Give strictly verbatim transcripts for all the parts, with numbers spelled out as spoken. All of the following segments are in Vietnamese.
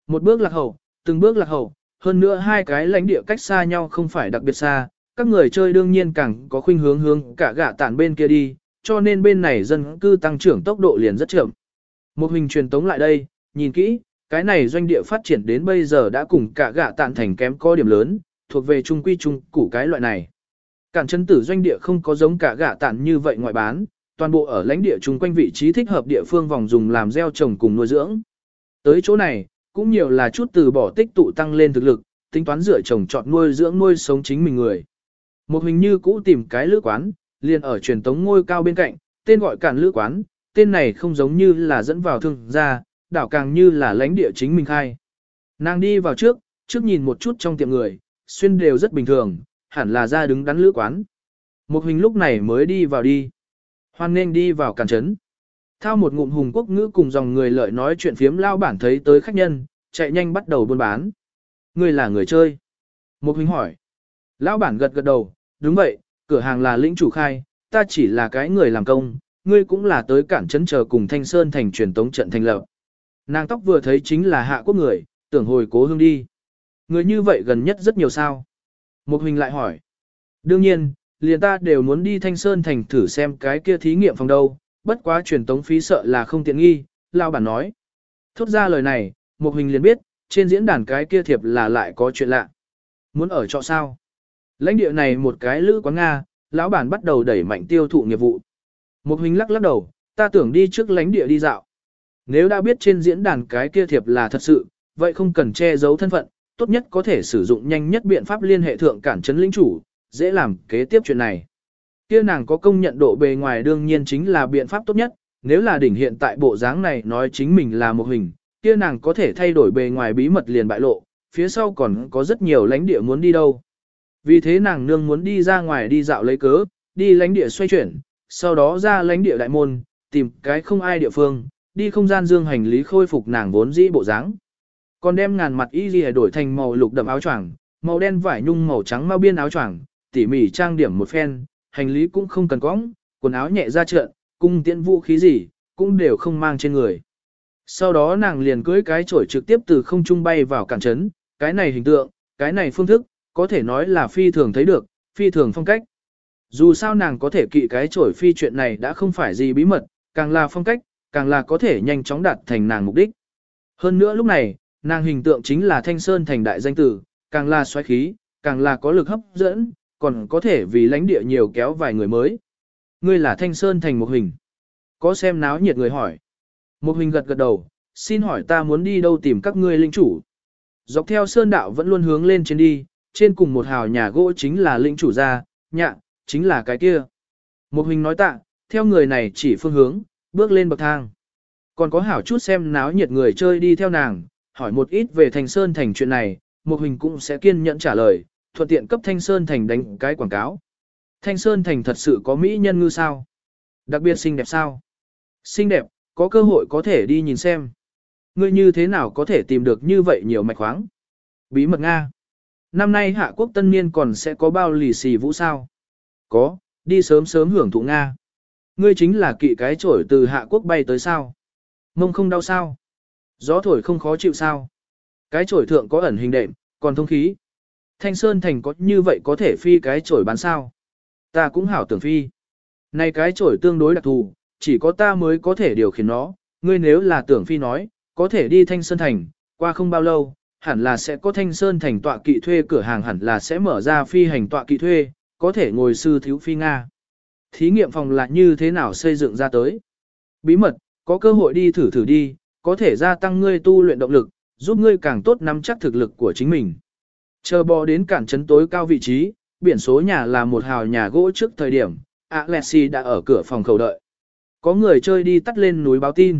Một bước lạc hậu, từng bước lạc hậu, hơn nữa hai cái lãnh địa cách xa nhau không phải đặc biệt xa, các người chơi đương nhiên càng có khuynh hướng hướng cả gạ tản bên kia đi, cho nên bên này dân cư tăng trưởng tốc độ liền rất chậm. Một hình truyền tống lại đây, nhìn kỹ, cái này doanh địa phát triển đến bây giờ đã cùng cả gạ tản thành kém có điểm lớn, thuộc về trung quy trung củ cái loại này. Cản chân tử doanh địa không có giống cả gạ tản như vậy ngoại bán, toàn bộ ở lãnh địa chung quanh vị trí thích hợp địa phương vòng dùng làm gieo trồng cùng nuôi dưỡng. Tới chỗ này, cũng nhiều là chút từ bỏ tích tụ tăng lên thực lực, tính toán dựa trồng trọt nuôi dưỡng nuôi sống chính mình người. Một hình như cũ tìm cái lữ quán, liền ở truyền tống ngôi cao bên cạnh, tên gọi cản lữ quán, tên này không giống như là dẫn vào thương gia, đảo càng như là lãnh địa chính mình khai. Nàng đi vào trước, trước nhìn một chút trong tiệm người, xuyên đều rất bình thường, hẳn là ra đứng đắn lữ quán. Một hình lúc này mới đi vào đi. Hoan nên đi vào cản trấn. Thao một ngụm hùng quốc ngữ cùng dòng người lợi nói chuyện phiếm lao bản thấy tới khách nhân, chạy nhanh bắt đầu buôn bán. Ngươi là người chơi. Một hình hỏi. Lão bản gật gật đầu, đúng vậy, cửa hàng là lĩnh chủ khai, ta chỉ là cái người làm công, ngươi cũng là tới cản trấn chờ cùng Thanh Sơn thành truyền tống trận thành lập. Nàng tóc vừa thấy chính là hạ quốc người, tưởng hồi cố hương đi. Người như vậy gần nhất rất nhiều sao. Một hình lại hỏi. Đương nhiên, liền ta đều muốn đi Thanh Sơn thành thử xem cái kia thí nghiệm phòng đâu, bất quá truyền tống phí sợ là không tiện nghi, lao bản nói. Thốt ra lời này, một hình liền biết, trên diễn đàn cái kia thiệp là lại có chuyện lạ. Muốn ở trọ sao? Lãnh địa này một cái lữ quán Nga, lão bản bắt đầu đẩy mạnh tiêu thụ nghiệp vụ. Một hình lắc lắc đầu, ta tưởng đi trước lãnh địa đi dạo. Nếu đã biết trên diễn đàn cái kia thiệp là thật sự, vậy không cần che giấu thân phận, tốt nhất có thể sử dụng nhanh nhất biện pháp liên hệ thượng cản trấn lĩnh chủ, dễ làm kế tiếp chuyện này. Kia nàng có công nhận độ bề ngoài đương nhiên chính là biện pháp tốt nhất, nếu là đỉnh hiện tại bộ dáng này nói chính mình là một hình, kia nàng có thể thay đổi bề ngoài bí mật liền bại lộ, phía sau còn có rất nhiều lãnh địa muốn đi đâu. Vì thế nàng nương muốn đi ra ngoài đi dạo lấy cớ, đi lãnh địa xoay chuyển, sau đó ra lãnh địa đại môn, tìm cái không ai địa phương, đi không gian dương hành lý khôi phục nàng vốn dĩ bộ dáng. Còn đem ngàn mặt y lìa đổi thành màu lục đậm áo choàng, màu đen vải nhung màu trắng mao biên áo choàng, tỉ mỉ trang điểm một phen, hành lý cũng không cần cõng, quần áo nhẹ ra trận, cung tiễn vũ khí gì, cũng đều không mang trên người. Sau đó nàng liền cưỡi cái chổi trực tiếp từ không trung bay vào cản trấn, cái này hình tượng, cái này phương thức, có thể nói là phi thường thấy được, phi thường phong cách. Dù sao nàng có thể kỵ cái chổi phi chuyện này đã không phải gì bí mật, càng là phong cách, càng là có thể nhanh chóng đạt thành nàng mục đích. Hơn nữa lúc này, nàng hình tượng chính là Thanh Sơn thành đại danh tử, càng là xoáy khí, càng là có lực hấp dẫn, còn có thể vì lãnh địa nhiều kéo vài người mới. Ngươi là Thanh Sơn thành một hình. Có xem náo nhiệt người hỏi. Một hình gật gật đầu, xin hỏi ta muốn đi đâu tìm các ngươi linh chủ. Dọc theo sơn đạo vẫn luôn hướng lên trên đi, trên cùng một hào nhà gỗ chính là linh chủ gia, nhạ, chính là cái kia. Một hình nói tạ, theo người này chỉ phương hướng, bước lên bậc thang. Còn có hảo chút xem náo nhiệt người chơi đi theo nàng, hỏi một ít về Thanh Sơn thành chuyện này, một hình cũng sẽ kiên nhẫn trả lời, thuận tiện cấp Thanh Sơn thành đánh cái quảng cáo. Thanh Sơn thành thật sự có mỹ nhân ngư sao? Đặc biệt xinh đẹp sao? Xinh đẹp, có cơ hội có thể đi nhìn xem. Ngươi như thế nào có thể tìm được như vậy nhiều mạch khoáng? Bí mật Nga. Năm nay Hạ Quốc tân niên còn sẽ có bao lì xì vũ sao? Có, đi sớm sớm hưởng thụ Nga. Ngươi chính là kỵ cái chổi từ Hạ Quốc bay tới sao? Mông không đau sao? Gió thổi không khó chịu sao? Cái chổi thượng có ẩn hình đệm, còn thông khí. Thanh Sơn thành có như vậy có thể phi cái chổi bán sao? Ta cũng hảo tưởng phi. Này cái chổi tương đối đặc thù, chỉ có ta mới có thể điều khiển nó. Ngươi nếu là tưởng phi nói, có thể đi Thanh Sơn thành, qua không bao lâu, hẳn là sẽ có Thanh Sơn thành tọa kỵ thuê cửa hàng hẳn là sẽ mở ra phi hành tọa kỵ thuê, có thể ngồi sư thiếu phi Nga. Thí nghiệm phòng là như thế nào xây dựng ra tới? Bí mật, có cơ hội đi thử thử đi, có thể gia tăng ngươi tu luyện động lực, giúp ngươi càng tốt nắm chắc thực lực của chính mình. Chờ bò đến cản trấn tối cao vị trí, biển số nhà là một hào nhà gỗ trước thời điểm, Alexi đã ở cửa phòng khẩu đợi. Có người chơi đi tắt lên núi báo tin.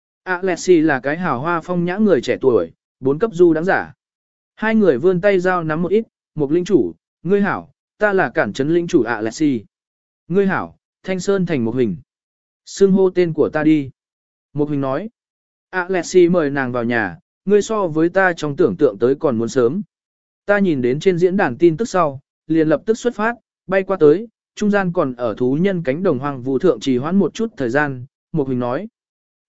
Alexi là cái hào hoa phong nhã người trẻ tuổi, bốn cấp du đáng giả. Hai người vươn tay giao nắm một ít, một linh chủ, ngươi hảo, ta là cản trấn linh chủ Alexi. Ngươi hảo, Thanh Sơn thành một hình. Xưng hô tên của ta đi. Một hình nói. Alexi mời nàng vào nhà, ngươi so với ta trong tưởng tượng tới còn muốn sớm. Ta nhìn đến trên diễn đàn tin tức sau, liền lập tức xuất phát, bay qua tới, trung gian còn ở thú nhân cánh đồng hoang vu thượng trì hoãn một chút thời gian, một hình nói.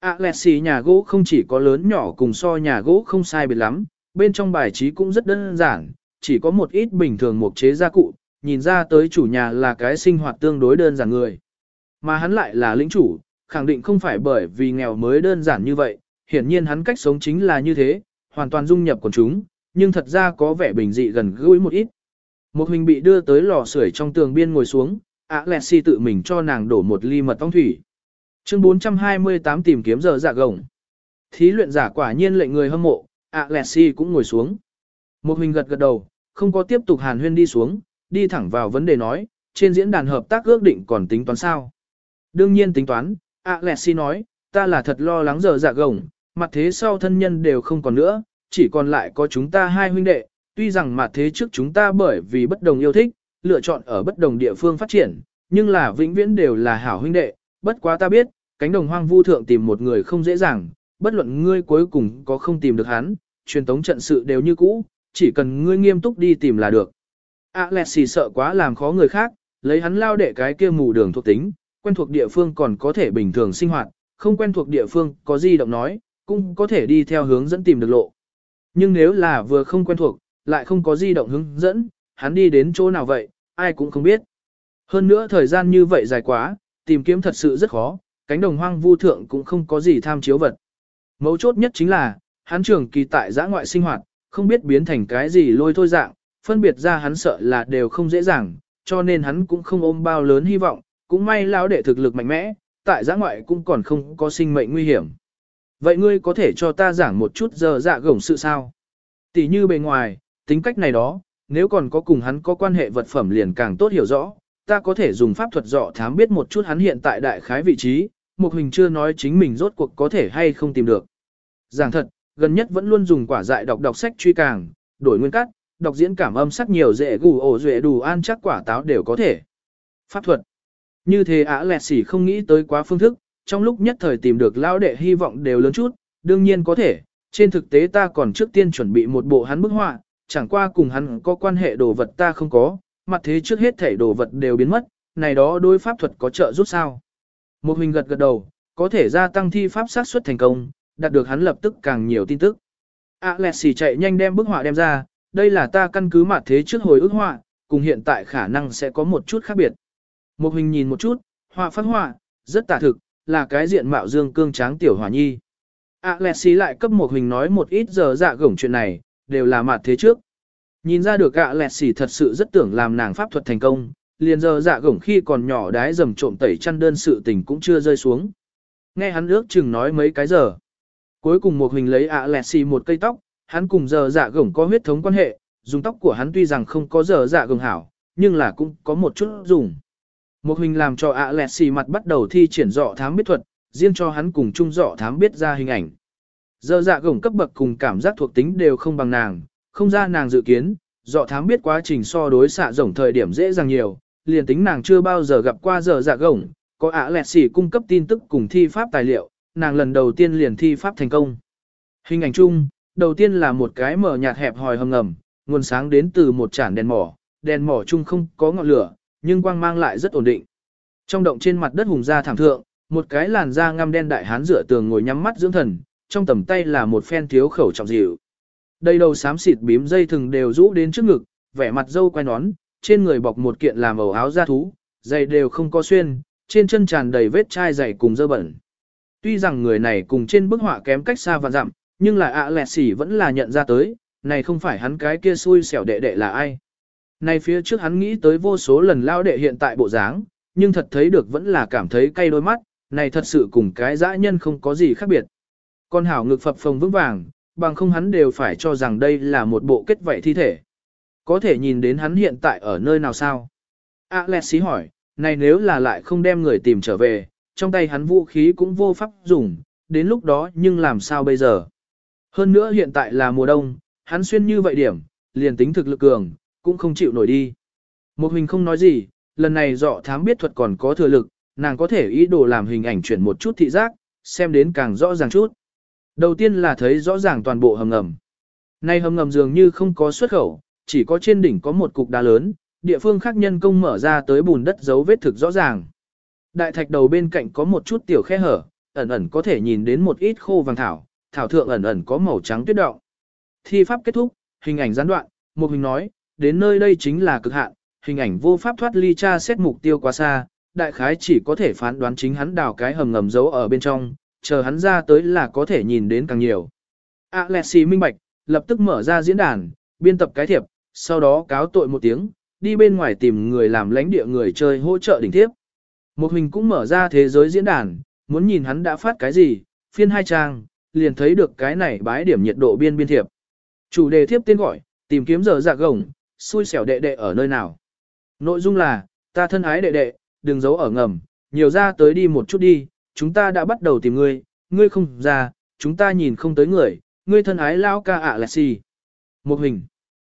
Alexi nhà gỗ không chỉ có lớn nhỏ cùng so nhà gỗ không sai biệt lắm, bên trong bài trí cũng rất đơn giản, chỉ có một ít bình thường mộc chế gia cụ, nhìn ra tới chủ nhà là cái sinh hoạt tương đối đơn giản người. Mà hắn lại là lĩnh chủ, khẳng định không phải bởi vì nghèo mới đơn giản như vậy, hiển nhiên hắn cách sống chính là như thế, hoàn toàn dung nhập quần chúng, nhưng thật ra có vẻ bình dị gần gũi một ít. Một hình bị đưa tới lò sưởi trong tường biên ngồi xuống, Alexi tự mình cho nàng đổ một ly mật ong thủy. Chương bốn trăm hai mươi tám tìm kiếm giờ dạ gồng. Thí luyện giả quả nhiên lệnh người hâm mộ, Alexi cũng ngồi xuống. Một hình gật gật đầu, không có tiếp tục hàn huyên đi xuống, đi thẳng vào vấn đề nói, trên diễn đàn hợp tác ước định còn tính toán sao? Đương nhiên tính toán, Alexi nói, ta là thật lo lắng giờ dạ gồng, mặt thế sau thân nhân đều không còn nữa, chỉ còn lại có chúng ta hai huynh đệ, tuy rằng mặt thế trước chúng ta bởi vì bất đồng yêu thích, lựa chọn ở bất đồng địa phương phát triển, nhưng là vĩnh viễn đều là hảo huynh đệ, bất quá ta biết, cánh đồng hoang vu thượng tìm một người không dễ dàng, bất luận ngươi cuối cùng có không tìm được hắn, truyền tống trận sự đều như cũ, chỉ cần ngươi nghiêm túc đi tìm là được. Alexi sợ quá làm khó người khác, lấy hắn lao đệ cái kia mù đường thuộc tính, quen thuộc địa phương còn có thể bình thường sinh hoạt, không quen thuộc địa phương có di động nói, cũng có thể đi theo hướng dẫn tìm được lộ. Nhưng nếu là vừa không quen thuộc, lại không có di động hướng dẫn, hắn đi đến chỗ nào vậy, ai cũng không biết. Hơn nữa thời gian như vậy dài quá, tìm kiếm thật sự rất khó, cánh đồng hoang vu thượng cũng không có gì tham chiếu vật. Mấu chốt nhất chính là, hắn trường kỳ tại giã ngoại sinh hoạt, không biết biến thành cái gì lôi thôi dạng, phân biệt ra hắn sợ là đều không dễ dàng, cho nên hắn cũng không ôm bao lớn hy vọng, cũng may lão đệ thực lực mạnh mẽ, tại giã ngoại cũng còn không có sinh mệnh nguy hiểm. Vậy ngươi có thể cho ta giảng một chút giờ dạ gổng sự sao? Tỷ như bề ngoài, tính cách này đó, nếu còn có cùng hắn có quan hệ vật phẩm liền càng tốt hiểu rõ, ta có thể dùng pháp thuật dọ thám biết một chút hắn hiện tại đại khái vị trí, Mục Hình chưa nói chính mình rốt cuộc có thể hay không tìm được. Giảng thật, gần nhất vẫn luôn dùng quả dại đọc đọc sách truy càng, đổi nguyên cắt, đọc diễn cảm âm sắc nhiều dễ gù ổ duệ đủ an chắc quả táo đều có thể. Pháp thuật. Như thế Ả Lẹt Xỉ không nghĩ tới quá phương thức, trong lúc nhất thời tìm được lão đệ hy vọng đều lớn chút, đương nhiên có thể, trên thực tế ta còn trước tiên chuẩn bị một bộ hắn bức họa, chẳng qua cùng hắn có quan hệ đồ vật ta không có, mặt thế trước hết thảy đồ vật đều biến mất, này đó đối pháp thuật có trợ giúp sao. Một Hình gật gật đầu, có thể gia tăng thi pháp xác suất thành công, đạt được hắn lập tức càng nhiều tin tức. Ả Lẹt Xỉ chạy nhanh đem bức họa đem ra, đây là ta căn cứ mặt thế trước hồi ức họa, cùng hiện tại khả năng sẽ có một chút khác biệt. Một Hình nhìn một chút, họa phát họa, rất tả thực, là cái diện mạo dương cương tráng tiểu hỏa nhi. Alexi lại cấp một Hình nói một ít giờ dạ gổng chuyện này, đều là mặt thế trước. Nhìn ra được Alexi thật sự rất tưởng làm nàng pháp thuật thành công, liền giờ dạ gổng khi còn nhỏ đái dầm trộm tẩy chăn đơn sự tình cũng chưa rơi xuống. Nghe hắn ước chừng nói mấy cái giờ. Cuối cùng một Hình lấy Alexi một cây tóc, hắn cùng giờ dạ gổng có huyết thống quan hệ, dùng tóc của hắn tuy rằng không có giờ dạ gổng hảo, nhưng là cũng có một chút dùng. Một Hình làm cho Alexi mặt bắt đầu thi triển dọ thám biết thuật, riêng cho hắn cùng chung dọ thám biết ra hình ảnh. Giờ dạ gổng cấp bậc cùng cảm giác thuộc tính đều không bằng nàng, không ra nàng dự kiến, dọ thám biết quá trình so đối xạ rổng thời điểm dễ dàng nhiều, liền tính nàng chưa bao giờ gặp qua giờ dạ gổng, có Alexi cung cấp tin tức cùng thi pháp tài liệu, nàng lần đầu tiên liền thi pháp thành công. Hình ảnh chung, đầu tiên là một cái mở nhạt hẹp hòi hầm ngầm, nguồn sáng đến từ một chản đèn mỏ, đèn mỏ chung không có ngọn lửa, nhưng quang mang lại rất ổn định. Trong động trên mặt đất hùng da thảm thượng, một cái làn da ngăm đen đại hán dựa tường ngồi nhắm mắt dưỡng thần, trong tầm tay là một phen thiếu khẩu trọng dịu. Đầy đầu xám xịt bím dây thừng đều rũ đến trước ngực, vẻ mặt dâu quai nón, trên người bọc một kiện làm ẩu áo da thú, giày đều không có xuyên, trên chân tràn đầy vết chai giày cùng dơ bẩn. Tuy rằng người này cùng trên bức họa kém cách xa vạn dặm, nhưng là ạ lẹt xỉ vẫn là nhận ra tới, này không phải hắn cái kia xui xẻo đệ đệ là ai. Này phía trước hắn nghĩ tới vô số lần lao đệ hiện tại bộ dáng, nhưng thật thấy được vẫn là cảm thấy cay đôi mắt, này thật sự cùng cái dã nhân không có gì khác biệt. Con hảo ngực phập phồng vững vàng, bằng không hắn đều phải cho rằng đây là một bộ kết vảy thi thể. Có thể nhìn đến hắn hiện tại ở nơi nào sao? Alexi hỏi, này nếu là lại không đem người tìm trở về, trong tay hắn vũ khí cũng vô pháp dùng, đến lúc đó nhưng làm sao bây giờ? Hơn nữa hiện tại là mùa đông, hắn xuyên như vậy điểm, liền tính thực lực cường, cũng không chịu nổi đi. Một Hình không nói gì, lần này dọ thám biết thuật còn có thừa lực, nàng có thể ý đồ làm hình ảnh chuyển một chút thị giác, xem đến càng rõ ràng chút. Đầu tiên là thấy rõ ràng toàn bộ hầm ngầm. Nay hầm ngầm dường như không có xuất khẩu, chỉ có trên đỉnh có một cục đá lớn, địa phương khác nhân công mở ra tới bùn đất dấu vết thực rõ ràng. Đại thạch đầu bên cạnh có một chút tiểu khe hở, ẩn ẩn có thể nhìn đến một ít khô vàng thảo, thảo thượng ẩn ẩn có màu trắng tuyết động. Thi pháp kết thúc, hình ảnh gián đoạn, một hình nói, đến nơi đây chính là cực hạn, hình ảnh vô pháp thoát ly tra xét mục tiêu quá xa, đại khái chỉ có thể phán đoán chính hắn đào cái hầm ngầm giấu ở bên trong, chờ hắn ra tới là có thể nhìn đến càng nhiều. Alexi minh bạch, lập tức mở ra diễn đàn, biên tập cái thiệp, sau đó cáo tội một tiếng, đi bên ngoài tìm người làm lãnh địa người chơi hỗ trợ đỉnh tiếp. Một hình cũng mở ra thế giới diễn đàn, muốn nhìn hắn đã phát cái gì, phiên hai trang, liền thấy được cái này bái điểm nhiệt độ biên biên thiệp. Chủ đề thiếp tên gọi, tìm kiếm giờ dạ gồng, xui xẻo đệ đệ ở nơi nào. Nội dung là, ta thân ái đệ đệ, đừng giấu ở ngầm, nhiều ra tới đi một chút đi, chúng ta đã bắt đầu tìm ngươi, ngươi không ra, chúng ta nhìn không tới người, ngươi thân ái lao ca Alexi. Một hình.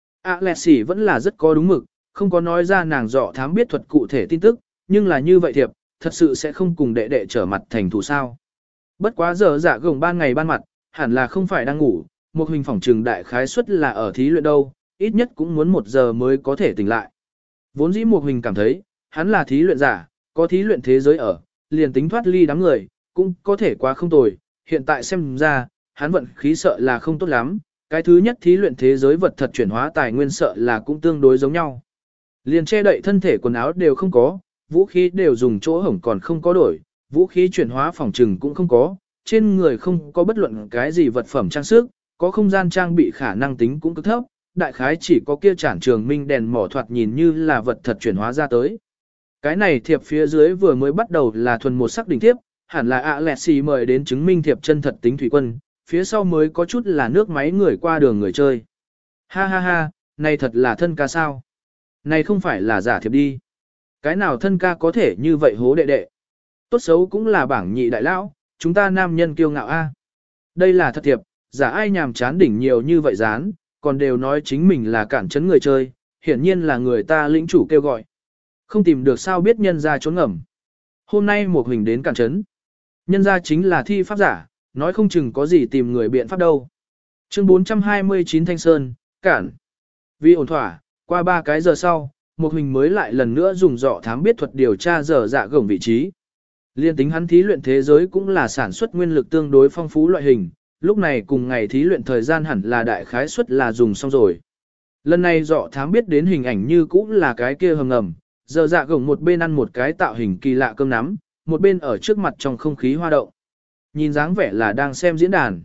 Alexi vẫn là rất có đúng mực, không có nói ra nàng dọ thám biết thuật cụ thể tin tức, nhưng là như vậy thiệp, thật sự sẽ không cùng đệ đệ trở mặt thành thù sao. Bất quá giờ dạ gồng ban ngày ban mặt, hẳn là không phải đang ngủ, một hình phỏng trừng đại khái suất là ở thí luyện đâu, ít nhất cũng muốn một giờ mới có thể tỉnh lại. Vốn dĩ một hình cảm thấy, hắn là thí luyện giả, có thí luyện thế giới ở, liền tính thoát ly đám người, cũng có thể quá không tồi, hiện tại xem ra, hắn vận khí sợ là không tốt lắm, cái thứ nhất thí luyện thế giới vật thật chuyển hóa tài nguyên sợ là cũng tương đối giống nhau. Liền che đậy thân thể quần áo đều không có, vũ khí đều dùng chỗ hổng còn không có đổi, vũ khí chuyển hóa phòng trừng cũng không có, trên người không có bất luận cái gì vật phẩm trang sức, có không gian trang bị khả năng tính cũng cực thấp, đại khái chỉ có kia chản trường minh đèn mỏ thoạt nhìn như là vật thật chuyển hóa ra tới. Cái này thiệp phía dưới vừa mới bắt đầu là thuần một sắc đỉnh thiếp, hẳn là Alexi mời đến chứng minh thiệp chân thật tính thủy quân, phía sau mới có chút là nước máy người qua đường người chơi. Ha ha ha, này thật là thân ca sao? Này không phải là giả thiệp đi. Cái nào thân ca có thể như vậy hố đệ đệ? Tốt xấu cũng là bảng nhị đại lão, chúng ta nam nhân kiêu ngạo a. Đây là thật thiệp, giả ai nhàm chán đỉnh nhiều như vậy dán, còn đều nói chính mình là cản chấn người chơi, hiển nhiên là người ta lĩnh chủ kêu gọi. Không tìm được sao biết nhân ra trốn ngầm. Hôm nay một hình đến cản chấn. Nhân ra chính là thi pháp giả, nói không chừng có gì tìm người biện pháp đâu. Chương bốn trăm hai mươi chín Thanh Sơn, cản. Vì ổn thỏa, qua ba cái giờ sau, một hình mới lại lần nữa dùng dọ thám biết thuật điều tra giờ dạ gồng vị trí. Liên tính hắn thí luyện thế giới cũng là sản xuất nguyên lực tương đối phong phú loại hình, lúc này cùng ngày thí luyện thời gian hẳn là đại khái suất là dùng xong rồi. Lần này dọ thám biết đến hình ảnh như cũng là cái kia hầm ngầm, giờ dạ gồng một bên ăn một cái tạo hình kỳ lạ cơm nắm, một bên ở trước mặt trong không khí hoa động. Nhìn dáng vẻ là đang xem diễn đàn.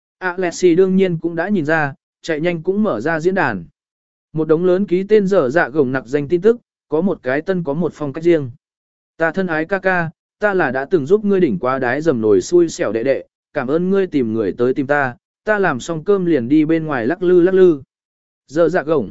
Alexi đương nhiên cũng đã nhìn ra, chạy nhanh cũng mở ra diễn đàn. Một đống lớn ký tên dở dạ gồng nặc danh tin tức, có một cái tân có một phong cách riêng. Ta thân ái ca ca, ta là đã từng giúp ngươi đỉnh qua đái dầm nổi xui xẻo đệ đệ, cảm ơn ngươi tìm người tới tìm ta, ta làm xong cơm liền đi bên ngoài lắc lư lắc lư. Dở dạ gồng.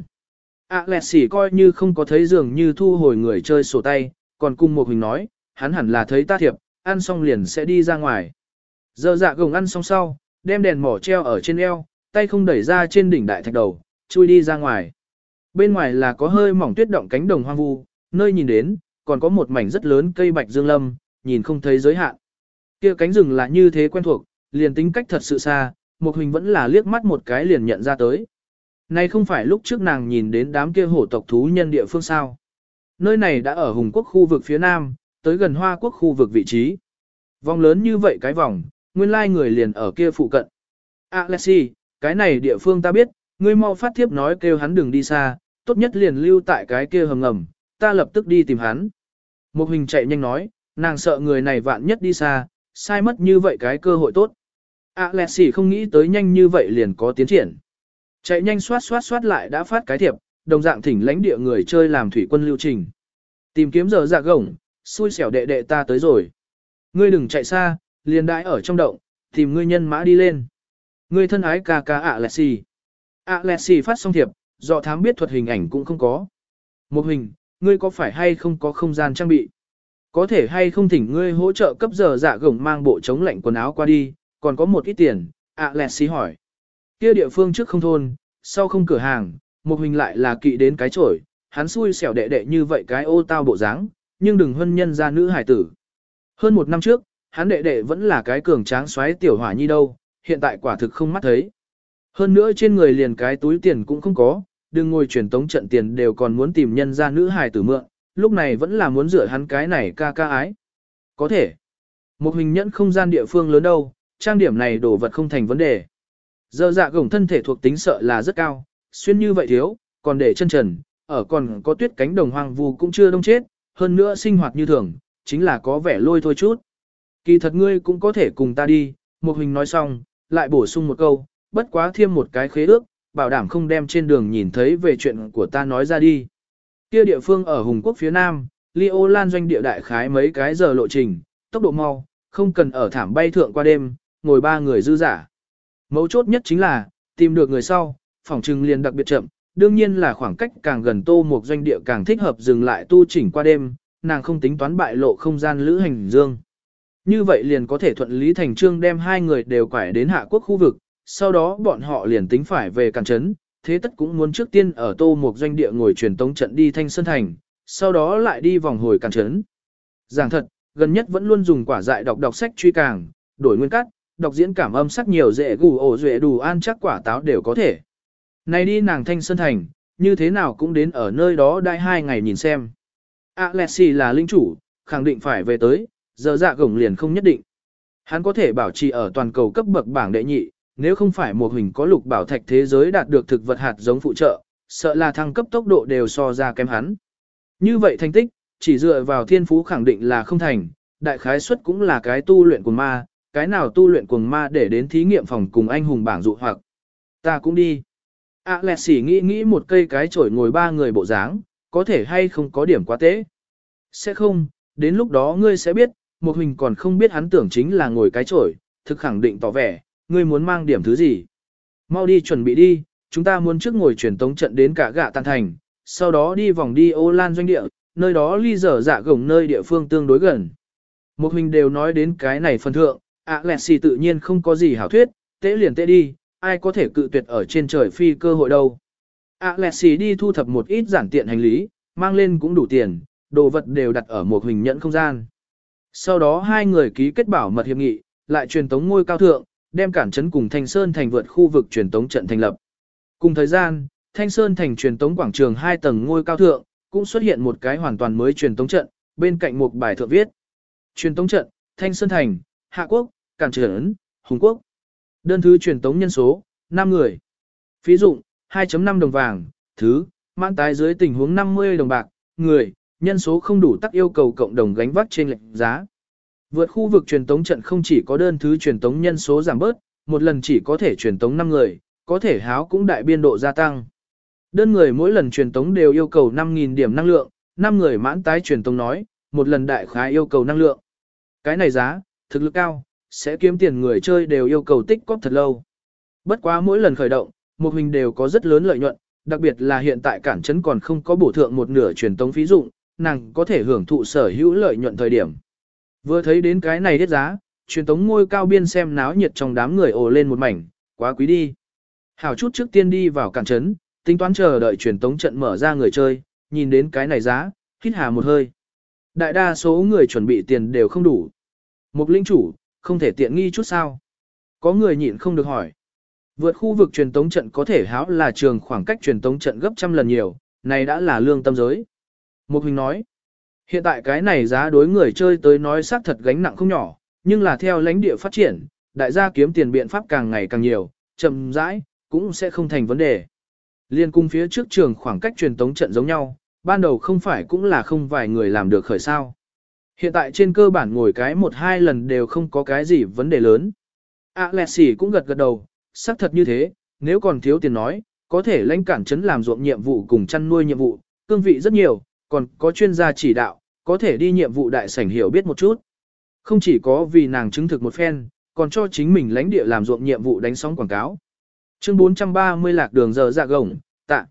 Alexi coi như không có thấy dường như thu hồi người chơi sổ tay, còn cùng một hình nói, hắn hẳn là thấy ta thiệp, ăn xong liền sẽ đi ra ngoài. Dở dạ gồng ăn xong sau, đem đèn mỏ treo ở trên eo, tay không đẩy ra trên đỉnh đại thạch đầu, chui đi ra ngoài. Bên ngoài là có hơi mỏng tuyết động cánh đồng hoang vu, nơi nhìn đến, còn có một mảnh rất lớn cây bạch dương lâm, nhìn không thấy giới hạn. Kia cánh rừng là như thế quen thuộc, liền tính cách thật sự xa, một hình vẫn là liếc mắt một cái liền nhận ra tới. Này không phải lúc trước nàng nhìn đến đám kia hổ tộc thú nhân địa phương sao. Nơi này đã ở Hùng quốc khu vực phía nam, tới gần Hoa quốc khu vực vị trí. Vòng lớn như vậy cái vòng, nguyên lai người liền ở kia phụ cận. Alexi, cái này địa phương ta biết, ngươi mau phát thiếp nói kêu hắn đừng đi xa, tốt nhất liền lưu tại cái kia hầm ngầm, ta lập tức đi tìm hắn. Một hình chạy nhanh nói, nàng sợ người này vạn nhất đi xa, sai mất như vậy cái cơ hội tốt. Alexi không nghĩ tới nhanh như vậy liền có tiến triển. Chạy nhanh xoát xoát xoát lại đã phát cái thiệp, đồng dạng thỉnh lãnh địa người chơi làm thủy quân lưu trình. Tìm kiếm giờ dạ gồng, xui xẻo đệ đệ ta tới rồi. Ngươi đừng chạy xa, liền đãi ở trong động, tìm ngươi nhân mã đi lên. Ngươi thân ái ca ca Alexi. Alexi phát xong thiệp, dọ thám biết thuật hình ảnh cũng không có. Một hình, ngươi có phải hay không có không gian trang bị? Có thể hay không thỉnh ngươi hỗ trợ cấp giờ dạ gồng mang bộ chống lạnh quần áo qua đi, còn có một ít tiền, Alexi hỏi. Kia địa phương trước không thôn, sau không cửa hàng, một hình lại là kỵ đến cái chổi, hắn xui xẻo đệ đệ như vậy cái ô tao bộ dáng, nhưng đừng hân nhân ra nữ hải tử. Hơn một năm trước, hắn đệ đệ vẫn là cái cường tráng xoáy tiểu hỏa nhi đâu, hiện tại quả thực không mắt thấy. Hơn nữa trên người liền cái túi tiền cũng không có, đừng ngồi truyền tống trận tiền đều còn muốn tìm nhân ra nữ hài tử mượn, lúc này vẫn là muốn rửa hắn cái này ca ca ái. Có thể. Một hình nhẫn không gian địa phương lớn đâu, trang điểm này đồ vật không thành vấn đề. Giờ dạ gồng thân thể thuộc tính sợ là rất cao, xuyên như vậy thiếu, còn để chân trần, ở còn có tuyết cánh đồng hoang vu cũng chưa đông chết, hơn nữa sinh hoạt như thường, chính là có vẻ lôi thôi chút. Kỳ thật ngươi cũng có thể cùng ta đi, một hình nói xong, lại bổ sung một câu, bất quá thêm một cái khế ước, bảo đảm không đem trên đường nhìn thấy về chuyện của ta nói ra đi. Kia địa phương ở Hùng Quốc phía Nam, Lio Lan doanh địa đại khái mấy cái giờ lộ trình, tốc độ mau, không cần ở thảm bay thượng qua đêm, ngồi ba người dư giả. Mấu chốt nhất chính là, tìm được người sau, phòng trừng liền đặc biệt chậm, đương nhiên là khoảng cách càng gần Tô Mục doanh địa càng thích hợp dừng lại tu chỉnh qua đêm, nàng không tính toán bại lộ không gian lữ hành dương. Như vậy liền có thể thuận lý thành trương đem hai người đều quải đến Hạ Quốc khu vực, sau đó bọn họ liền tính phải về Càn Trấn, thế tất cũng muốn trước tiên ở Tô Mục doanh địa ngồi truyền tống trận đi Thanh Sơn Thành, sau đó lại đi vòng hồi Càn Trấn. Giảng thật, gần nhất vẫn luôn dùng quả dại đọc đọc sách truy càng, đổi nguyên cắt, đọc diễn cảm âm sắc nhiều dễ gù ổ duệ đủ an chắc quả táo đều có thể. Này đi nàng Thanh Sơn Thành, như thế nào cũng đến ở nơi đó đai hai ngày nhìn xem. Alexi là linh chủ, khẳng định phải về tới, giờ dạ gồng liền không nhất định. Hắn có thể bảo trì ở toàn cầu cấp bậc bảng đệ nhị, nếu không phải một hình có lục bảo thạch thế giới đạt được thực vật hạt giống phụ trợ, sợ là thăng cấp tốc độ đều so ra kém hắn. Như vậy thành tích, chỉ dựa vào thiên phú khẳng định là không thành, đại khái suất cũng là cái tu luyện cuồng ma, cái nào tu luyện cuồng ma để đến thí nghiệm phòng cùng anh hùng bảng dụ hoặc. Ta cũng đi. Alexi nghĩ nghĩ một cây cái chổi ngồi ba người bộ dáng, có thể hay không có điểm quá tế. Sẽ không, đến lúc đó ngươi sẽ biết, một hình còn không biết hắn tưởng chính là ngồi cái chổi, thực khẳng định tỏ vẻ, ngươi muốn mang điểm thứ gì. Mau đi chuẩn bị đi, chúng ta muốn trước ngồi truyền tống trận đến cả gạ tàn thành, sau đó đi vòng đi ô lan doanh địa, nơi đó ly dở dạ gồng nơi địa phương tương đối gần. Một hình đều nói đến cái này phần thượng, Alexi tự nhiên không có gì hảo thuyết, tế liền tế đi, ai có thể cự tuyệt ở trên trời phi cơ hội đâu. Alexi đi thu thập một ít giản tiện hành lý, mang lên cũng đủ tiền, đồ vật đều đặt ở một hình nhẫn không gian. Sau đó hai người ký kết bảo mật hiệp nghị, lại truyền tống ngôi cao thượng, đem Cản Trấn cùng Thanh Sơn thành vượt khu vực truyền tống trận thành lập. Cùng thời gian, Thanh Sơn thành truyền tống quảng trường hai tầng ngôi cao thượng, cũng xuất hiện một cái hoàn toàn mới truyền tống trận, bên cạnh một bài thượng viết. Truyền tống trận, Thanh Sơn thành, Hạ Quốc, Cản Trấn, Hùng Quốc. Đơn thứ truyền tống nhân số, năm người. Phí dụng, hai phẩy năm đồng vàng, thứ, mãn tái dưới tình huống năm mươi đồng bạc, người, nhân số không đủ tắc yêu cầu cộng đồng gánh vác trên lệnh giá. Vượt khu vực truyền tống trận không chỉ có đơn thứ truyền tống nhân số giảm bớt, một lần chỉ có thể truyền tống năm người, có thể háo cũng đại biên độ gia tăng. Đơn người mỗi lần truyền tống đều yêu cầu năm nghìn điểm năng lượng, năm người mãn tái truyền tống nói, một lần đại khái yêu cầu năng lượng. Cái này giá, thực lực cao, sẽ kiếm tiền người chơi đều yêu cầu tích cóp thật lâu. Bất quá mỗi lần khởi động, một hình đều có rất lớn lợi nhuận, đặc biệt là hiện tại Cản Trấn còn không có bổ thượng một nửa truyền tống phí dụng, nàng có thể hưởng thụ sở hữu lợi nhuận thời điểm. Vừa thấy đến cái này đết giá, truyền tống ngôi cao biên xem náo nhiệt trong đám người ồ lên một mảnh, quá quý đi. Hảo chút trước tiên đi vào Cản Trấn, tính toán chờ đợi truyền tống trận mở ra người chơi, nhìn đến cái này giá, hít hà một hơi. Đại đa số người chuẩn bị tiền đều không đủ. Một linh chủ, không thể tiện nghi chút sao? Có người nhịn không được hỏi. Vượt khu vực truyền tống trận có thể háo là trường khoảng cách truyền tống trận gấp trăm lần nhiều, này đã là lương tâm giới. Một hình nói, hiện tại cái này giá đối người chơi tới nói xác thật gánh nặng không nhỏ, nhưng là theo lãnh địa phát triển, đại gia kiếm tiền biện pháp càng ngày càng nhiều, chậm rãi, cũng sẽ không thành vấn đề. Liên cung phía trước trường khoảng cách truyền tống trận giống nhau, ban đầu không phải cũng là không vài người làm được khởi sao. Hiện tại trên cơ bản ngồi cái một hai lần đều không có cái gì vấn đề lớn. Alexi cũng gật gật đầu, xác thật như thế, nếu còn thiếu tiền nói, có thể lãnh Cản Trấn làm ruộng nhiệm vụ cùng chăn nuôi nhiệm vụ, cương vị rất nhiều, còn có chuyên gia chỉ đạo, có thể đi nhiệm vụ đại sảnh hiểu biết một chút. Không chỉ có vì nàng chứng thực một phen, còn cho chính mình lãnh địa làm ruộng nhiệm vụ đánh sóng quảng cáo. Chương bốn trăm ba mươi lạc đường giờ dạ gồng, tạ.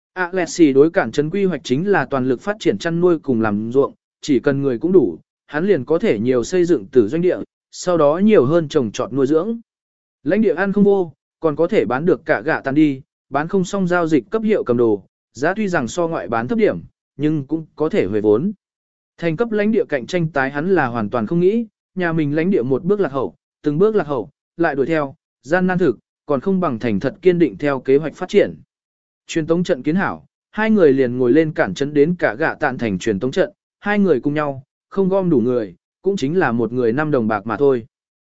Alexi đối Cản Trấn quy hoạch chính là toàn lực phát triển chăn nuôi cùng làm ruộng, chỉ cần người cũng đủ, hắn liền có thể nhiều xây dựng từ doanh địa, sau đó nhiều hơn trồng trọt nuôi dưỡng. Lãnh địa ăn không vô, còn có thể bán được cả gạ tàn đi, bán không xong giao dịch cấp hiệu cầm đồ, giá tuy rằng so ngoại bán thấp điểm, nhưng cũng có thể hồi vốn. Thành cấp lãnh địa cạnh tranh tái hắn là hoàn toàn không nghĩ, nhà mình lãnh địa một bước lạc hậu, từng bước lạc hậu, lại đuổi theo, gian nan thực, còn không bằng thành thật kiên định theo kế hoạch phát triển. Truyền tống trận kiến hảo, hai người liền ngồi lên Cản Trấn đến cả gạ tạn thành truyền tống trận, hai người cùng nhau, không gom đủ người, cũng chính là một người năm đồng bạc mà thôi.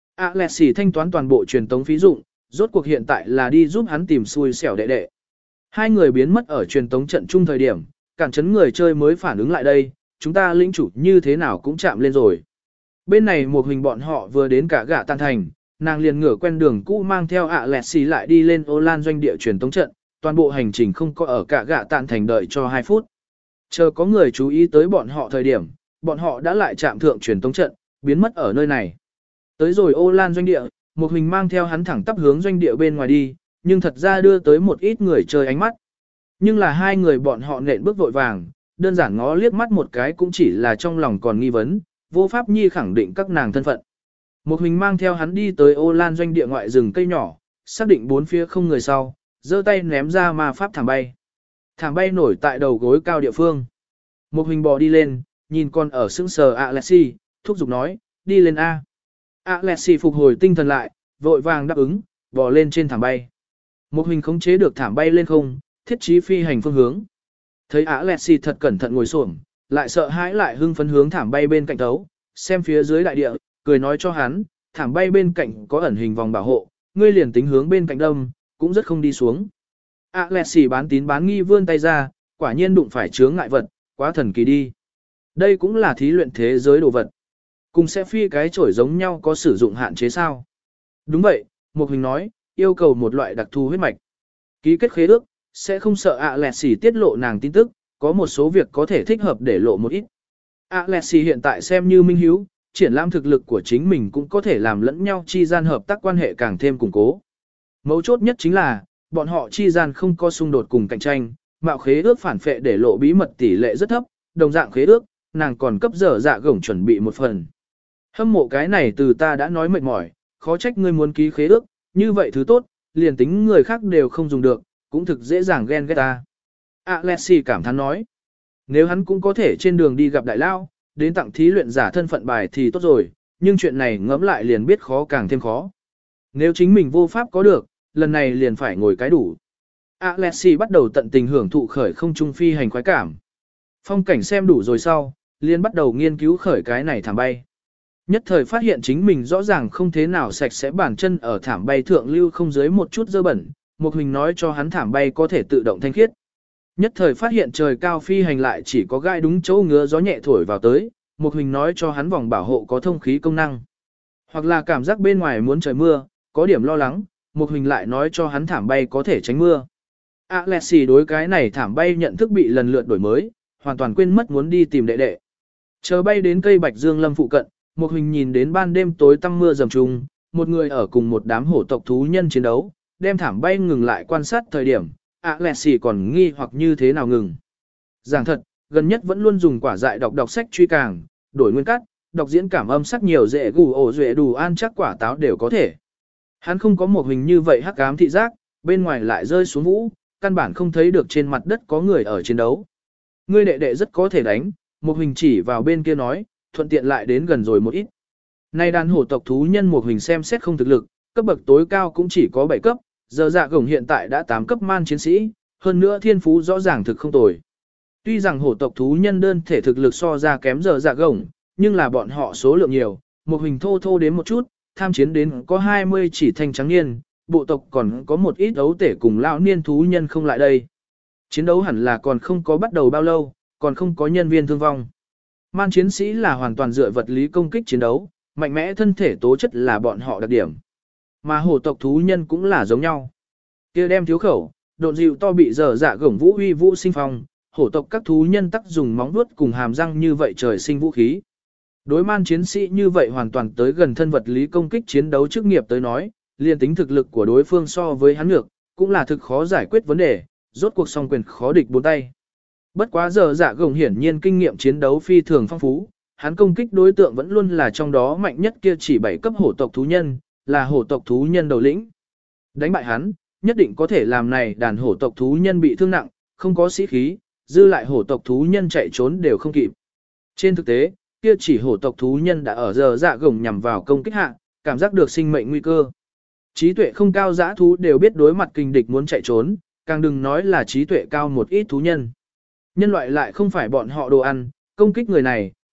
Alexi thanh toán toàn bộ truyền tống phí dụng, rốt cuộc hiện tại là đi giúp hắn tìm xui xẻo đệ đệ. Hai người biến mất ở truyền tống trận chung thời điểm, cản chấn người chơi mới phản ứng lại đây, chúng ta lĩnh chủ như thế nào cũng chạm lên rồi. Bên này một hình bọn họ vừa đến cả gạ tan thành, nàng liền ngửa quen đường cũ mang theo ạ lẹt xì lại đi lên ô lan doanh địa truyền tống trận, toàn bộ hành trình không có ở cả gạ tan thành đợi cho hai phút. Chờ có người chú ý tới bọn họ thời điểm, bọn họ đã lại chạm thượng truyền tống trận, biến mất ở nơi này. Tới rồi ô lan doanh địa, một hình mang theo hắn thẳng tắp hướng doanh địa bên ngoài đi, nhưng thật ra đưa tới một ít người chơi ánh mắt. Nhưng là hai người bọn họ nện bước vội vàng, đơn giản ngó liếc mắt một cái cũng chỉ là trong lòng còn nghi vấn, vô pháp nhi khẳng định các nàng thân phận. Một hình mang theo hắn đi tới ô lan doanh địa ngoại rừng cây nhỏ, xác định bốn phía không người sau, giơ tay ném ra ma pháp thảm bay. Thảm bay nổi tại đầu gối cao địa phương. Một hình bò đi lên, nhìn con ở sững sờ Alexi, thúc giục nói, đi lên A. Alexi phục hồi tinh thần lại, vội vàng đáp ứng, bò lên trên thảm bay. Một hình khống chế được thảm bay lên không, thiết trí phi hành phương hướng. Thấy Alexi thật cẩn thận ngồi xổm, lại sợ hãi lại hưng phấn hướng thảm bay bên cạnh tấu, xem phía dưới đại địa, cười nói cho hắn, thảm bay bên cạnh có ẩn hình vòng bảo hộ, ngươi liền tính hướng bên cạnh đâm, cũng rất không đi xuống. Alexi bán tín bán nghi vươn tay ra, quả nhiên đụng phải chướng ngại vật, quá thần kỳ đi. Đây cũng là thí luyện thế giới đồ vật. Cùng sẽ phi cái chổi giống nhau có sử dụng hạn chế sao? Đúng vậy, Mục Hình nói, yêu cầu một loại đặc thù huyết mạch. Ký kết khế ước, sẽ không sợ Alexi tiết lộ nàng tin tức, có một số việc có thể thích hợp để lộ một ít. Alexi hiện tại xem như minh hiếu, triển lãm thực lực của chính mình cũng có thể làm lẫn nhau chi gian hợp tác quan hệ càng thêm củng cố. Mấu chốt nhất chính là, bọn họ chi gian không có xung đột cùng cạnh tranh, mạo khế ước phản phệ để lộ bí mật tỷ lệ rất thấp, đồng dạng khế ước, nàng còn cấp dở dạ gổng chuẩn bị một phần. Hâm mộ cái này từ ta đã nói mệt mỏi, khó trách ngươi muốn ký khế ước, như vậy thứ tốt, liền tính người khác đều không dùng được, cũng thực dễ dàng ghen ghét ta. Alexi cảm thán nói, nếu hắn cũng có thể trên đường đi gặp đại lao, đến tặng thí luyện giả thân phận bài thì tốt rồi, nhưng chuyện này ngẫm lại liền biết khó càng thêm khó. Nếu chính mình vô pháp có được, lần này liền phải ngồi cái đủ. Alexi bắt đầu tận tình hưởng thụ khởi không trung phi hành khoái cảm. Phong cảnh xem đủ rồi sau, liền bắt đầu nghiên cứu khởi cái này thảm bay. Nhất thời phát hiện chính mình rõ ràng không thế nào sạch sẽ bàn chân ở thảm bay thượng lưu không dưới một chút dơ bẩn, một hình nói cho hắn thảm bay có thể tự động thanh khiết. Nhất thời phát hiện trời cao phi hành lại chỉ có gai đúng chỗ ngứa gió nhẹ thổi vào tới, một hình nói cho hắn vòng bảo hộ có thông khí công năng. Hoặc là cảm giác bên ngoài muốn trời mưa, có điểm lo lắng, một hình lại nói cho hắn thảm bay có thể tránh mưa. Alexi đối cái này thảm bay nhận thức bị lần lượt đổi mới, hoàn toàn quên mất muốn đi tìm đệ đệ. Chờ bay đến cây bạch dương lâm phụ cận, một hình nhìn đến ban đêm tối tăm mưa rầm trùng, một người ở cùng một đám hổ tộc thú nhân chiến đấu, đem thảm bay ngừng lại quan sát thời điểm, Alexi còn nghi hoặc như thế nào ngừng. Giảng thật, gần nhất vẫn luôn dùng quả dại đọc đọc sách truy càng, đổi nguyên cắt, đọc diễn cảm âm sắc nhiều dễ gù ổ duệ đủ an chắc quả táo đều có thể. Hắn không có một hình như vậy hắc ám thị giác, bên ngoài lại rơi xuống vũ, căn bản không thấy được trên mặt đất có người ở chiến đấu. Ngươi đệ đệ rất có thể đánh, một hình chỉ vào bên kia nói, thuận tiện lại đến gần rồi một ít. Nay đàn hổ tộc thú nhân một hình xem xét không thực lực, cấp bậc tối cao cũng chỉ có bảy cấp, giờ dạ gồng hiện tại đã tám cấp man chiến sĩ, hơn nữa thiên phú rõ ràng thực không tồi. Tuy rằng hổ tộc thú nhân đơn thể thực lực so ra kém giờ dạ gồng, nhưng là bọn họ số lượng nhiều, một hình thô thô đến một chút, tham chiến đến có hai mươi chỉ thanh trắng niên, bộ tộc còn có một ít ấu tể cùng lão niên thú nhân không lại đây. Chiến đấu hẳn là còn không có bắt đầu bao lâu, còn không có nhân viên thương vong. Man chiến sĩ là hoàn toàn dựa vật lý công kích chiến đấu, mạnh mẽ thân thể tố chất là bọn họ đặc điểm. Mà hổ tộc thú nhân cũng là giống nhau. Kia đem thiếu khẩu, độn dịu to bị dở dạ gổng vũ uy vũ sinh phong, hổ tộc các thú nhân tắc dùng móng vuốt cùng hàm răng như vậy trời sinh vũ khí. Đối man chiến sĩ như vậy hoàn toàn tới gần thân vật lý công kích chiến đấu chức nghiệp tới nói, liên tính thực lực của đối phương so với hắn ngược, cũng là thực khó giải quyết vấn đề, rốt cuộc song quyền khó địch bốn tay. Bất quá giờ dạ gồng hiển nhiên kinh nghiệm chiến đấu phi thường phong phú, hắn công kích đối tượng vẫn luôn là trong đó mạnh nhất kia chỉ bảy cấp hổ tộc thú nhân, là hổ tộc thú nhân đầu lĩnh. Đánh bại hắn, nhất định có thể làm này đàn hổ tộc thú nhân bị thương nặng, không có sĩ khí, dư lại hổ tộc thú nhân chạy trốn đều không kịp. Trên thực tế, kia chỉ hổ tộc thú nhân đã ở giờ dạ gồng nhằm vào công kích hạ, cảm giác được sinh mệnh nguy cơ. Trí tuệ không cao dã thú đều biết đối mặt kình địch muốn chạy trốn, càng đừng nói là trí tuệ cao một ít thú nhân. Nhân loại lại không phải bọn họ đồ ăn, công kích người này,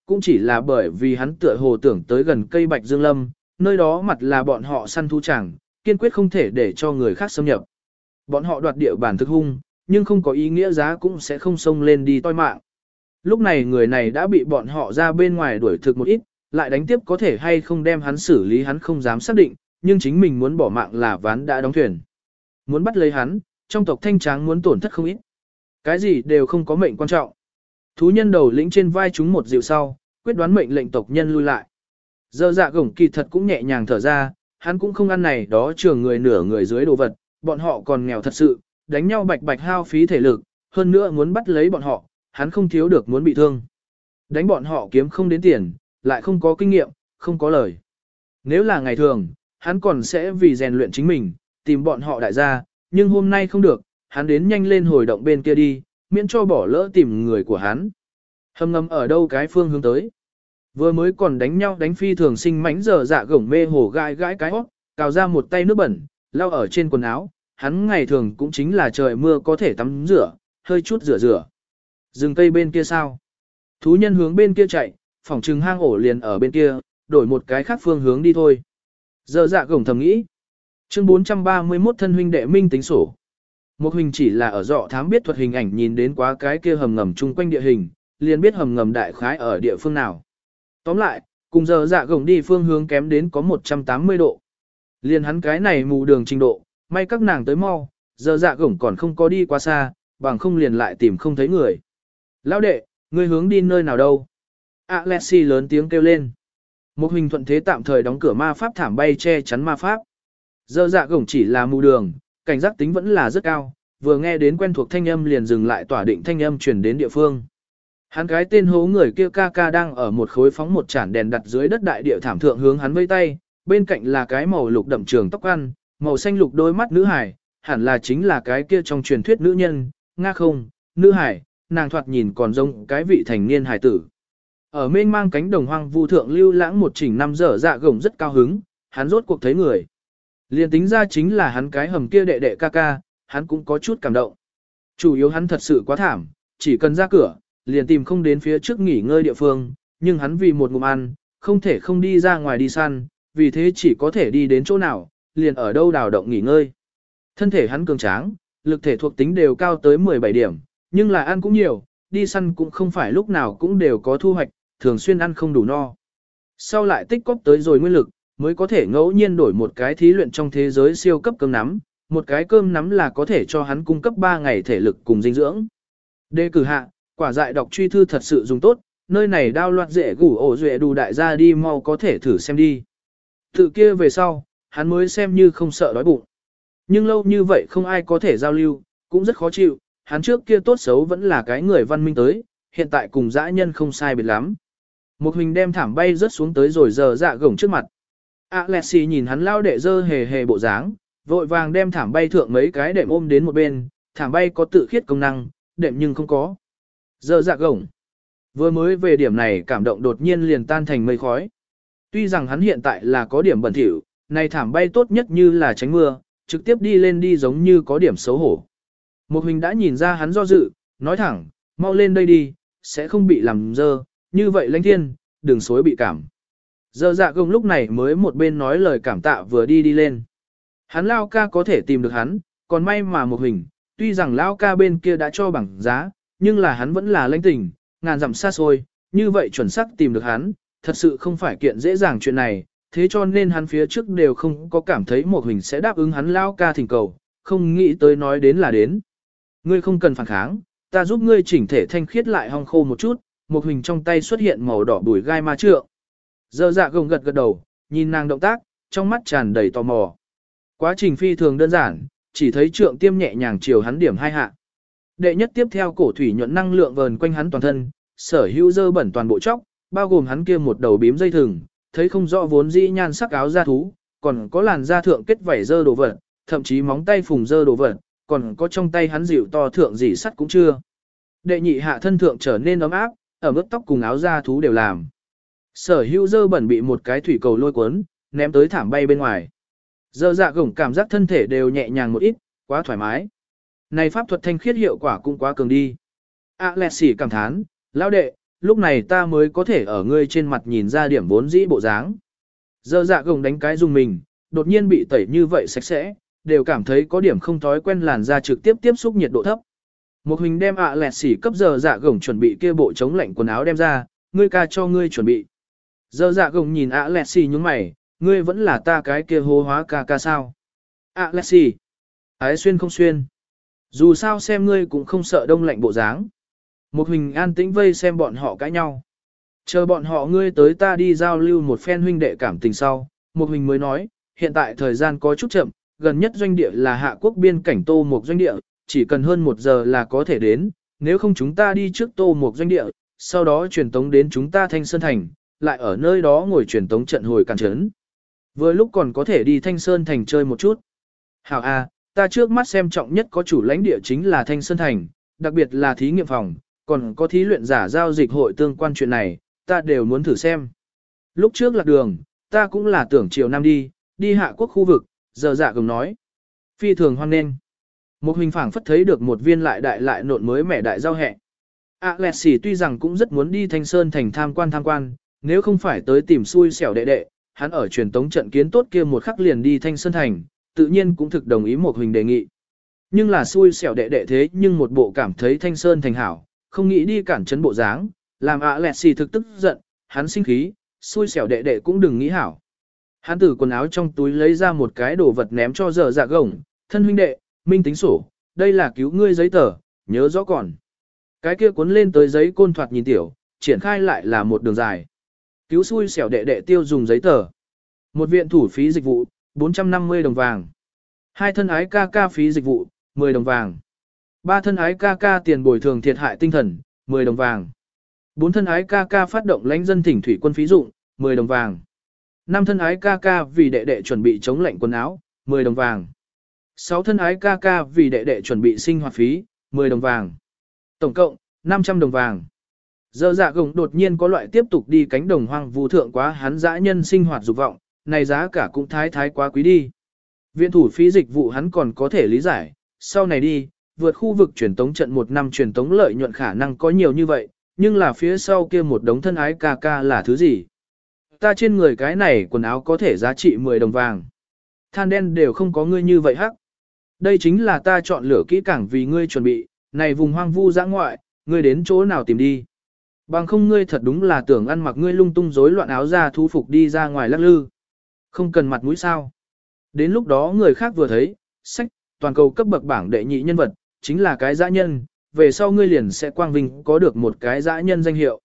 cũng chỉ là bởi vì hắn tựa hồ tưởng tới gần cây Bạch Dương Lâm, nơi đó mặt là bọn họ săn thú chẳng, kiên quyết không thể để cho người khác xâm nhập. Bọn họ đoạt địa bàn thực hung, nhưng không có ý nghĩa giá cũng sẽ không xông lên đi toi mạng. Lúc này người này đã bị bọn họ ra bên ngoài đuổi thực một ít, lại đánh tiếp có thể hay không đem hắn xử lý hắn không dám xác định, nhưng chính mình muốn bỏ mạng là ván đã đóng thuyền. Muốn bắt lấy hắn, trong tộc thanh tráng muốn tổn thất không ít. Cái gì đều không có mệnh quan trọng. Thú nhân đầu lĩnh trên vai chúng một dịu sau, quyết đoán mệnh lệnh tộc nhân lui lại. Giờ dạ gổng kỳ thật cũng nhẹ nhàng thở ra, hắn cũng không ăn này đó trường người nửa người dưới đồ vật, bọn họ còn nghèo thật sự, đánh nhau bạch bạch hao phí thể lực, hơn nữa muốn bắt lấy bọn họ, hắn không thiếu được muốn bị thương. Đánh bọn họ kiếm không đến tiền, lại không có kinh nghiệm, không có lời. Nếu là ngày thường, hắn còn sẽ vì rèn luyện chính mình, tìm bọn họ đại gia, nhưng hôm nay không được, hắn đến nhanh lên hồi động bên kia đi, miễn cho bỏ lỡ tìm người của hắn. Hầm ngầm ở đâu cái phương hướng tới. Vừa mới còn đánh nhau đánh phi thường sinh mánh giờ dạ gổng mê hồ gai gãi cái hót, cào ra một tay nước bẩn, lau ở trên quần áo, hắn ngày thường cũng chính là trời mưa có thể tắm rửa, hơi chút rửa rửa. Rừng cây bên kia sao? Thú nhân hướng bên kia chạy, phòng trừng hang ổ liền ở bên kia, đổi một cái khác phương hướng đi thôi. Giờ dạ gổng thầm nghĩ. Chương bốn trăm ba mươi mốt thân huynh đệ minh tính sổ. Một huynh chỉ là ở dọ thám biết thuật hình ảnh nhìn đến quá cái kia hầm ngầm chung quanh địa hình, liền biết hầm ngầm đại khái ở địa phương nào. Tóm lại, cùng giờ dạ gổng đi phương hướng kém đến có một trăm tám mươi độ. Liền hắn cái này mù đường trình độ, may các nàng tới mau, giờ dạ gổng còn không có đi quá xa, bằng không liền lại tìm không thấy người. Lão đệ, ngươi hướng đi nơi nào đâu? Alexi lớn tiếng kêu lên. Một huynh thuận thế tạm thời đóng cửa ma pháp thảm bay che chắn ma pháp. Giờ dạ gổng chỉ là mù đường, cảnh giác tính vẫn là rất cao, vừa nghe đến quen thuộc thanh âm liền dừng lại tỏa định thanh âm truyền đến địa phương. Hắn cái tên hố người kia ca ca đang ở một khối phóng một chản đèn đặt dưới đất đại địa thảm thượng hướng hắn vây tay, bên cạnh là cái màu lục đậm trường tóc ăn, màu xanh lục đôi mắt nữ hải, hẳn là chính là cái kia trong truyền thuyết nữ nhân, nga không, nữ hải, nàng thoạt nhìn còn giống cái vị thành niên hải tử. Ở mênh mang cánh đồng hoang vu thượng lưu lãng một chỉnh năm dở dạ gổng rất cao hứng, hắn rốt cuộc thấy người. Liên tính ra chính là hắn cái hầm kia đệ đệ ca ca, hắn cũng có chút cảm động. Chủ yếu hắn thật sự quá thảm, chỉ cần ra cửa, liền tìm không đến phía trước nghỉ ngơi địa phương, nhưng hắn vì một ngụm ăn, không thể không đi ra ngoài đi săn, vì thế chỉ có thể đi đến chỗ nào, liền ở đâu đào động nghỉ ngơi. Thân thể hắn cường tráng, lực thể thuộc tính đều cao tới mười bảy điểm, nhưng là ăn cũng nhiều, đi săn cũng không phải lúc nào cũng đều có thu hoạch, thường xuyên ăn không đủ no. Sau lại tích cóp tới rồi nguyên lực, mới có thể ngẫu nhiên đổi một cái thí luyện trong thế giới siêu cấp cơm nắm, một cái cơm nắm là có thể cho hắn cung cấp ba ngày thể lực cùng dinh dưỡng. Đề cử hạ, quả dại đọc truy thư thật sự dùng tốt, nơi này đao loạt dễ gủ ổ duệ đủ đại gia đi mau có thể thử xem đi. Tự kia về sau, hắn mới xem như không sợ đói bụng. Nhưng lâu như vậy không ai có thể giao lưu, cũng rất khó chịu, hắn trước kia tốt xấu vẫn là cái người văn minh tới, hiện tại cùng dã nhân không sai biệt lắm. Một hình đem thảm bay rớt xuống tới rồi giờ dạ gổng trước mặt. Alexi nhìn hắn lao đệ dơ hề hề bộ dáng, vội vàng đem thảm bay thượng mấy cái đệm ôm đến một bên, thảm bay có tự khiết công năng, đệm nhưng không có. Giờ dạ gổng. Vừa mới về điểm này cảm động đột nhiên liền tan thành mây khói. Tuy rằng hắn hiện tại là có điểm bẩn thỉu, này thảm bay tốt nhất như là tránh mưa, trực tiếp đi lên đi giống như có điểm xấu hổ. Một hình đã nhìn ra hắn do dự, nói thẳng, mau lên đây đi, sẽ không bị làm dơ, như vậy lãnh thiên, đừng xối bị cảm. Giờ dạ gồng lúc này mới một bên nói lời cảm tạ vừa đi đi lên. Hắn lao ca có thể tìm được hắn, còn may mà một hình, tuy rằng lao ca bên kia đã cho bằng giá, nhưng là hắn vẫn là lãnh tình, ngàn dặm xa xôi, như vậy chuẩn xác tìm được hắn, thật sự không phải kiện dễ dàng chuyện này, thế cho nên hắn phía trước đều không có cảm thấy một hình sẽ đáp ứng hắn lao ca thỉnh cầu, không nghĩ tới nói đến là đến. Ngươi không cần phản kháng, ta giúp ngươi chỉnh thể thanh khiết lại hong khô một chút, một hình trong tay xuất hiện màu đỏ bùi gai ma trượng. Giờ dạ gồng gật gật đầu, nhìn nàng động tác, trong mắt tràn đầy tò mò. Quá trình phi thường đơn giản, chỉ thấy trượng tiêm nhẹ nhàng chiều hắn điểm hai hạ. Đệ nhất tiếp theo cổ thủy nhuận năng lượng vờn quanh hắn toàn thân, sở hữu dơ bẩn toàn bộ chóc, bao gồm hắn kia một đầu bím dây thừng, thấy không rõ vốn dĩ nhan sắc áo da thú, còn có làn da thượng kết vảy dơ đồ vật, thậm chí móng tay phùng dơ đồ vật, còn có trong tay hắn dịu to thượng gì sắt cũng chưa. Đệ nhị hạ thân thượng trở nên ấm áp, ở mức tóc cùng áo da thú đều làm. Sở hữu dơ bẩn bị một cái thủy cầu lôi cuốn, ném tới thảm bay bên ngoài. Giờ dạ gổng cảm giác thân thể đều nhẹ nhàng một ít, quá thoải mái. Này pháp thuật thanh khiết hiệu quả cũng quá cường đi. Alexi cảm thán, lão đệ, lúc này ta mới có thể ở ngươi trên mặt nhìn ra điểm vốn dĩ bộ dáng. Giờ dạ gồng đánh cái dùng mình, đột nhiên bị tẩy như vậy sạch sẽ, đều cảm thấy có điểm không thói quen làn da trực tiếp tiếp xúc nhiệt độ thấp. Một hình đem ạ lẹt xỉ cấp giờ dạ gồng chuẩn bị kia bộ chống lạnh quần áo đem ra, ngươi ca cho ngươi chuẩn bị. Giờ dạ gồng nhìn ạ lẹt xỉ nhướng mày, ngươi vẫn là ta cái kia hô hóa ca ca sao. ạ lẹt xỉ, ái xuyên không xuyên. Dù sao xem ngươi cũng không sợ đông lạnh bộ dáng. Một hình an tĩnh vây xem bọn họ cãi nhau. Chờ bọn họ ngươi tới ta đi giao lưu một phen huynh đệ cảm tình sau. Một hình mới nói, hiện tại thời gian có chút chậm, gần nhất doanh địa là hạ quốc biên cảnh Tô Mục doanh địa, chỉ cần hơn một giờ là có thể đến, nếu không chúng ta đi trước Tô Mục doanh địa, sau đó truyền tống đến chúng ta Thanh Sơn Thành, lại ở nơi đó ngồi truyền tống trận hồi càn trấn. Vừa lúc còn có thể đi Thanh Sơn Thành chơi một chút. Hảo A, ta trước mắt xem trọng nhất có chủ lãnh địa chính là Thanh Sơn Thành, đặc biệt là thí nghiệm phòng, còn có thí luyện giả giao dịch hội tương quan chuyện này, ta đều muốn thử xem. Lúc trước lạc đường, ta cũng là tưởng chiều nam đi, đi hạ quốc khu vực, giờ dạ gồng nói. Phi thường hoan nghênh. Một hình phảng phất thấy được một viên lại đại lại nộn mới mẻ đại giao hẹ. À lẹt xỉ tuy rằng cũng rất muốn đi Thanh Sơn Thành tham quan tham quan, nếu không phải tới tìm xui xẻo đệ đệ, hắn ở truyền tống trận kiến tốt kia một khắc liền đi Thanh Sơn Thành, tự nhiên cũng thực đồng ý một hình đề nghị. Nhưng là xui xẻo đệ đệ thế nhưng một bộ cảm thấy Thanh Sơn Thành hảo, không nghĩ đi cản chấn bộ dáng, làm ạ lẹt xì thực tức giận, hắn sinh khí, xui xẻo đệ đệ cũng đừng nghĩ hảo. Hắn từ quần áo trong túi lấy ra một cái đồ vật ném cho giờ dạ gồng, thân huynh đệ, minh tính sổ, đây là cứu ngươi giấy tờ, nhớ rõ còn. Cái kia cuốn lên tới giấy côn thoạt nhìn tiểu, triển khai lại là một đường dài. Cứu xui xẻo đệ đệ tiêu dùng giấy tờ. Một viện thủ phí dịch vụ, bốn trăm năm mươi đồng vàng. Hai thân ái ca ca phí dịch vụ, mười đồng vàng. Ba thân ái ca ca tiền bồi thường thiệt hại tinh thần, mười đồng vàng. Bốn thân ái ca ca phát động lãnh dân thỉnh thủy quân phí dụng, mười đồng vàng. Năm thân ái ca ca vì đệ đệ chuẩn bị chống lạnh quần áo, mười đồng vàng. Sáu thân ái ca ca vì đệ đệ chuẩn bị sinh hoạt phí, mười đồng vàng. Tổng cộng, năm trăm đồng vàng. Giờ dạ gồng đột nhiên có loại tiếp tục đi cánh đồng hoang vu thượng quá hắn dã nhân sinh hoạt dục vọng, này giá cả cũng thái thái quá quý đi. Viện thủ phí dịch vụ hắn còn có thể lý giải, sau này đi, vượt khu vực truyền tống trận một năm truyền tống lợi nhuận khả năng có nhiều như vậy, nhưng là phía sau kia một đống thân ái ca ca là thứ gì? Ta trên người cái này quần áo có thể giá trị mười đồng vàng. Than đen đều không có ngươi như vậy hắc. Đây chính là ta chọn lựa kỹ càng vì ngươi chuẩn bị, này vùng hoang vu dã ngoại, ngươi đến chỗ nào tìm đi. Bằng không ngươi thật đúng là tưởng ăn mặc ngươi lung tung rối loạn áo ra thu phục đi ra ngoài lắc lư. Không cần mặt mũi sao. Đến lúc đó người khác vừa thấy, sách, toàn cầu cấp bậc bảng đệ nhị nhân vật, chính là cái dã nhân, về sau ngươi liền sẽ quang vinh có được một cái dã nhân danh hiệu.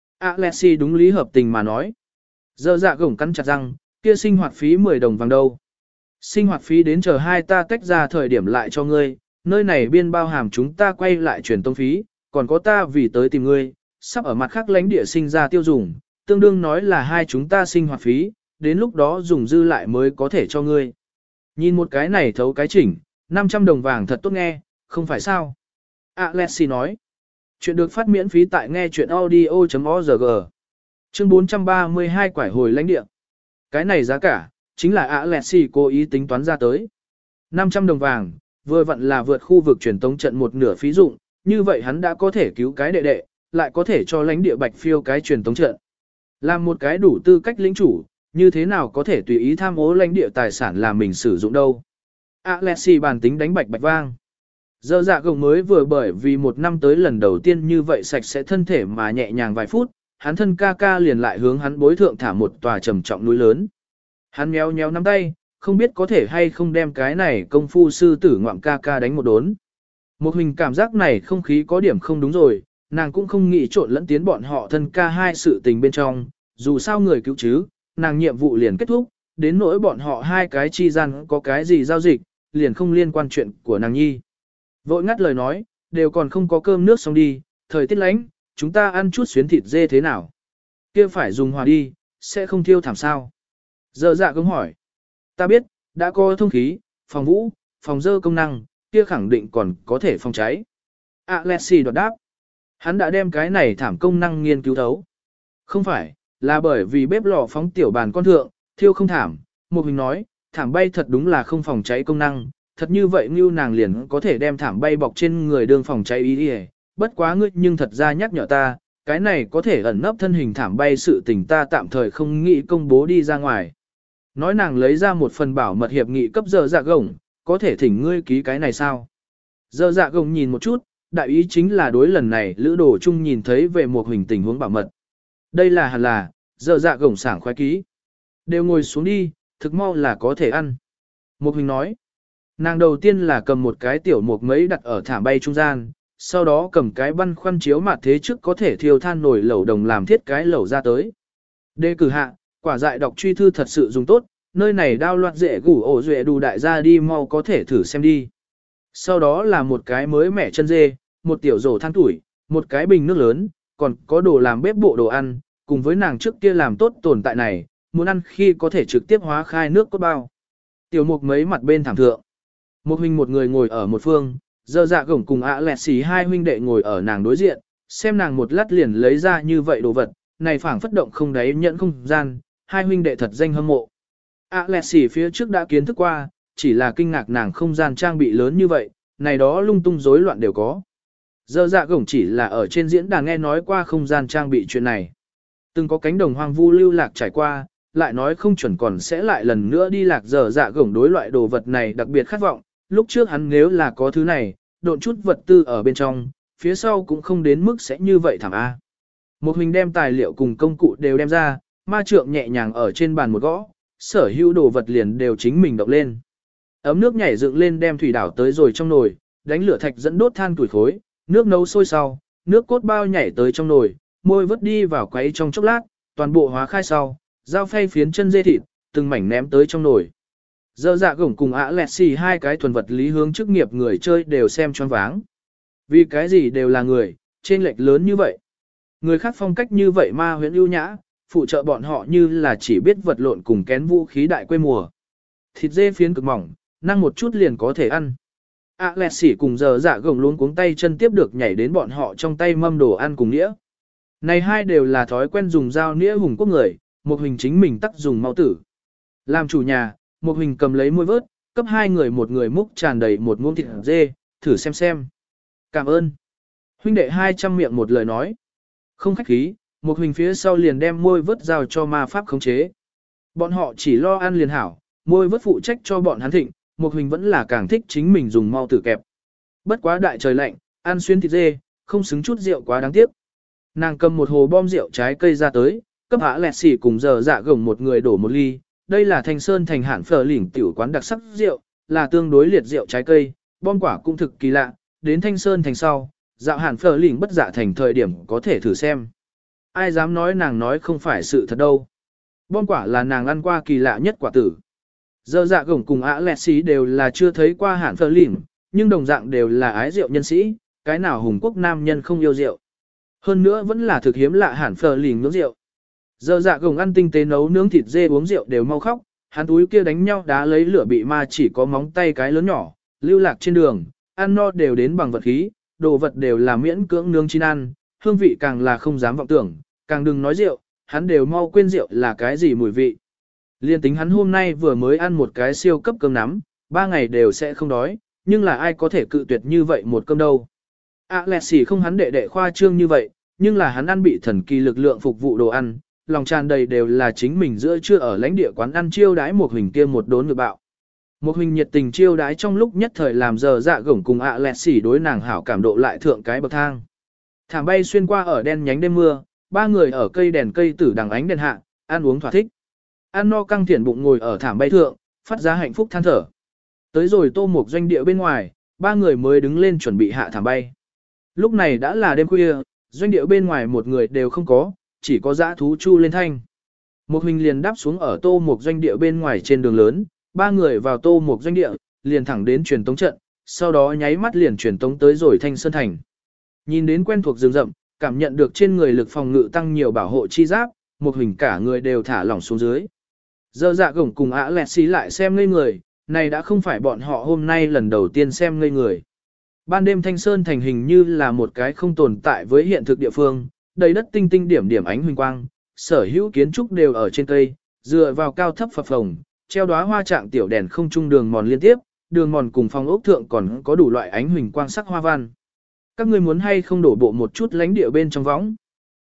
Alexi đúng lý hợp tình mà nói. Giờ dạ gồng cắn chặt răng, kia sinh hoạt phí mười đồng vàng đâu. Sinh hoạt phí đến chờ hai ta tách ra thời điểm lại cho ngươi, nơi này biên bao hàm chúng ta quay lại chuyển tông phí, còn có ta vì tới tìm ngươi, sắp ở mặt khác lãnh địa sinh ra tiêu dùng, tương đương nói là hai chúng ta sinh hoạt phí, đến lúc đó dùng dư lại mới có thể cho ngươi. Nhìn một cái này thấu cái chỉnh, năm trăm đồng vàng thật tốt nghe, không phải sao? Alexi nói. Chuyện được phát miễn phí tại nghe chuyện audio.org. Chương bốn trăm ba mươi hai quải hồi lãnh địa. Cái này giá cả, chính là Alexi cố ý tính toán ra tới. năm trăm đồng vàng, vừa vặn là vượt khu vực truyền tống trận một nửa phí dụng, như vậy hắn đã có thể cứu cái đệ đệ, lại có thể cho lãnh địa bạch phiêu cái truyền tống trận. Làm một cái đủ tư cách lĩnh chủ, như thế nào có thể tùy ý tham ô lãnh địa tài sản làm mình sử dụng đâu. Alexi bản tính đánh bạch bạch vang. Giờ dạ gồng mới vừa bởi vì một năm tới lần đầu tiên như vậy sạch sẽ thân thể mà nhẹ nhàng vài phút, hắn thân ca ca liền lại hướng hắn bối thượng thả một tòa trầm trọng núi lớn. Hắn méo méo nắm tay, không biết có thể hay không đem cái này công phu sư tử ngoạm ca ca đánh một đốn. Một hình cảm giác này không khí có điểm không đúng rồi, nàng cũng không nghĩ trộn lẫn tiến bọn họ thân ca hai sự tình bên trong, dù sao người cứu chứ, nàng nhiệm vụ liền kết thúc, đến nỗi bọn họ hai cái chi gian có cái gì giao dịch, liền không liên quan chuyện của nàng nhi. Vội ngắt lời nói, đều còn không có cơm nước xong đi, thời tiết lạnh, chúng ta ăn chút xuyến thịt dê thế nào? Kia phải dùng hòa đi, sẽ không thiêu thảm sao? Giờ dạ công hỏi. Ta biết, đã có thông khí, phòng vũ, phòng dơ công năng, kia khẳng định còn có thể phòng cháy. Alexi đoạt đáp. Hắn đã đem cái này thảm công năng nghiên cứu thấu. Không phải, là bởi vì bếp lò phóng tiểu bàn con thượng, thiêu không thảm. Một mình nói, thảm bay thật đúng là không phòng cháy công năng, thật như vậy như nàng liền có thể đem thảm bay bọc trên người đương phòng cháy ý đi. Bất quá ngươi nhưng thật ra nhắc nhở ta, cái này có thể ẩn nấp thân hình thảm bay sự tình ta tạm thời không nghĩ công bố đi ra ngoài. Nói nàng lấy ra một phần bảo mật hiệp nghị cấp giờ dạ gồng, có thể thỉnh ngươi ký cái này sao? Giờ dạ gồng nhìn một chút, đại ý chính là đối lần này lữ đồ chung nhìn thấy về một hình tình huống bảo mật. Đây là hẳn là, giờ dạ gồng sảng khoái ký. Đều ngồi xuống đi, thực mau là có thể ăn. Một hình nói, nàng đầu tiên là cầm một cái tiểu mục mấy đặt ở thảm bay trung gian, sau đó cầm cái băn khoăn chiếu mặt thế trước có thể thiêu than nổi lẩu đồng làm thiết cái lẩu ra tới. Đề cử hạ, quả dại đọc truy thư thật sự dùng tốt, nơi này đao loạt dễ gủ ổ duệ đủ đại gia đi mau có thể thử xem đi. Sau đó là một cái mới mẻ chân dê, một tiểu rổ than tuổi, một cái bình nước lớn, còn có đồ làm bếp bộ đồ ăn, cùng với nàng trước kia làm tốt tồn tại này, muốn ăn khi có thể trực tiếp hóa khai nước cốt bao. Tiểu mục mấy mặt bên thảm thượng. Một huynh một người ngồi ở một phương, giờ dạ gổng cùng ạ lẹt xì hai huynh đệ ngồi ở nàng đối diện, xem nàng một lát liền lấy ra như vậy đồ vật, này phảng phất động không đáy nhận không gian, hai huynh đệ thật danh hâm mộ. ạ lẹt xì phía trước đã kiến thức qua, chỉ là kinh ngạc nàng không gian trang bị lớn như vậy, này đó lung tung rối loạn đều có. Giờ dạ gổng chỉ là ở trên diễn đàn nghe nói qua không gian trang bị chuyện này. Từng có cánh đồng hoang vu lưu lạc trải qua, lại nói không chuẩn còn sẽ lại lần nữa đi lạc. Giờ dạ gổng đối loại đồ vật này đặc biệt khát vọng, lúc trước hắn nếu là có thứ này, độn chút vật tư ở bên trong, phía sau cũng không đến mức sẽ như vậy thảm a. Một hình đem tài liệu cùng công cụ đều đem ra, ma trượng nhẹ nhàng ở trên bàn một gõ, sở hữu đồ vật liền đều chính mình động lên. Ấm nước nhảy dựng lên đem thủy đảo tới rồi trong nồi, đánh lửa thạch dẫn đốt than tuổi khối, nước nấu sôi sau, nước cốt bao nhảy tới trong nồi, môi vớt đi vào quấy trong chốc lát, toàn bộ hóa khai sau, dao phay phiến chân dê thịt, từng mảnh ném tới trong nồi. Giờ dạ gổng cùng ạ lẹt xì hai cái thuần vật lý hướng chức nghiệp người chơi đều xem choáng váng. Vì cái gì đều là người, trên lệch lớn như vậy. Người khác phong cách như vậy ma huyễn ưu nhã, phụ trợ bọn họ như là chỉ biết vật lộn cùng kén vũ khí đại quê mùa. Thịt dê phiến cực mỏng, năng một chút liền có thể ăn. ạ lẹt xì cùng giờ dạ gổng luôn cuống tay chân tiếp được nhảy đến bọn họ trong tay mâm đồ ăn cùng nĩa. Này hai đều là thói quen dùng dao nĩa hùng quốc người, một hình chính mình tắc dùng mau tử. Làm chủ nhà, một hình cầm lấy môi vớt, cấp hai người một người múc tràn đầy một muỗng thịt dê, thử xem xem. Cảm ơn. Huynh đệ hai trăm miệng một lời nói. Không khách khí, một hình phía sau liền đem môi vớt giao cho ma pháp khống chế. Bọn họ chỉ lo ăn liền hảo, môi vớt phụ trách cho bọn hắn thịnh, một hình vẫn là càng thích chính mình dùng mau tử kẹp. Bất quá đại trời lạnh, ăn xuyên thịt dê, không xứng chút rượu quá đáng tiếc. Nàng cầm một hồ bom rượu trái cây ra tới, cấp hạ lẹt xỉ cùng giờ dạ gồng một người đổ một ly. Đây là Thanh Sơn thành hạn phở lỉnh tiểu quán đặc sắc rượu, là tương đối liệt rượu trái cây, bom quả cũng thực kỳ lạ. Đến Thanh Sơn thành sau, dạo hạn phở lỉnh bất dạ thành thời điểm có thể thử xem. Ai dám nói nàng nói không phải sự thật đâu. Bom quả là nàng ăn qua kỳ lạ nhất quả tử. Giờ dạ gồng cùng ạ lẹt xỉ đều là chưa thấy qua hạn phở lỉnh, nhưng đồng dạng đều là ái rượu nhân sĩ, cái nào hùng quốc nam nhân không yêu rượu. Hơn nữa vẫn là thực hiếm lạ hẳn phở lỉnh nướng rượu. Giờ dạ gồng ăn tinh tế nấu nướng thịt dê uống rượu đều mau khóc, hắn túi kia đánh nhau đá lấy lửa bị ma chỉ có móng tay cái lớn nhỏ, lưu lạc trên đường, ăn no đều đến bằng vật khí, đồ vật đều là miễn cưỡng nướng chín ăn, hương vị càng là không dám vọng tưởng, càng đừng nói rượu, hắn đều mau quên rượu là cái gì mùi vị. Liên tính hắn hôm nay vừa mới ăn một cái siêu cấp cơm nắm, ba ngày đều sẽ không đói, nhưng là ai có thể cự tuyệt như vậy một cơm đâu. À lẹt xỉ không hắn đệ đệ khoa trương như vậy, nhưng là hắn ăn bị thần kỳ lực lượng phục vụ đồ ăn, lòng tràn đầy đều là chính mình giữa trưa ở lãnh địa quán ăn chiêu đái một hình kia một đốn ngược bạo. Một hình nhiệt tình chiêu đái trong lúc nhất thời làm giờ dạ gổng cùng ạ lẹt xỉ đối nàng hảo cảm độ lại thượng cái bậc thang. Thảm bay xuyên qua ở đen nhánh đêm mưa, ba người ở cây đèn cây tử đằng ánh đèn hạ, ăn uống thỏa thích. Ăn no căng thiển bụng ngồi ở thảm bay thượng, phát ra hạnh phúc than thở. Tới rồi tô một doanh địa bên ngoài, ba người mới đứng lên chuẩn bị hạ thảm bay. Lúc này đã là đêm khuya, doanh địa bên ngoài một người đều không có, chỉ có dã thú chu lên thanh. Một hình liền đáp xuống ở tô một doanh địa bên ngoài trên đường lớn, ba người vào tô một doanh địa, liền thẳng đến truyền tống trận, sau đó nháy mắt liền truyền tống tới rồi Thanh Sơn thành. Nhìn đến quen thuộc rừng rậm, cảm nhận được trên người lực phòng ngự tăng nhiều bảo hộ chi giáp, một hình cả người đều thả lỏng xuống dưới. Giờ dạ gổng cùng ạ lẹt xí lại xem ngây người, này đã không phải bọn họ hôm nay lần đầu tiên xem ngây người. Ban đêm Thanh Sơn thành hình như là một cái không tồn tại với hiện thực địa phương, đầy đất tinh tinh điểm điểm ánh huỳnh quang, sở hữu kiến trúc đều ở trên cây, dựa vào cao thấp phập phồng, treo đóa hoa trạng tiểu đèn không trung đường mòn liên tiếp, đường mòn cùng phong ốc thượng còn có đủ loại ánh huỳnh quang sắc hoa văn. Các ngươi muốn hay không đổ bộ một chút lánh địa bên trong võng?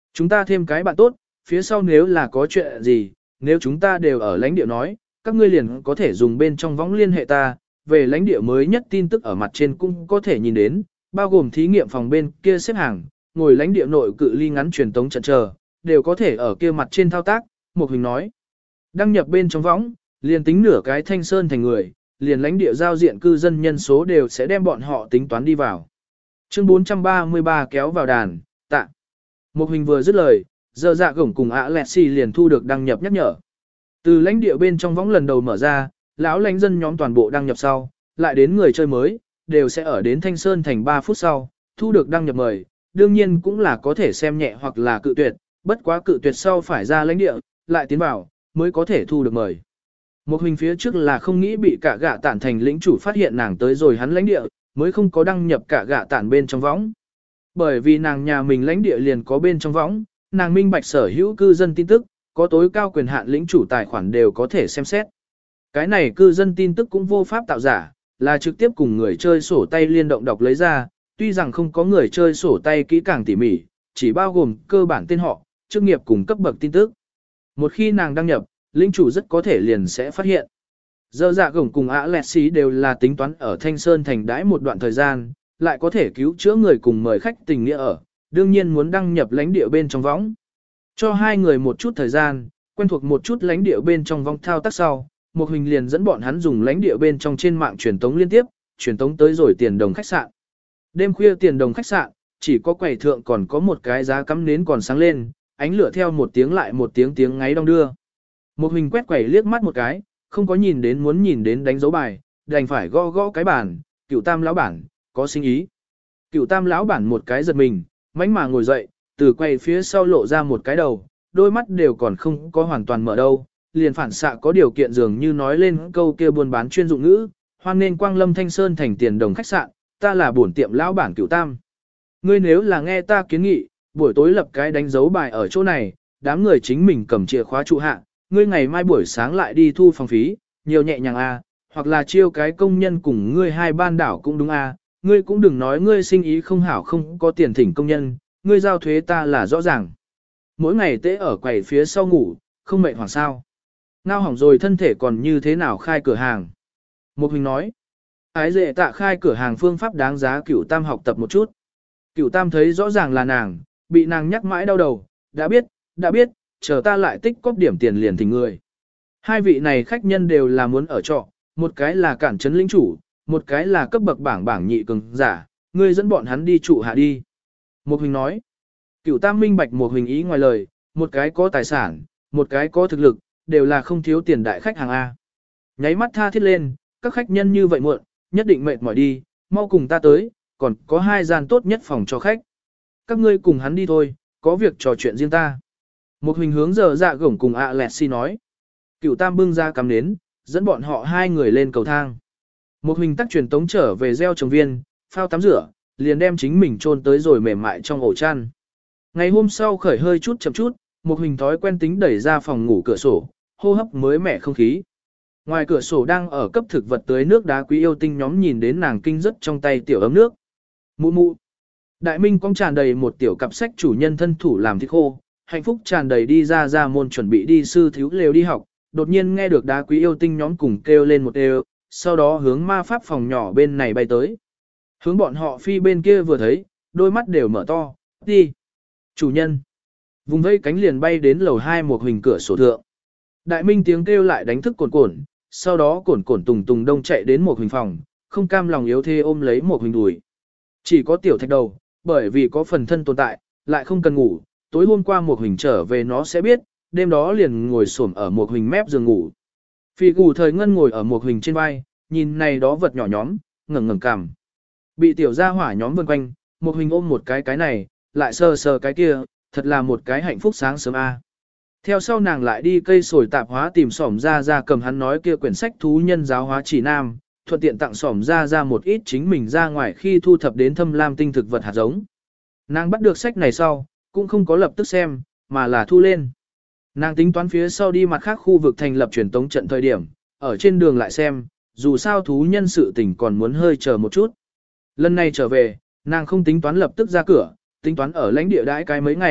Chúng ta thêm cái bạn tốt, phía sau nếu là có chuyện gì, nếu chúng ta đều ở lãnh địa nói, các ngươi liền có thể dùng bên trong võng liên hệ ta, về lãnh địa mới nhất tin tức ở mặt trên cũng có thể nhìn đến, bao gồm thí nghiệm phòng bên kia xếp hàng, ngồi lãnh địa nội cự ly ngắn truyền tống trận chờ, đều có thể ở kia mặt trên thao tác, Một Huỳnh nói. Đăng nhập bên trong võng, liền tính nửa cái Thanh Sơn thành người, liền lãnh địa giao diện cư dân nhân số đều sẽ đem bọn họ tính toán đi vào. Chương bốn trăm ba mươi ba kéo vào đàn, tạ. Một Huỳnh vừa dứt lời, giờ dạ gổng cùng ạ lẹt xì liền thu được đăng nhập nhắc nhở. Từ lãnh địa bên trong võng lần đầu mở ra, lão lãnh dân nhóm toàn bộ đăng nhập sau, lại đến người chơi mới, đều sẽ ở đến Thanh Sơn thành ba phút sau, thu được đăng nhập mời, đương nhiên cũng là có thể xem nhẹ hoặc là cự tuyệt, bất quá cự tuyệt sau phải ra lãnh địa, lại tiến vào, mới có thể thu được mời. Một Huỳnh phía trước là không nghĩ bị cả gạ tản thành lĩnh chủ phát hiện nàng tới rồi hắn lãnh địa, mới không có đăng nhập cả gạ tản bên trong võng. Bởi vì nàng nhà mình lãnh địa liền có bên trong võng, nàng minh bạch sở hữu cư dân tin tức, có tối cao quyền hạn lĩnh chủ tài khoản đều có thể xem xét. Cái này cư dân tin tức cũng vô pháp tạo giả, là trực tiếp cùng người chơi sổ tay liên động đọc lấy ra, tuy rằng không có người chơi sổ tay kỹ càng tỉ mỉ, chỉ bao gồm cơ bản tên họ, chức nghiệp cùng cấp bậc tin tức. Một khi nàng đăng nhập, lĩnh chủ rất có thể liền sẽ phát hiện. Giờ dạ gổng cùng ạ lẹt xí đều là tính toán ở Thanh Sơn thành đãi một đoạn thời gian, lại có thể cứu chữa người cùng mời khách tình nghĩa ở, đương nhiên muốn đăng nhập lãnh địa bên trong võng. Cho hai người một chút thời gian, quen thuộc một chút lãnh địa bên trong vong thao tác sau, Một Huỳnh liền dẫn bọn hắn dùng lãnh địa bên trong trên mạng truyền tống liên tiếp, truyền tống tới rồi tiền đồng khách sạn. Đêm khuya tiền đồng khách sạn, chỉ có quầy thượng còn có một cái giá cắm nến còn sáng lên, ánh lửa theo một tiếng lại một tiếng tiếng ngáy đong đưa. Một Huỳnh quét quầy liếc mắt một cái, không có nhìn đến muốn nhìn đến đánh dấu bài, đành phải gõ gõ cái bàn, Cửu Tam lão bản, có sinh ý. Cửu Tam lão bản một cái giật mình, mánh mà ngồi dậy, từ quầy phía sau lộ ra một cái đầu, đôi mắt đều còn không có hoàn toàn mở đâu, liền phản xạ có điều kiện dường như nói lên câu kia buôn bán chuyên dụng ngữ, hoan nên Quang Lâm Thanh Sơn thành tiền đồng khách sạn, ta là bổn tiệm lão bản Cửu Tam. Ngươi nếu là nghe ta kiến nghị, buổi tối lập cái đánh dấu bài ở chỗ này, đám người chính mình cầm chìa khóa trụ hạ, ngươi ngày mai buổi sáng lại đi thu phòng phí, nhiều nhẹ nhàng a, hoặc là chiêu cái công nhân cùng ngươi hai ban đảo cũng đúng a, ngươi cũng đừng nói ngươi sinh ý không hảo không có tiền thỉnh công nhân, ngươi giao thuế ta là rõ ràng. Mỗi ngày tế ở quầy phía sau ngủ, không mệt hoảng sao. Ngao hỏng rồi thân thể còn như thế nào khai cửa hàng. Một Huỳnh nói, ái dệ tạ khai cửa hàng phương pháp đáng giá Cửu Tam học tập một chút. Cửu Tam thấy rõ ràng là nàng, bị nàng nhắc mãi đau đầu, đã biết, đã biết, chờ ta lại tích cóp điểm tiền liền thỉnh người. Hai vị này khách nhân đều là muốn ở trọ, một cái là cản trấn lĩnh chủ, một cái là cấp bậc bảng bảng nhị cường giả, ngươi dẫn bọn hắn đi trụ hạ đi. Một Huỳnh nói, Cửu Tam minh bạch một Huỳnh ý ngoài lời, một cái có tài sản, một cái có thực lực, đều là không thiếu tiền đại khách hàng A. Nháy mắt tha thiết lên, các khách nhân như vậy muộn, nhất định mệt mỏi đi, mau cùng ta tới, còn có hai gian tốt nhất phòng cho khách. Các ngươi cùng hắn đi thôi, có việc trò chuyện riêng ta. Một Huỳnh hướng giờ dạ gổng cùng ạ lẹt xi nói. Cửu Tam bưng ra cắm nến, dẫn bọn họ hai người lên cầu thang. Một Huỳnh tắc truyền tống trở về gieo trồng viên, phao tắm rửa, liền đem chính mình chôn tới rồi mềm mại trong ổ chăn. Ngày hôm sau khởi hơi chút chậm chút, Một Huỳnh thói quen tính đẩy ra phòng ngủ cửa sổ, hô hấp mới mẻ không khí. Ngoài cửa sổ đang ở cấp thực vật tưới nước đá quý yêu tinh nhóm nhìn đến nàng kinh rất trong tay tiểu ấm nước. Mụ mụ. Đại Minh cong tràn đầy một tiểu cặp sách chủ nhân thân thủ làm thịt khô, hạnh phúc tràn đầy đi ra ra môn chuẩn bị đi sư thiếu lều đi học, đột nhiên nghe được đá quý yêu tinh nhóm cùng kêu lên một đều, sau đó hướng ma pháp phòng nhỏ bên này bay tới. Hướng bọn họ phi bên kia vừa thấy, đôi mắt đều mở to, đi. Chủ nhân. Vùng vây cánh liền bay đến lầu hai một Huỳnh cửa sổ thượng. Đại Minh tiếng kêu lại đánh thức cồn cồn, sau đó cồn cồn tùng tùng đông chạy đến một Huỳnh phòng, không cam lòng yếu thế ôm lấy một Huỳnh đùi. Chỉ có tiểu thạch đầu, bởi vì có phần thân tồn tại, lại không cần ngủ, tối hôm qua một Huỳnh trở về nó sẽ biết, đêm đó liền ngồi xổm ở một Huỳnh mép giường ngủ. Phì gù thời ngân ngồi ở một Huỳnh trên vai, nhìn này đó vật nhỏ nhóm, ngẩng ngẩng cằm. Bị tiểu gia hỏa nhóm vần quanh, một Huỳnh ôm một cái cái này, lại sờ sờ cái kia, thật là một cái hạnh phúc sáng sớm a. Theo sau nàng lại đi cây sồi tạp hóa tìm xỏm ra ra cầm hắn nói kia quyển sách thú nhân giáo hóa chỉ nam, thuận tiện tặng xỏm ra ra một ít chính mình ra ngoài khi thu thập đến thâm lam tinh thực vật hạt giống. Nàng bắt được sách này sau, cũng không có lập tức xem, mà là thu lên. Nàng tính toán phía sau đi mặt khác khu vực thành lập truyền tống trận thời điểm, ở trên đường lại xem, dù sao thú nhân sự tình còn muốn hơi chờ một chút. Lần này trở về, nàng không tính toán lập tức ra cửa, tính toán ở lãnh địa đãi cái mấy ngày,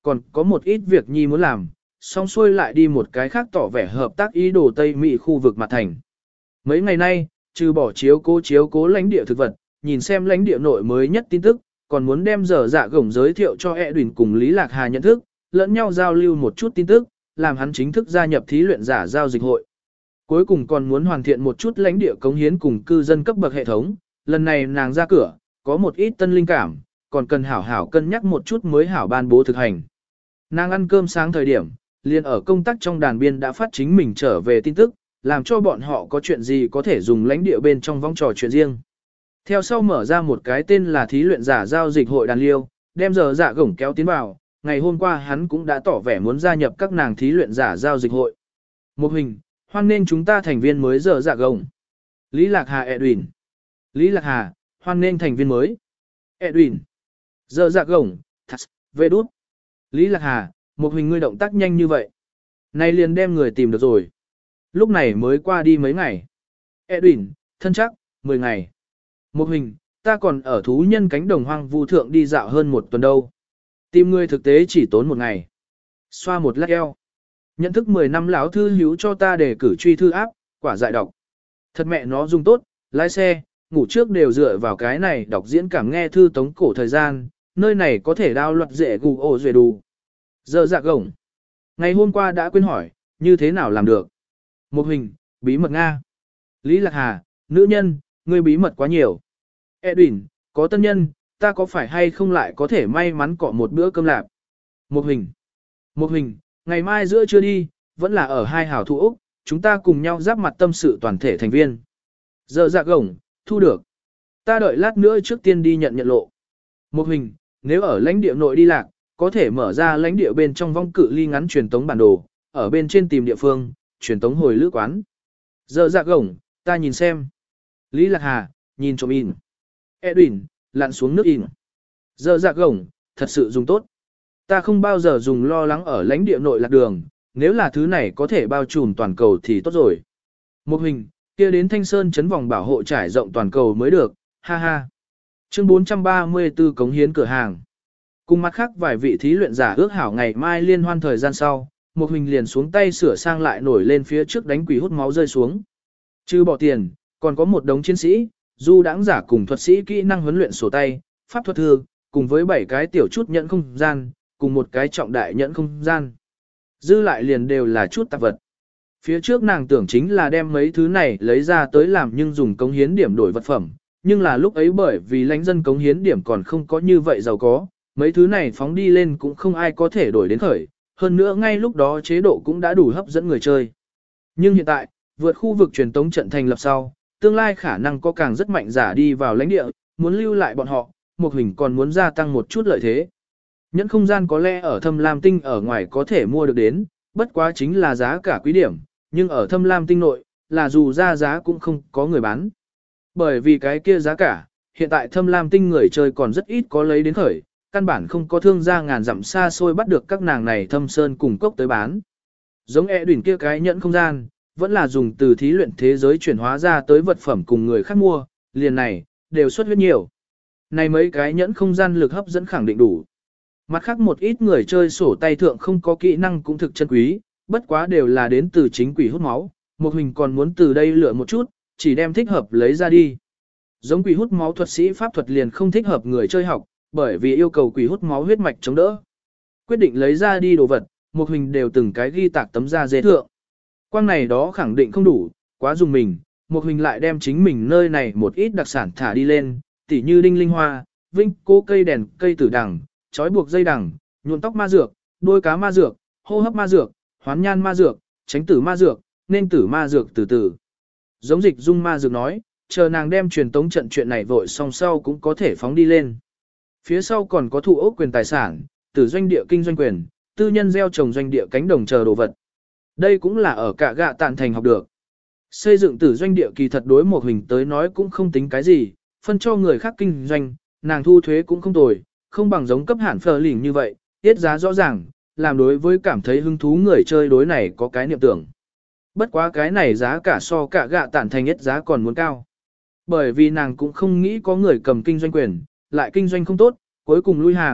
còn có một ít việc nhi muốn làm, xong xuôi lại đi một cái khác tỏ vẻ hợp tác ý đồ Tây Mỹ khu vực mặt thành. Mấy ngày nay, trừ bỏ chiếu cố chiếu cố lãnh địa thực vật, nhìn xem lãnh địa nội mới nhất tin tức, còn muốn đem dở dạ gổng giới thiệu cho Edwin cùng Lý Lạc Hà nhận thức, lẫn nhau giao lưu một chút tin tức, làm hắn chính thức gia nhập thí luyện giả giao dịch hội. Cuối cùng còn muốn hoàn thiện một chút lãnh địa cống hiến cùng cư dân cấp bậc hệ thống, lần này nàng ra cửa, có một ít tân linh cảm, còn cần hảo hảo cân nhắc một chút mới hảo ban bố thực hành. Nàng ăn cơm sáng thời điểm, liền ở công tác trong đàn biên đã phát chính mình trở về tin tức, làm cho bọn họ có chuyện gì có thể dùng lãnh địa bên trong vòng trò chuyện riêng. Theo sau mở ra một cái tên là thí luyện giả giao dịch hội đàn liêu, đem giờ dạ gổng kéo tiến vào, ngày hôm qua hắn cũng đã tỏ vẻ muốn gia nhập các nàng thí luyện giả giao dịch hội. Một hình, hoan nên chúng ta thành viên mới giờ dạ gổng. Lý Lạc Hà Edwin. Lý Lạc Hà, hoan nên thành viên mới. Edwin. Giờ dạ gổng, thật, về đút. Lý Lạc Hà, một hình ngươi động tác nhanh như vậy. Này liền đem người tìm được rồi. Lúc này mới qua đi mấy ngày. Edwin, thân chắc, mười ngày. Một hình, ta còn ở thú nhân cánh đồng hoang vu thượng đi dạo hơn một tuần đâu. Tìm người thực tế chỉ tốn một ngày. Xoa một lát eo. Nhận thức mười năm lão thư hiếu cho ta để cử truy thư áp, quả dại đọc. Thật mẹ nó dùng tốt, lái xe, ngủ trước đều dựa vào cái này đọc diễn cảm nghe thư tống cổ thời gian, nơi này có thể đao loạt dễ gù ổ dễ đủ. Giờ dạ gổng. Ngày hôm qua đã quên hỏi, như thế nào làm được? Một hình, bí mật Nga. Lý Lạc Hà, nữ nhân, ngươi bí mật quá nhiều. Edwin, có tân nhân, ta có phải hay không lại có thể may mắn cọ một bữa cơm lạp? Một hình. Một hình, ngày mai giữa trưa đi, vẫn là ở hai hảo thủ Úc, chúng ta cùng nhau giáp mặt tâm sự toàn thể thành viên. Giờ dạ gổng, thu được. Ta đợi lát nữa trước tiên đi nhận nhận lộ. Một hình, nếu ở lãnh địa nội đi lạc, có thể mở ra lãnh địa bên trong vong cự ly ngắn truyền tống bản đồ, ở bên trên tìm địa phương, truyền tống hồi lữ quán. Giờ dạ gổng, ta nhìn xem. Lý Lạc Hà, nhìn trộm in. Edwin, lặn xuống nước in. Giờ dạ gổng, thật sự dùng tốt. Ta không bao giờ dùng lo lắng ở lãnh địa nội lạc đường, nếu là thứ này có thể bao trùm toàn cầu thì tốt rồi. Một hình, kia đến Thanh Sơn chấn vòng bảo hộ trải rộng toàn cầu mới được, ha ha. Chương bốn trăm ba mươi tư cống hiến cửa hàng. Cùng mặt khác vài vị thí luyện giả ước hảo ngày mai liên hoan thời gian sau, một hình liền xuống tay sửa sang lại nổi lên phía trước đánh quỷ hút máu rơi xuống. Chứ bỏ tiền, còn có một đống chiến sĩ, du đãng giả cùng thuật sĩ kỹ năng huấn luyện sổ tay, pháp thuật thư, cùng với bảy cái tiểu chút nhẫn không gian, cùng một cái trọng đại nhẫn không gian. Dư lại liền đều là chút tạp vật. Phía trước nàng tưởng chính là đem mấy thứ này lấy ra tới làm nhưng dùng cống hiến điểm đổi vật phẩm, nhưng là lúc ấy bởi vì lãnh dân cống hiến điểm còn không có như vậy giàu có, mấy thứ này phóng đi lên cũng không ai có thể đổi đến khởi, hơn nữa ngay lúc đó chế độ cũng đã đủ hấp dẫn người chơi. Nhưng hiện tại, vượt khu vực truyền tống trận thành lập sau, tương lai khả năng có càng rất mạnh giả đi vào lãnh địa, muốn lưu lại bọn họ, một hình còn muốn gia tăng một chút lợi thế. Nhẫn không gian có lẽ ở Thâm Lam Tinh ở ngoài có thể mua được đến, bất quá chính là giá cả quý điểm, nhưng ở Thâm Lam Tinh nội, là dù ra giá cũng không có người bán. Bởi vì cái kia giá cả, hiện tại Thâm Lam Tinh người chơi còn rất ít có lấy đến khởi, căn bản không có thương gia ngàn dặm xa xôi bắt được các nàng này thâm sơn cùng cốc tới bán. Giống e đuyển kia cái nhẫn không gian, vẫn là dùng từ thí luyện thế giới chuyển hóa ra tới vật phẩm cùng người khác mua, liền này, đều xuất huyết nhiều. Này mấy cái nhẫn không gian lực hấp dẫn khẳng định đủ. Mặt khác một ít người chơi sổ tay thượng không có kỹ năng cũng thực chân quý, bất quá đều là đến từ chính quỷ hút máu, một hình còn muốn từ đây lựa một chút, chỉ đem thích hợp lấy ra đi. Giống quỷ hút máu thuật sĩ pháp thuật liền không thích hợp người chơi học, bởi vì yêu cầu quỷ hút máu huyết mạch chống đỡ. Quyết định lấy ra đi đồ vật, một hình đều từng cái ghi tạc tấm da dê thượng. Quang này đó khẳng định không đủ, quá dùng mình, một hình lại đem chính mình nơi này một ít đặc sản thả đi lên, tỉ như đinh linh hoa, vinh cố cây đèn, cây tử đằng, trói buộc dây đằng, nhuộm tóc ma dược, đôi cá ma dược, hô hấp ma dược, hoán nhan ma dược, tránh tử ma dược, nên tử ma dược từ từ. Giống dịch dung ma dược nói, chờ nàng đem truyền tống trận chuyện này vội xong sau cũng có thể phóng đi lên. Phía sau còn có thụ ốc quyền tài sản, tử doanh địa kinh doanh quyền, tư nhân gieo trồng doanh địa cánh đồng chờ đồ vật. Đây cũng là ở cả gạ tạn thành học được. Xây dựng tử doanh địa kỳ thật đối một hình tới nói cũng không tính cái gì, phân cho người khác kinh doanh, nàng thu thuế cũng không tồi, không bằng giống cấp hạn phờ lỉnh như vậy, tiết giá rõ ràng, làm đối với cảm thấy hứng thú người chơi đối này có cái niệm tưởng. Bất quá cái này giá cả so cả gạ tản thành ít giá còn muốn cao. Bởi vì nàng cũng không nghĩ có người cầm kinh doanh quyền, lại kinh doanh không tốt, cuối cùng lui hàng,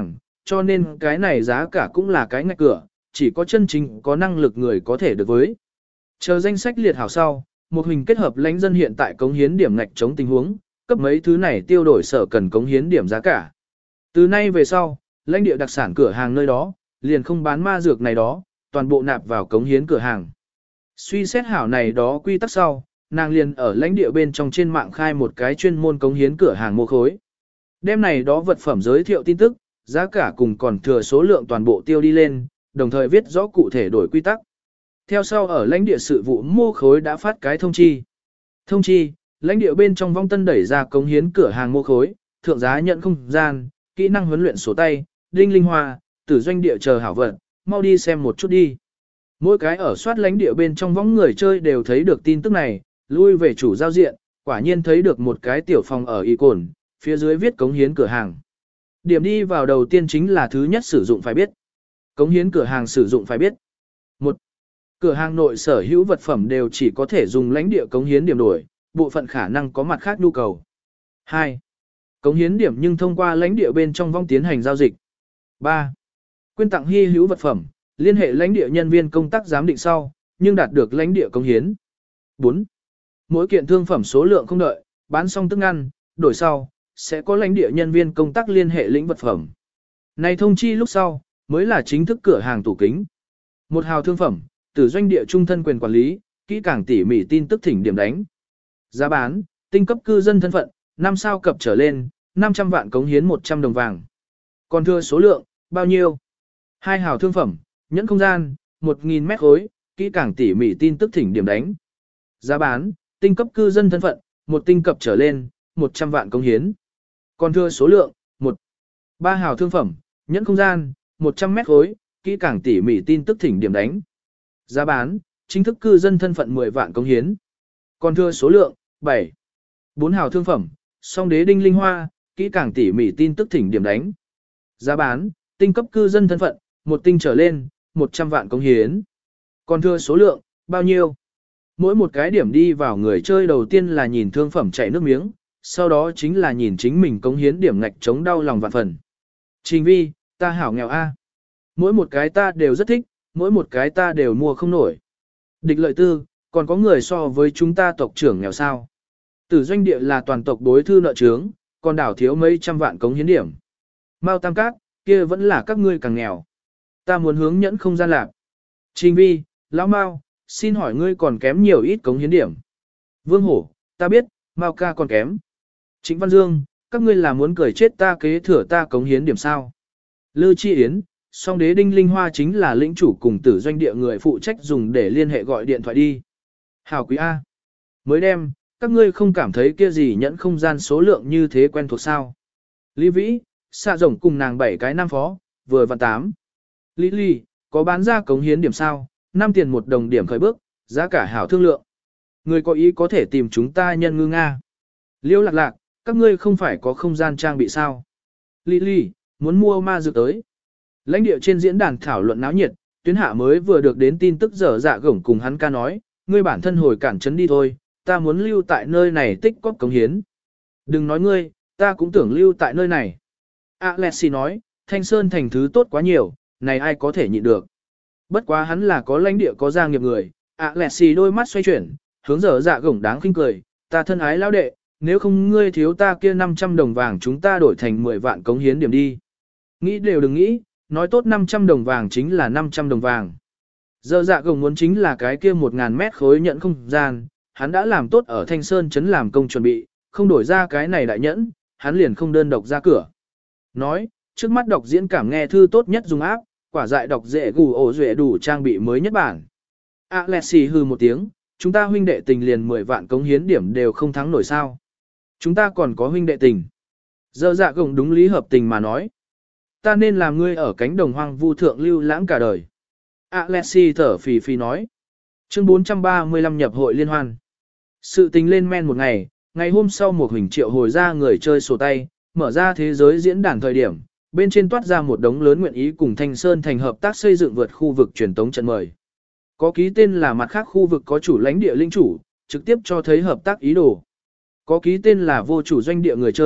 cho nên cái này giá cả cũng là cái ngạch cửa, chỉ có chân chính có năng lực người có thể được với. Chờ danh sách liệt hảo sau, một hình kết hợp lãnh dân hiện tại cống hiến điểm ngạch chống tình huống, cấp mấy thứ này tiêu đổi sở cần cống hiến điểm giá cả. Từ nay về sau, lãnh địa đặc sản cửa hàng nơi đó, liền không bán ma dược này đó, toàn bộ nạp vào cống hiến cửa hàng. Suy xét hảo này đó quy tắc sau, nàng liền ở lãnh địa bên trong trên mạng khai một cái chuyên môn cống hiến cửa hàng mua khối. Đêm này đó vật phẩm giới thiệu tin tức, giá cả cùng còn thừa số lượng toàn bộ tiêu đi lên, đồng thời viết rõ cụ thể đổi quy tắc. Theo sau ở lãnh địa sự vụ mua khối đã phát cái thông chi. Thông chi, lãnh địa bên trong vong tân đẩy ra cống hiến cửa hàng mua khối, thượng giá nhận không gian, kỹ năng huấn luyện sổ tay, đinh linh hoa, tử doanh địa chờ hảo vận, mau đi xem một chút đi. Mỗi cái ở soát lãnh địa bên trong võng người chơi đều thấy được tin tức này, lui về chủ giao diện, quả nhiên thấy được một cái tiểu phòng ở y cồn, phía dưới viết cống hiến cửa hàng. Điểm đi vào đầu tiên chính là thứ nhất sử dụng phải biết. Cống hiến cửa hàng sử dụng phải biết. một. Cửa hàng nội sở hữu vật phẩm đều chỉ có thể dùng lãnh địa cống hiến điểm đổi, bộ phận khả năng có mặt khác nhu cầu. hai. Cống hiến điểm nhưng thông qua lãnh địa bên trong vong tiến hành giao dịch. ba. Quyên tặng hy hữu vật phẩm, liên hệ lãnh địa nhân viên công tác giám định sau, nhưng đạt được lãnh địa cống hiến. bốn. Mỗi kiện thương phẩm số lượng không đợi, bán xong tức ăn, đổi sau, sẽ có lãnh địa nhân viên công tác liên hệ lĩnh vật phẩm. Này thông chi lúc sau, mới là chính thức cửa hàng tủ kính. Một hào thương phẩm, từ doanh địa trung thân quyền quản lý, kỹ càng tỉ mỉ tin tức thỉnh điểm đánh. Giá bán, tinh cấp cư dân thân phận, năm sao cập trở lên, năm trăm vạn cống hiến một trăm đồng vàng. Còn thừa số lượng, bao nhiêu? Hai hào thương phẩm, nhẫn không gian, một nghìn mét khối, kỹ càng tỉ mỉ tin tức thỉnh điểm đánh. Giá bán, tinh cấp cư dân thân phận, một tinh cấp trở lên, một trăm vạn cống hiến. Còn thừa số lượng, một. Ba hào thương phẩm, nhẫn không gian, một trăm mét khối, kỹ càng tỉ mỉ tin tức thỉnh điểm đánh. Giá bán, chính thức cư dân thân phận mười vạn cống hiến. Còn thừa số lượng, bảy. Bốn hào thương phẩm, song đế đinh linh hoa, kỹ càng tỉ mỉ tin tức thỉnh điểm đánh. Giá bán, tinh cấp cư dân thân phận, một tinh trở lên, một trăm vạn cống hiến. Còn thừa số lượng, bao nhiêu? Mỗi một cái điểm đi vào người chơi đầu tiên là nhìn thương phẩm chảy nước miếng, sau đó chính là nhìn chính mình cống hiến điểm ngạch chống đau lòng vạn phần. Trình vi, ta hảo nghèo a. Mỗi một cái ta đều rất thích, mỗi một cái ta đều mua không nổi. Địch lợi tư, còn có người so với chúng ta tộc trưởng nghèo sao. Tử doanh địa là toàn tộc đối thư nợ trướng, còn đảo thiếu mấy trăm vạn cống hiến điểm. Mao Tam Cát, kia vẫn là các ngươi càng nghèo. Ta muốn hướng nhẫn không gian lạc. Trình vi, lão Mao, xin hỏi ngươi còn kém nhiều ít cống hiến điểm. Vương Hổ, ta biết, Mao ca còn kém. Trịnh Văn Dương, các ngươi là muốn cười chết ta kế thừa ta cống hiến điểm sao. Lư Chi Yến, song đế đinh linh hoa chính là lĩnh chủ cùng tử doanh địa người phụ trách dùng để liên hệ gọi điện thoại đi. Hảo quý A. Mới đem, các ngươi không cảm thấy kia gì nhẫn không gian số lượng như thế quen thuộc sao. Lý Vĩ, xạ rồng cùng nàng bảy cái nam phó, vừa và tám. Lý Lý, có bán ra cống hiến điểm sao, năm tiền một đồng điểm khởi bước, giá cả hảo thương lượng. Người có ý có thể tìm chúng ta nhân ngư Nga. Liêu lạc lạc, các ngươi không phải có không gian trang bị sao. Lý Lý, muốn mua ma dược tới. Lãnh địa trên diễn đàn thảo luận náo nhiệt, tuyến hạ mới vừa được đến tin tức dở dạ gổng cùng hắn ca nói, ngươi bản thân hồi cản trấn đi thôi, ta muốn lưu tại nơi này tích cóp cống hiến. Đừng nói ngươi, ta cũng tưởng lưu tại nơi này. Alexi nói, Thanh Sơn thành thứ tốt quá nhiều, này ai có thể nhịn được. Bất quá hắn là có lãnh địa có gia nghiệp người, Alexi đôi mắt xoay chuyển, hướng dở dạ gổng đáng khinh cười, ta thân ái lão đệ, nếu không ngươi thiếu ta kia năm trăm đồng vàng chúng ta đổi thành mười vạn cống hiến điểm đi. Nghĩ đều đừng nghĩ, nói tốt năm trăm đồng vàng chính là năm trăm đồng vàng. Dở dạ gồng muốn chính là cái kia một ngàn mét khối nhận không gian, hắn đã làm tốt ở Thanh Sơn trấn làm công chuẩn bị, không đổi ra cái này đại nhẫn, hắn liền không đơn độc ra cửa. Nói, trước mắt đọc diễn cảm nghe thư tốt nhất dùng áp, quả dại đọc dễ gù ổ duệ đủ trang bị mới nhất bản. Alexi hư một tiếng, chúng ta huynh đệ tình liền mười vạn cống hiến điểm đều không thắng nổi sao. Chúng ta còn có huynh đệ tình. Dở dạ gồng đúng lý hợp tình mà nói. Ta nên làm ngươi ở cánh đồng hoang vu thượng lưu lãng cả đời. Alexi thở phì phì nói. Chương bốn trăm ba mươi lăm nhập hội liên hoan. Sự tình lên men một ngày, ngày hôm sau một huỳnh triệu hồi ra người chơi sổ tay, mở ra thế giới diễn đàn thời điểm, bên trên toát ra một đống lớn nguyện ý cùng Thanh Sơn thành hợp tác xây dựng vượt khu vực truyền tống trận mời. Có ký tên là mặt khác khu vực có chủ lãnh địa linh chủ, trực tiếp cho thấy hợp tác ý đồ. Có ký tên là vô chủ doanh địa người chơi,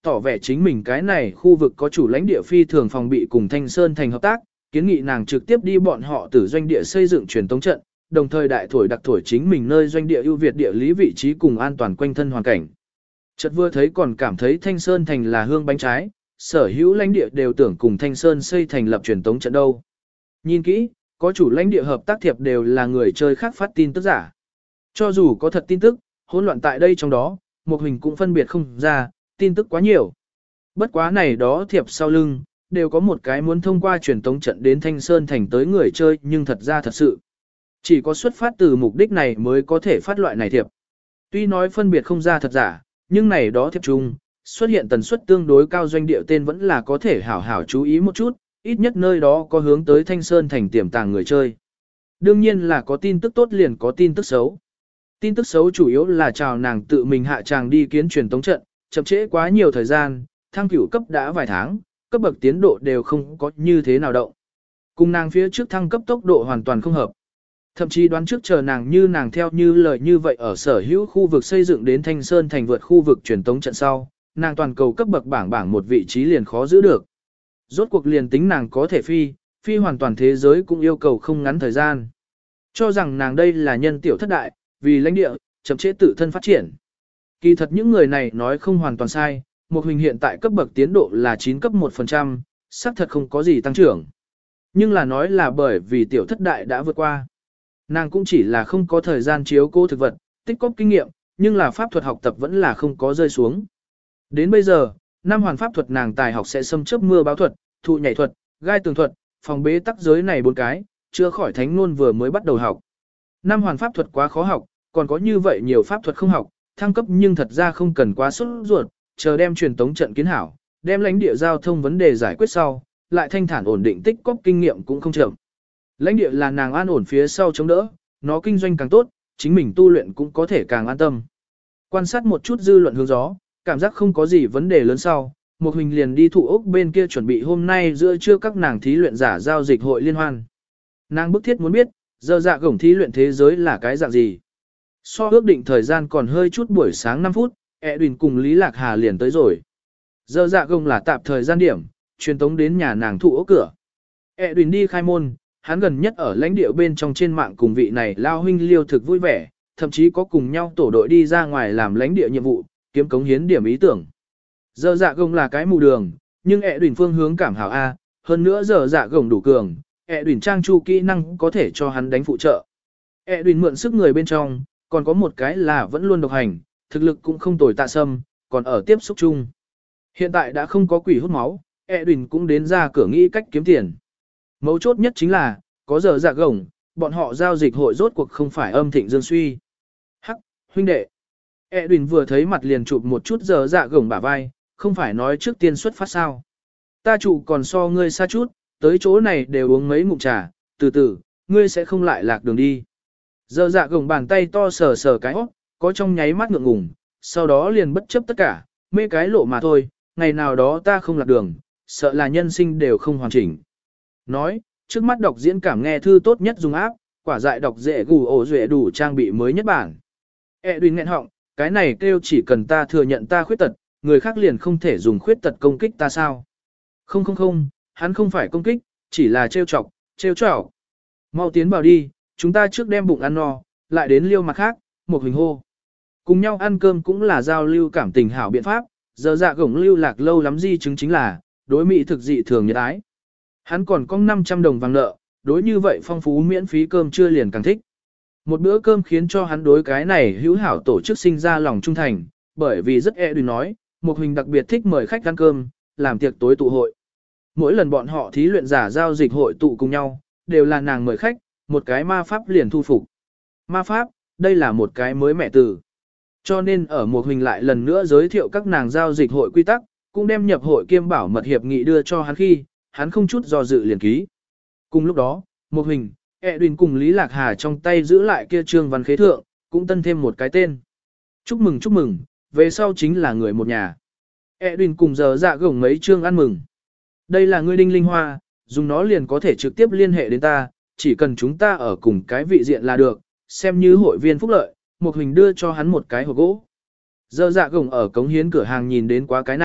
tỏ vẻ chính mình cái này khu vực có chủ lãnh địa phi thường phòng bị cùng Thanh Sơn thành hợp tác, kiến nghị nàng trực tiếp đi bọn họ từ doanh địa xây dựng truyền tống trận, đồng thời đại thổi đặc thổi chính mình nơi doanh địa ưu việt địa lý vị trí cùng an toàn quanh thân hoàn cảnh. Chợt vừa thấy còn cảm thấy Thanh Sơn thành là hương bánh trái, sở hữu lãnh địa đều tưởng cùng Thanh Sơn xây thành lập truyền tống trận đâu. Nhìn kỹ, có chủ lãnh địa hợp tác thiệp đều là người chơi khác phát tin tức giả. Cho dù có thật tin tức, hỗn loạn tại đây trong đó, một hình cũng phân biệt không ra, tin tức quá nhiều. Bất quá này đó thiệp sau lưng, đều có một cái muốn thông qua truyền tống trận đến Thanh Sơn thành tới người chơi nhưng thật ra thật sự. Chỉ có xuất phát từ mục đích này mới có thể phát loại này thiệp. Tuy nói phân biệt không ra thật giả, nhưng này đó thiệp chung, xuất hiện tần suất tương đối cao doanh địa tên vẫn là có thể hảo hảo chú ý một chút, ít nhất nơi đó có hướng tới Thanh Sơn thành tiềm tàng người chơi. Đương nhiên là có tin tức tốt liền có tin tức xấu. Tin tức xấu chủ yếu là chào nàng tự mình hạ tràng đi kiến truyền tống trận, chậm trễ quá nhiều thời gian, thăng cửu cấp đã vài tháng, cấp bậc tiến độ đều không có như thế nào động. Cùng nàng phía trước thăng cấp tốc độ hoàn toàn không hợp. Thậm chí đoán trước chờ nàng như nàng theo như lời như vậy ở sở hữu khu vực xây dựng đến Thanh Sơn thành vượt khu vực truyền tống trận sau, nàng toàn cầu cấp bậc bảng bảng một vị trí liền khó giữ được. Rốt cuộc liền tính nàng có thể phi, phi hoàn toàn thế giới cũng yêu cầu không ngắn thời gian. Cho rằng nàng đây là nhân tiểu thất đại, vì lãnh địa, chậm chế tự thân phát triển. Kỳ thật những người này nói không hoàn toàn sai, một hình hiện tại cấp bậc tiến độ là chín cấp một phần trăm, xác thật không có gì tăng trưởng. Nhưng là nói là bởi vì tiểu thất đại đã vượt qua. Nàng cũng chỉ là không có thời gian chiếu cố thực vật, tích cóp kinh nghiệm, nhưng là pháp thuật học tập vẫn là không có rơi xuống. Đến bây giờ, năm hoàn pháp thuật nàng tài học sẽ xâm chớp mưa báo thuật, thụ nhảy thuật, gai tường thuật, phòng bế tắc giới này bốn cái, chưa khỏi thánh nôn vừa mới bắt đầu học. Năm hoàn pháp thuật quá khó học, còn có như vậy nhiều pháp thuật không học, thăng cấp nhưng thật ra không cần quá sốt ruột, chờ đem truyền tống trận kiến hảo, đem lãnh địa giao thông vấn đề giải quyết sau, lại thanh thản ổn định tích cóp kinh nghiệm cũng không chậm. Lãnh địa là nàng an ổn phía sau chống đỡ, nó kinh doanh càng tốt, chính mình tu luyện cũng có thể càng an tâm. Quan sát một chút dư luận hướng gió, cảm giác không có gì vấn đề lớn sau, một hình liền đi thụ ốc bên kia chuẩn bị hôm nay giữa trưa các nàng thí luyện giả giao dịch hội liên hoan. Nàng bức thiết muốn biết, giờ dạ gổng thí luyện thế giới là cái dạng gì. So ước định thời gian còn hơi chút buổi sáng năm phút, Edwin cùng Lý Lạc Hà liền tới rồi. Giờ dạ gồng là tạp thời gian điểm, truyền tống đến nhà nàng thụ ốc cửa. Edwin đi khai môn, hắn gần nhất ở lãnh địa bên trong trên mạng cùng vị này lao huynh liêu thực vui vẻ, thậm chí có cùng nhau tổ đội đi ra ngoài làm lãnh địa nhiệm vụ, kiếm cống hiến điểm ý tưởng. Giờ dạ gồng là cái mù đường, nhưng Edwin phương hướng cảm hảo A, hơn nữa giờ dạ gồng đủ cường, Edwin trang chu kỹ năng có thể cho hắn đánh phụ trợ. Edwin mượn sức người bên trong, còn có một cái là vẫn luôn độc hành, thực lực cũng không tồi tạ sâm, còn ở tiếp xúc chung. Hiện tại đã không có quỷ hút máu, Edwin cũng đến ra cửa nghĩ cách kiếm tiền. Mấu chốt nhất chính là, có giờ dạ gồng, bọn họ giao dịch hội rốt cuộc không phải âm thịnh dương suy. Hắc, huynh đệ. Edwin vừa thấy mặt liền chụp một chút giờ dạ gồng bả vai, không phải nói trước tiên xuất phát sao. Ta trụ còn so ngươi xa chút, tới chỗ này đều uống mấy ngụm trà, từ từ, ngươi sẽ không lại lạc đường đi. Giờ dạ gồng bàn tay to sờ sờ cái hót, có trong nháy mắt ngượng ngùng, sau đó liền bất chấp tất cả, mê cái lộ mà thôi, ngày nào đó ta không lạc đường, sợ là nhân sinh đều không hoàn chỉnh. Nói, trước mắt đọc diễn cảm nghe thư tốt nhất dùng áp, quả dại đọc dễ gù ổ duệ đủ trang bị mới nhất bản. Edwin nghẹn họng, cái này kêu chỉ cần ta thừa nhận ta khuyết tật, người khác liền không thể dùng khuyết tật công kích ta sao. Không không không, hắn không phải công kích, chỉ là trêu chọc, trêu chọc. Mau tiến vào đi, chúng ta trước đem bụng ăn no, lại đến liêu mặt khác, một hình hô. Cùng nhau ăn cơm cũng là giao lưu cảm tình hảo biện pháp, giờ dạ gổng lưu lạc lâu lắm di chứng chính là, đối mỹ thực dị thường nhiệt ái. Hắn còn có năm trăm đồng vàng nợ, đối như vậy phong phú miễn phí cơm chưa liền càng thích. Một bữa cơm khiến cho hắn đối cái này hữu hảo tổ chức sinh ra lòng trung thành, bởi vì rất e đùi nói, một hình đặc biệt thích mời khách ăn cơm, làm tiệc tối tụ hội. Mỗi lần bọn họ thí luyện giả giao dịch hội tụ cùng nhau, đều là nàng mời khách, một cái ma pháp liền thu phục. Ma pháp, đây là một cái mới mẹ từ. Cho nên ở một hình lại lần nữa giới thiệu các nàng giao dịch hội quy tắc, cũng đem nhập hội kiêm bảo mật hiệp nghị đưa cho hắn khi, hắn không chút do dự liền ký. Cùng lúc đó, một hình, Edwin cùng Lý Lạc Hà trong tay giữ lại kia trương văn khế thượng, cũng tân thêm một cái tên. Chúc mừng chúc mừng, về sau chính là người một nhà. Edwin cùng giờ dạ gồng mấy trương ăn mừng. Đây là ngươi đinh linh hoa, dùng nó liền có thể trực tiếp liên hệ đến ta, chỉ cần chúng ta ở cùng cái vị diện là được, xem như hội viên phúc lợi, một hình đưa cho hắn một cái hộp gỗ. Giờ dạ gồng ở cống hiến cửa hàng nhìn đến quá cái này,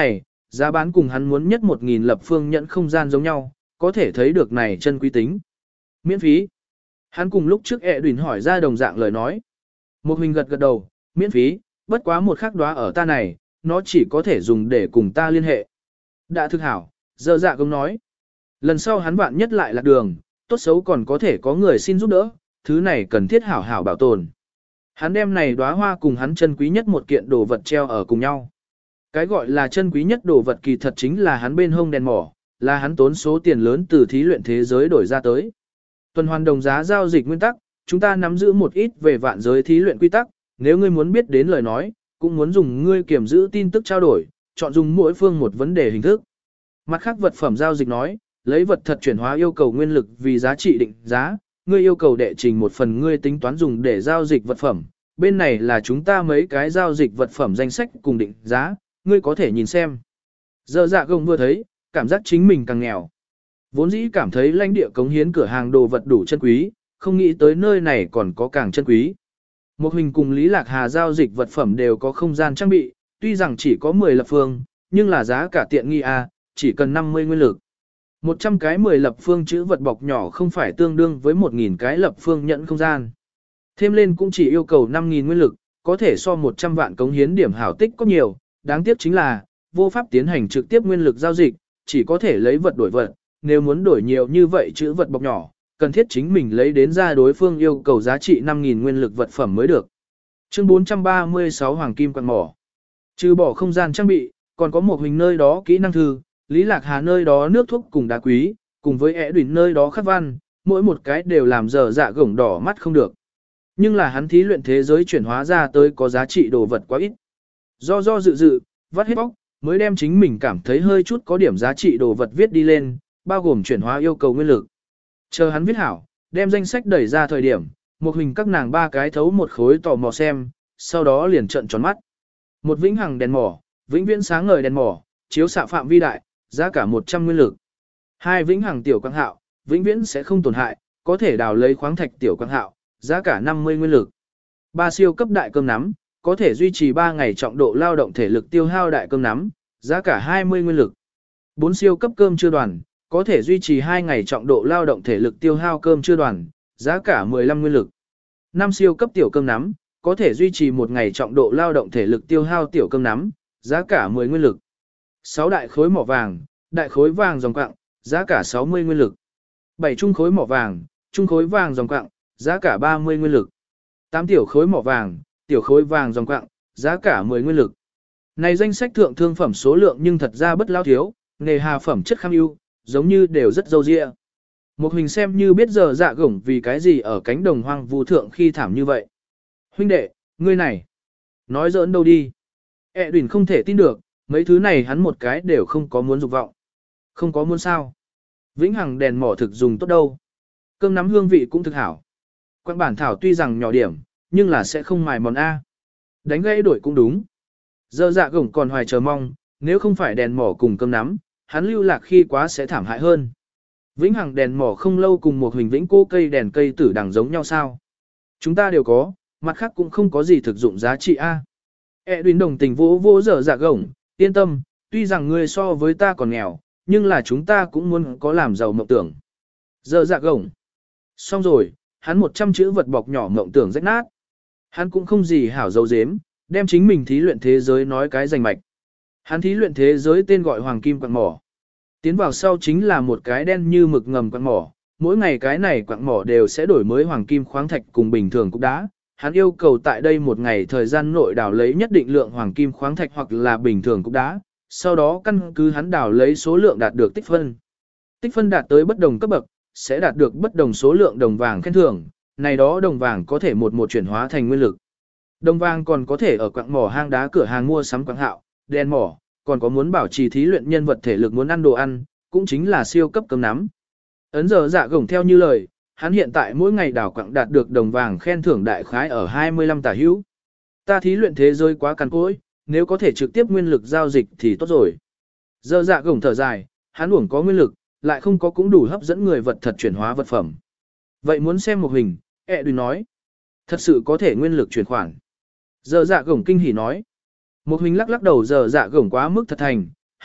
giá bán cùng hắn muốn nhất một nghìn lập phương nhẫn không gian giống nhau, có thể thấy được này chân quý tính. Miễn phí. Hắn cùng lúc trước ẹ đùn hỏi ra đồng dạng lời nói. Một hình gật gật đầu, miễn phí, bất quá một khắc đóa ở ta này, nó chỉ có thể dùng để cùng ta liên hệ. Đã thực hảo, giờ dạ công nói. Lần sau hắn vạn nhất lại lạc đường, tốt xấu còn có thể có người xin giúp đỡ, thứ này cần thiết hảo hảo bảo tồn. Hắn đem này đóa hoa cùng hắn chân quý nhất một kiện đồ vật treo ở cùng nhau. Cái gọi là chân quý nhất đồ vật kỳ thật chính là hắn bên hông đèn mỏ, là hắn tốn số tiền lớn từ thí luyện thế giới đổi ra tới. Tuần hoàn đồng giá giao dịch nguyên tắc, chúng ta nắm giữ một ít về vạn giới thí luyện quy tắc, nếu ngươi muốn biết đến lời nói, cũng muốn dùng ngươi kiểm giữ tin tức trao đổi, chọn dùng mỗi phương một vấn đề hình thức. Mặt khác vật phẩm giao dịch nói, lấy vật thật chuyển hóa yêu cầu nguyên lực vì giá trị định giá, ngươi yêu cầu đệ trình một phần ngươi tính toán dùng để giao dịch vật phẩm, bên này là chúng ta mấy cái giao dịch vật phẩm danh sách cùng định giá, ngươi có thể nhìn xem. Giờ dạ gồng vừa thấy, cảm giác chính mình càng nghèo. Vốn dĩ cảm thấy lãnh địa cống hiến cửa hàng đồ vật đủ chân quý, không nghĩ tới nơi này còn có càng chân quý. Một hình cùng Lý Lạc Hà giao dịch vật phẩm đều có không gian trang bị, tuy rằng chỉ có mười lập phương, nhưng là giá cả tiện nghi a, chỉ cần năm mươi nguyên lực. một trăm cái mười lập phương chữ vật bọc nhỏ không phải tương đương với một nghìn cái lập phương nhận không gian. Thêm lên cũng chỉ yêu cầu năm nghìn nguyên lực, có thể so một trăm vạn cống hiến điểm hảo tích có nhiều, đáng tiếc chính là, vô pháp tiến hành trực tiếp nguyên lực giao dịch, chỉ có thể lấy vật đổi vật, nếu muốn đổi nhiều như vậy chữ vật bọc nhỏ, cần thiết chính mình lấy đến ra đối phương yêu cầu giá trị năm nghìn nguyên lực vật phẩm mới được. Chương bốn trăm ba mươi sáu Hoàng Kim Quặng Mỏ. Trừ bỏ không gian trang bị, còn có một hình nơi đó kỹ năng thư, Lý Lạc Hà nơi đó nước thuốc cùng đá quý, cùng với ẻ đùn nơi đó khắc văn, mỗi một cái đều làm dở dạ gổng đỏ mắt không được. Nhưng là hắn thí luyện thế giới chuyển hóa ra tới có giá trị đồ vật quá ít. Do do dự dự, vắt hết bóc, mới đem chính mình cảm thấy hơi chút có điểm giá trị đồ vật viết đi lên, bao gồm chuyển hóa yêu cầu nguyên lực. Chờ hắn viết hảo, đem danh sách đẩy ra thời điểm, một hình các nàng ba cái thấu một khối tò mò xem, sau đó liền trợn tròn mắt. Một vĩnh hằng đèn mỏ, vĩnh viễn sáng ngời đèn mỏ, chiếu xạ phạm vi đại, giá cả một trăm nguyên lực. Hai vĩnh hằng tiểu quang hạo, vĩnh viễn sẽ không tổn hại, có thể đào lấy khoáng thạch tiểu quang hạo, giá cả năm mươi nguyên lực. Ba siêu cấp đại cơm nắm, có thể duy trì ba ngày trọng độ lao động thể lực tiêu hao đại cơm nắm, giá cả hai mươi nguyên lực. Bốn siêu cấp cơm chưa đoàn, có thể duy trì hai ngày trọng độ lao động thể lực tiêu hao cơm chưa đoàn, giá cả mười lăm nguyên lực. Năm siêu cấp tiểu cơm nắm, có thể duy trì một ngày trọng độ lao động thể lực tiêu hao tiểu cơm nắm, giá cả mười nguyên lực. Sáu đại khối mỏ vàng, đại khối vàng dòng quặng, giá cả sáu mươi nguyên lực. Bảy trung khối mỏ vàng, trung khối vàng dòng quặng, giá cả ba mươi nguyên lực. Tám tiểu khối mỏ vàng, tiểu khối vàng dòng quặng, giá cả mười nguyên lực. Này danh sách thượng thương phẩm số lượng nhưng thật ra bất lao thiếu, nghề hà phẩm chất kham ưu, giống như đều rất dâu dịa. Một hình xem như biết giờ dạ gổng vì cái gì ở cánh đồng hoang vu thượng khi thảm như vậy. Huynh đệ, ngươi này, nói giỡn đâu đi. E đùn không thể tin được, mấy thứ này hắn một cái đều không có muốn dục vọng. Không có muốn sao. Vĩnh hằng đèn mỏ thực dùng tốt đâu. Cơm nắm hương vị cũng thực hảo. Quang bản thảo tuy rằng nhỏ điểm, nhưng là sẽ không mài mòn A. Đánh gãy đổi cũng đúng. Giờ dạ gổng còn hoài chờ mong, nếu không phải đèn mỏ cùng cơm nắm, hắn lưu lạc khi quá sẽ thảm hại hơn. Vĩnh hằng đèn mỏ không lâu cùng một hình vĩnh cô cây đèn cây tử đằng giống nhau sao. Chúng ta đều có, mặt khác cũng không có gì thực dụng giá trị A. E đuyên đồng tình vỗ vỗ giờ dạ gổng, yên tâm, tuy rằng ngươi so với ta còn nghèo, nhưng là chúng ta cũng muốn có làm giàu mộng tưởng. Giờ dạ gổng. Xong rồi, hắn một trăm chữ vật bọc nhỏ mộng tưởng rách nát. Hắn cũng không gì hảo dấu dếm, đem chính mình thí luyện thế giới nói cái rành mạch. Hắn thí luyện thế giới tên gọi Hoàng Kim Quặng Mỏ. Tiến vào sau chính là một cái đen như mực ngầm quặng mỏ, mỗi ngày cái này quặng mỏ đều sẽ đổi mới hoàng kim khoáng thạch cùng bình thường cục đá. Hắn yêu cầu tại đây một ngày thời gian nội đào lấy nhất định lượng hoàng kim khoáng thạch hoặc là bình thường cục đá, sau đó căn cứ hắn đào lấy số lượng đạt được tích phân. Tích phân đạt tới bất đồng cấp bậc, sẽ đạt được bất đồng số lượng đồng vàng khen thưởng, này đó đồng vàng có thể một một chuyển hóa thành nguyên lực. Đồng vàng còn có thể ở quặng mỏ hang đá cửa hàng mua sắm quặng hạo, đèn mỏ, còn có muốn bảo trì thí luyện nhân vật thể lực muốn ăn đồ ăn, cũng chính là siêu cấp cơm nắm. Ấn giờ dạ gổng theo như lời, hắn hiện tại mỗi ngày đào quặng đạt được đồng vàng khen thưởng đại khái ở hai mươi lăm tả hữu. Ta thí luyện thế giới quá cằn cỗi, nếu có thể trực tiếp nguyên lực giao dịch thì tốt rồi. Giờ dạ gổng thở dài, hắn uổng có nguyên lực, lại không có cũng đủ hấp dẫn người vật thật chuyển hóa vật phẩm. Vậy muốn xem một hình, ẹ đùi nói. Thật sự có thể nguyên lực chuyển khoản. Giờ dạ gổng kinh hỉ nói. Một hình lắc lắc đầu giờ dạ gổng quá mức thật thành,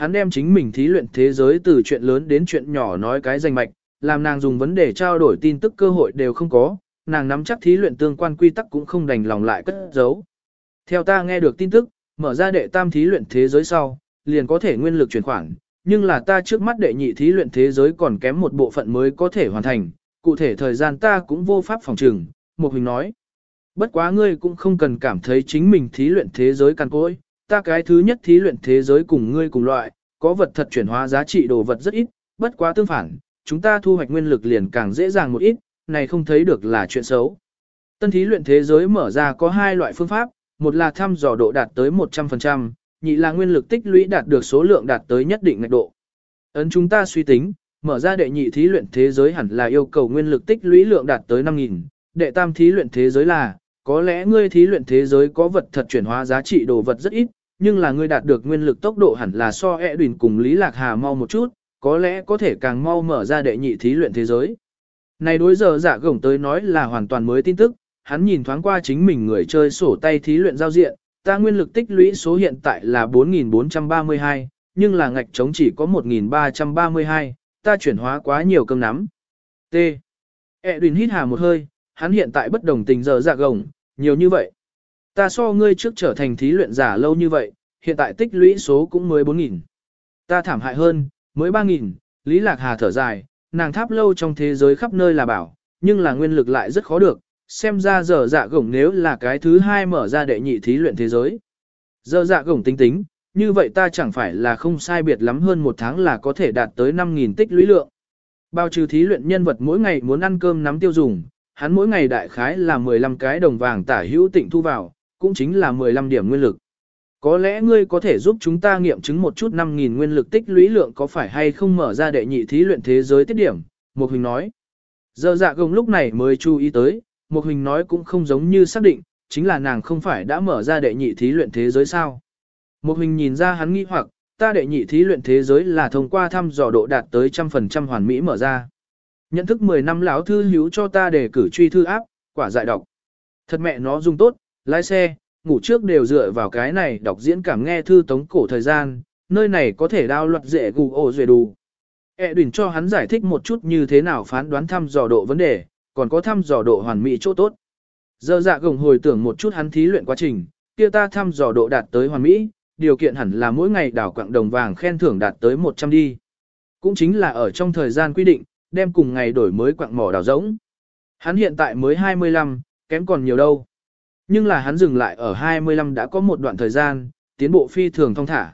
hắn đem chính mình thí luyện thế giới từ chuyện lớn đến chuyện nhỏ nói cái rành mạch, làm nàng dùng vấn đề trao đổi tin tức cơ hội đều không có, nàng nắm chắc thí luyện tương quan quy tắc cũng không đành lòng lại cất giấu. Theo ta nghe được tin tức, mở ra đệ tam thí luyện thế giới sau, liền có thể nguyên lực chuyển khoản, nhưng là ta trước mắt đệ nhị thí luyện thế giới còn kém một bộ phận mới có thể hoàn thành, cụ thể thời gian ta cũng vô pháp phòng trừng, Mục Hình nói. Bất quá ngươi cũng không cần cảm thấy chính mình thí luyện thế giới căn cối, ta cái thứ nhất thí luyện thế giới cùng ngươi cùng loại, có vật thật chuyển hóa giá trị đồ vật rất ít, bất quá tương phản, chúng ta thu hoạch nguyên lực liền càng dễ dàng một ít, này không thấy được là chuyện xấu. Tân thí luyện thế giới mở ra có hai loại phương pháp, một là thăm dò độ đạt tới một trăm phần trăm, nhị là nguyên lực tích lũy đạt được số lượng đạt tới nhất định ngạch độ. Ấn chúng ta suy tính, mở ra đệ nhị thí luyện thế giới hẳn là yêu cầu nguyên lực tích lũy lượng đạt tới năm nghìn, đệ tam thí luyện thế giới là, có lẽ ngươi thí luyện thế giới có vật thật chuyển hóa giá trị đồ vật rất ít, nhưng là ngươi đạt được nguyên lực tốc độ hẳn là so e đùn cùng Lý Lạc Hà mau một chút, có lẽ có thể càng mau mở ra đệ nhị thí luyện thế giới. Này đối giờ Dạ Gổng tới nói là hoàn toàn mới tin tức, hắn nhìn thoáng qua chính mình người chơi sổ tay thí luyện giao diện, ta nguyên lực tích lũy số hiện tại là bốn nghìn bốn trăm ba mươi hai, nhưng là ngạch trống chỉ có một nghìn ba trăm ba mươi hai, ta chuyển hóa quá nhiều cơm nắm. T. Edwin hít hà một hơi, hắn hiện tại bất đồng tình giờ Dạ Gổng, nhiều như vậy. Ta so ngươi trước trở thành thí luyện giả lâu như vậy, hiện tại tích lũy số cũng mới bốn nghìn. Ta thảm hại hơn, mới ba nghìn, Lý Lạc Hà thở dài, nàng tháp lâu trong thế giới khắp nơi là bảo, nhưng là nguyên lực lại rất khó được, xem ra giờ Dạ Gổng nếu là cái thứ hai mở ra đệ nhị thí luyện thế giới. Giờ Dạ Gổng tính tính, như vậy ta chẳng phải là không sai biệt lắm hơn một tháng là có thể đạt tới năm nghìn tích lũy lượng. Bao trừ thí luyện nhân vật mỗi ngày muốn ăn cơm nắm tiêu dùng, hắn mỗi ngày đại khái là mười lăm cái đồng vàng tả hữu tịnh thu vào, cũng chính là mười lăm điểm nguyên lực. Có lẽ ngươi có thể giúp chúng ta nghiệm chứng một chút năm nghìn nguyên lực tích lũy lượng có phải hay không mở ra đệ nhị thí luyện thế giới tiết điểm, Mục Hình nói. Giờ Dạ Gồng lúc này mới chú ý tới, Mục Hình nói cũng không giống như xác định, chính là nàng không phải đã mở ra đệ nhị thí luyện thế giới sao. Mục Hình nhìn ra hắn nghi hoặc, ta đệ nhị thí luyện thế giới là thông qua thăm dò độ đạt tới trăm phần trăm hoàn mỹ mở ra. Nhận thức mười năm lão thư hữu cho ta để cử truy thư áp, quả dại đọc. Thật mẹ nó dùng tốt, lái xe, ngủ trước đều dựa vào cái này đọc diễn cảm nghe thư tống cổ thời gian, nơi này có thể đao loạt dễ gù ổ dễ đủ. E đùn cho hắn giải thích một chút như thế nào phán đoán thăm dò độ vấn đề, còn có thăm dò độ hoàn mỹ chỗ tốt. Giờ Dạ Gồng hồi tưởng một chút hắn thí luyện quá trình, kia ta thăm dò độ đạt tới hoàn mỹ, điều kiện hẳn là mỗi ngày đảo quặng đồng vàng khen thưởng đạt tới một trăm đi. Cũng chính là ở trong thời gian quy định, đem cùng ngày đổi mới quặng mỏ đào rỗng. Hắn hiện tại mới hai mươi lăm, kém còn nhiều đâu. Nhưng là hắn dừng lại ở hai mươi lăm đã có một đoạn thời gian, tiến bộ phi thường thong thả.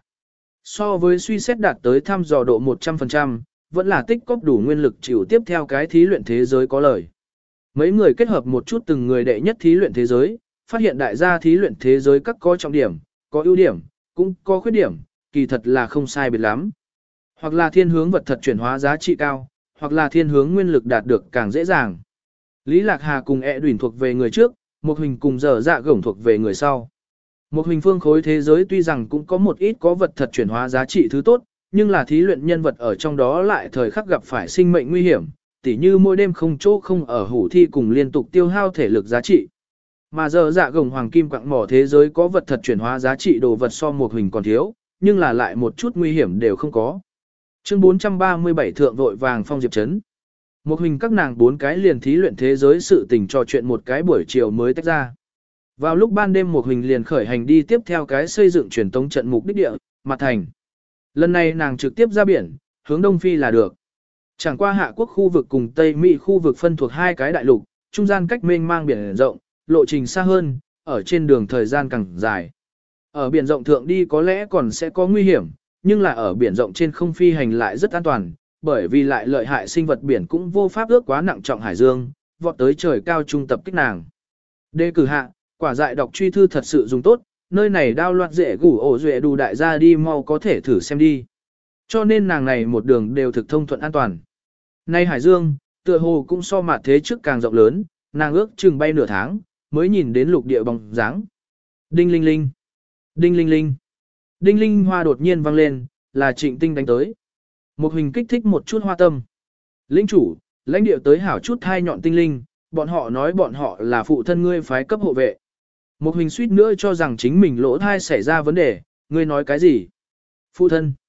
So với suy xét đạt tới thăm dò độ một trăm phần trăm, vẫn là tích cóp đủ nguyên lực chịu tiếp theo cái thí luyện thế giới có lời. Mấy người kết hợp một chút từng người đệ nhất thí luyện thế giới, phát hiện đại gia thí luyện thế giới các có trọng điểm, có ưu điểm, cũng có khuyết điểm, kỳ thật là không sai biệt lắm. Hoặc là thiên hướng vật thật chuyển hóa giá trị cao, hoặc là thiên hướng nguyên lực đạt được càng dễ dàng. Lý Lạc Hà cùng E đùn thuộc về người trước, Mục Hình cùng Giờ Dạ Gổng thuộc về người sau. Mục Hình phương khối thế giới tuy rằng cũng có một ít có vật thật chuyển hóa giá trị thứ tốt, nhưng là thí luyện nhân vật ở trong đó lại thời khắc gặp phải sinh mệnh nguy hiểm, tỉ như mỗi đêm không chỗ không ở hủ thi cùng liên tục tiêu hao thể lực giá trị. Mà Giờ Dạ Gổng hoàng kim quặng mỏ thế giới có vật thật chuyển hóa giá trị đồ vật so Mục Hình còn thiếu, nhưng là lại một chút nguy hiểm đều không có. Chương bốn trăm ba mươi bảy thượng vội vàng phong diệp trấn. Một hình các nàng bốn cái liền thí luyện thế giới sự tình trò chuyện một cái buổi chiều mới tách ra. Vào lúc ban đêm một hình liền khởi hành đi tiếp theo cái xây dựng truyền tống trận mục đích địa, mặt thành. Lần này nàng trực tiếp ra biển, hướng Đông Phi là được. Chẳng qua Hạ Quốc khu vực cùng Tây Mỹ khu vực phân thuộc hai cái đại lục, trung gian cách mênh mang biển rộng, lộ trình xa hơn, ở trên đường thời gian càng dài. Ở biển rộng thượng đi có lẽ còn sẽ có nguy hiểm, nhưng là ở biển rộng trên không phi hành lại rất an toàn, bởi vì lại lợi hại sinh vật biển cũng vô pháp ước quá nặng trọng hải dương, vọt tới trời cao trung tập kích nàng. Đề cử hạ, quả dại đọc truy thư thật sự dùng tốt, nơi này đao loạt dễ gủ ổ duệ đủ đại gia đi mau có thể thử xem đi. Cho nên nàng này một đường đều thực thông thuận an toàn. Nay hải dương, tựa hồ cũng so mặt thế trước càng rộng lớn, nàng ước chừng bay nửa tháng, mới nhìn đến lục địa bóng dáng. Đinh linh linh, đinh linh linh, đinh linh hoa đột nhiên vang lên, là Trịnh Tinh đánh tới. Một hình kích thích một chút hoa tâm. Lĩnh chủ, lãnh địa tới hảo chút hai nhọn tinh linh, bọn họ nói bọn họ là phụ thân ngươi phái cấp hộ vệ. Một hình suýt nữa cho rằng chính mình lỗ thai xảy ra vấn đề, ngươi nói cái gì? Phụ thân.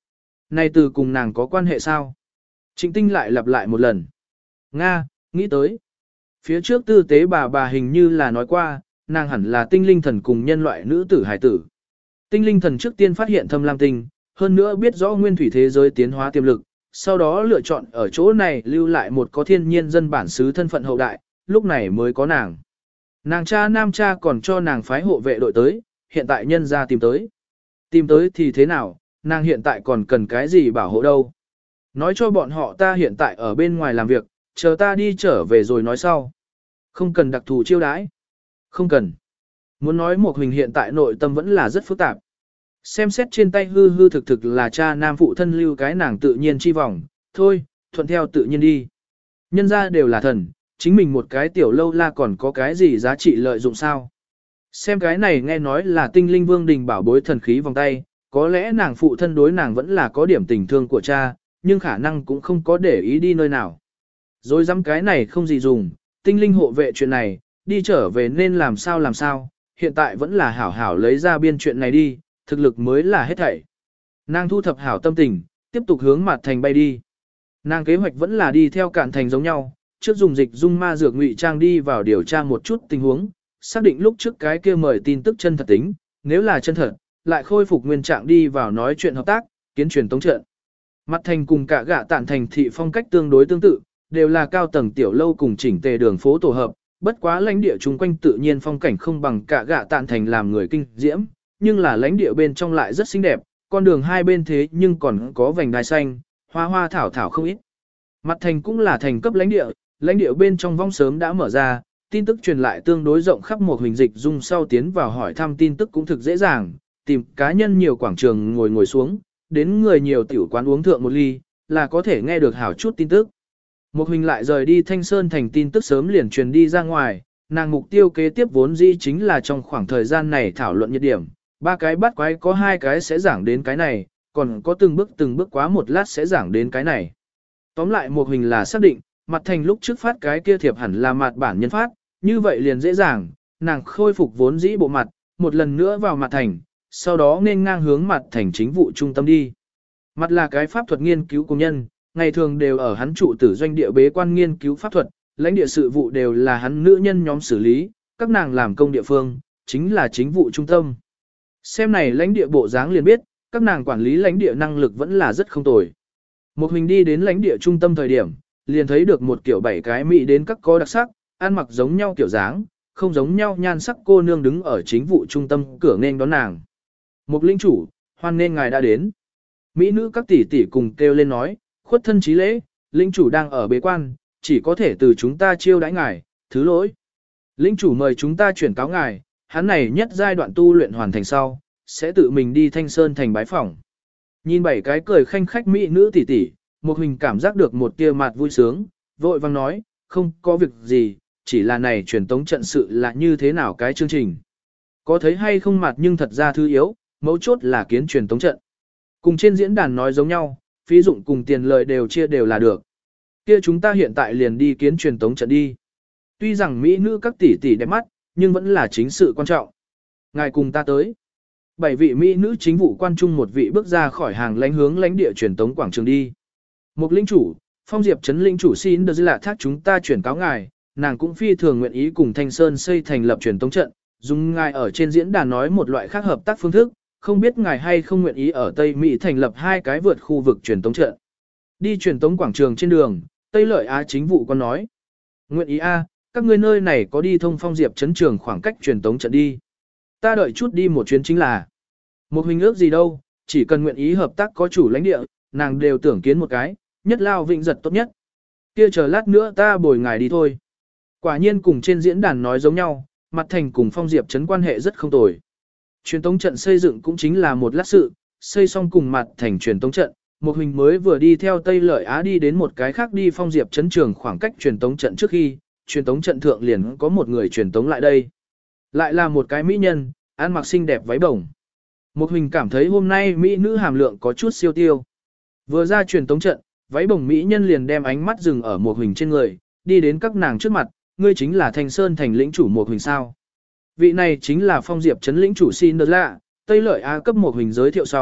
này từ cùng nàng có quan hệ sao? Trịnh Tinh lại lặp lại một lần. Nga, nghĩ tới. Phía trước tư tế bà bà hình như là nói qua, nàng hẳn là tinh linh thần cùng nhân loại nữ tử hải tử. Tinh linh thần trước tiên phát hiện thâm lam tinh, hơn nữa biết rõ nguyên thủy thế giới tiến hóa tiềm lực, sau đó lựa chọn ở chỗ này lưu lại một có thiên nhiên dân bản xứ thân phận hậu đại, lúc này mới có nàng. Nàng cha nam cha còn cho nàng phái hộ vệ đội tới, hiện tại nhân ra tìm tới. Tìm tới thì thế nào, nàng hiện tại còn cần cái gì bảo hộ đâu. Nói cho bọn họ ta hiện tại ở bên ngoài làm việc, chờ ta đi trở về rồi nói sau. Không cần đặc thù chiêu đãi. Không cần. Muốn nói một Huỳnh hiện tại nội tâm vẫn là rất phức tạp. Xem xét trên tay hư hư thực thực là cha nam phụ thân lưu cái nàng tự nhiên chi vọng, thôi, thuận theo tự nhiên đi. Nhân ra đều là thần, chính mình một cái tiểu lâu la còn có cái gì giá trị lợi dụng sao. Xem cái này nghe nói là tinh linh vương đình bảo bối thần khí vòng tay, có lẽ nàng phụ thân đối nàng vẫn là có điểm tình thương của cha, nhưng khả năng cũng không có để ý đi nơi nào. Rồi dám cái này không gì dùng, tinh linh hộ vệ chuyện này, đi trở về nên làm sao làm sao, hiện tại vẫn là hảo hảo lấy ra biên chuyện này đi, thực lực mới là hết thảy. Nàng thu thập hảo tâm tình, tiếp tục hướng mặt thành bay đi. Nàng kế hoạch vẫn là đi theo cạn thành giống nhau, trước dùng dịch dung ma dược ngụy trang đi vào điều tra một chút tình huống, xác định lúc trước cái kia mời tin tức chân thật tính, nếu là chân thật, lại khôi phục nguyên trạng đi vào nói chuyện hợp tác, kiến truyền tống trận. Mặt thành cùng cả gạ tản thành thị phong cách tương đối tương tự, đều là cao tầng tiểu lâu cùng chỉnh tề đường phố tổ hợp, bất quá lãnh địa chung quanh tự nhiên phong cảnh không bằng cả gạ tản thành làm người kinh diễm, nhưng là lãnh địa bên trong lại rất xinh đẹp, con đường hai bên thế nhưng còn có vành đai xanh, hoa hoa thảo thảo không ít. Mặt thành cũng là thành cấp lãnh địa, lãnh địa bên trong vong sớm đã mở ra, tin tức truyền lại tương đối rộng khắp một Huỳnh dịch dung sau tiến vào hỏi thăm tin tức cũng thực dễ dàng, tìm cá nhân nhiều quảng trường ngồi ngồi xuống, đến người nhiều tiểu quán uống thượng một ly, là có thể nghe được hảo chút tin tức. Một Huỳnh lại rời đi Thanh Sơn thành tin tức sớm liền truyền đi ra ngoài, nàng mục tiêu kế tiếp vốn dĩ chính là trong khoảng thời gian này thảo luận nhiệt điểm, ba cái bắt quái có hai cái sẽ giảng đến cái này, còn có từng bước từng bước quá một lát sẽ giảng đến cái này. Tóm lại một Huỳnh là xác định, mặt thành lúc trước phát cái kia thiệp hẳn là mặt bản nhân phát, như vậy liền dễ dàng, nàng khôi phục vốn dĩ bộ mặt, một lần nữa vào mặt thành, sau đó nên ngang hướng mặt thành chính vụ trung tâm đi. Mặt là cái pháp thuật nghiên cứu công nhân, ngày thường đều ở hắn trụ tử doanh địa bế quan nghiên cứu pháp thuật, lãnh địa sự vụ đều là hắn nữ nhân nhóm xử lý, các nàng làm công địa phương, chính là chính vụ trung tâm. Xem này lãnh địa bộ dáng liền biết, các nàng quản lý lãnh địa năng lực vẫn là rất không tồi. Một Huỳnh đi đến lãnh địa trung tâm thời điểm, liền thấy được một kiểu bảy cái mỹ đến các có đặc sắc, ăn mặc giống nhau kiểu dáng, không giống nhau nhan sắc cô nương đứng ở chính vụ trung tâm cửa nên đón nàng. Một linh chủ, hoan nên ngài đã đến. Mỹ nữ các tỷ tỷ cùng kêu lên nói, khuất thân trí lễ, linh chủ đang ở bế quan, chỉ có thể từ chúng ta chiêu đãi ngài, thứ lỗi. Linh chủ mời chúng ta chuyển cáo ngài, hắn này nhất giai đoạn tu luyện hoàn thành sau, sẽ tự mình đi Thanh Sơn thành bái phỏng. Nhìn bảy cái cười khanh khách mỹ nữ tỷ tỷ, một Huỳnh cảm giác được một tia mặt vui sướng, vội vang nói, không có việc gì, chỉ là này truyền tống trận sự là như thế nào cái chương trình. Có thấy hay không mặt nhưng thật ra thứ yếu, mấu chốt là kiến truyền tống trận. Cùng trên diễn đàn nói giống nhau, phí dụng cùng tiền lợi đều chia đều là được. Kia chúng ta hiện tại liền đi kiến truyền tống trận đi. Tuy rằng mỹ nữ các tỷ tỷ đẹp mắt, nhưng vẫn là chính sự quan trọng. Ngài cùng ta tới. Bảy vị mỹ nữ chính vụ quan trung một vị bước ra khỏi hàng lãnh hướng lãnh địa truyền tống quảng trường đi. Một linh chủ, Phong Diệp trấn linh chủ xin được là thác chúng ta chuyển cáo ngài, nàng cũng phi thường nguyện ý cùng Thanh Sơn xây thành lập truyền tống trận, dùng ngài ở trên diễn đàn nói một loại khác hợp tác phương thức, không biết ngài hay không nguyện ý ở Tây Mỹ thành lập hai cái vượt khu vực truyền tống trận. Đi truyền tống quảng trường trên đường, Tây Lợi Á chính vụ còn nói. Nguyện ý A, các ngươi nơi này có đi thông Phong Diệp trấn trường khoảng cách truyền tống trận đi. Ta đợi chút đi một chuyến chính là. Một huynh ước gì đâu, chỉ cần nguyện ý hợp tác có chủ lãnh địa, nàng đều tưởng kiến một cái, nhất lao vịnh giật tốt nhất. Kia chờ lát nữa ta bồi ngài đi thôi. Quả nhiên cùng trên diễn đàn nói giống nhau, mặt thành cùng Phong Diệp trấn quan hệ rất không tồi. Truyền tống trận xây dựng cũng chính là một lát sự, xây xong cùng mặt thành truyền tống trận, một huynh mới vừa đi theo Tây Lợi Á đi đến một cái khác đi Phong Diệp trấn trường khoảng cách truyền tống trận trước khi, truyền tống trận thượng liền có một người truyền tống lại đây. Lại là một cái mỹ nhân, ăn mặc xinh đẹp váy bồng. Một huynh cảm thấy hôm nay mỹ nữ hàm lượng có chút siêu tiêu. Vừa ra truyền tống trận, váy bồng mỹ nhân liền đem ánh mắt dừng ở một huynh trên người, đi đến các nàng trước mặt, ngươi chính là Thanh Sơn thành lĩnh chủ một huynh sao. Vị này chính là Phong Diệp trấn lĩnh chủ xin được lạ, Tây Lợi Á cấp một huynh giới thiệu xong,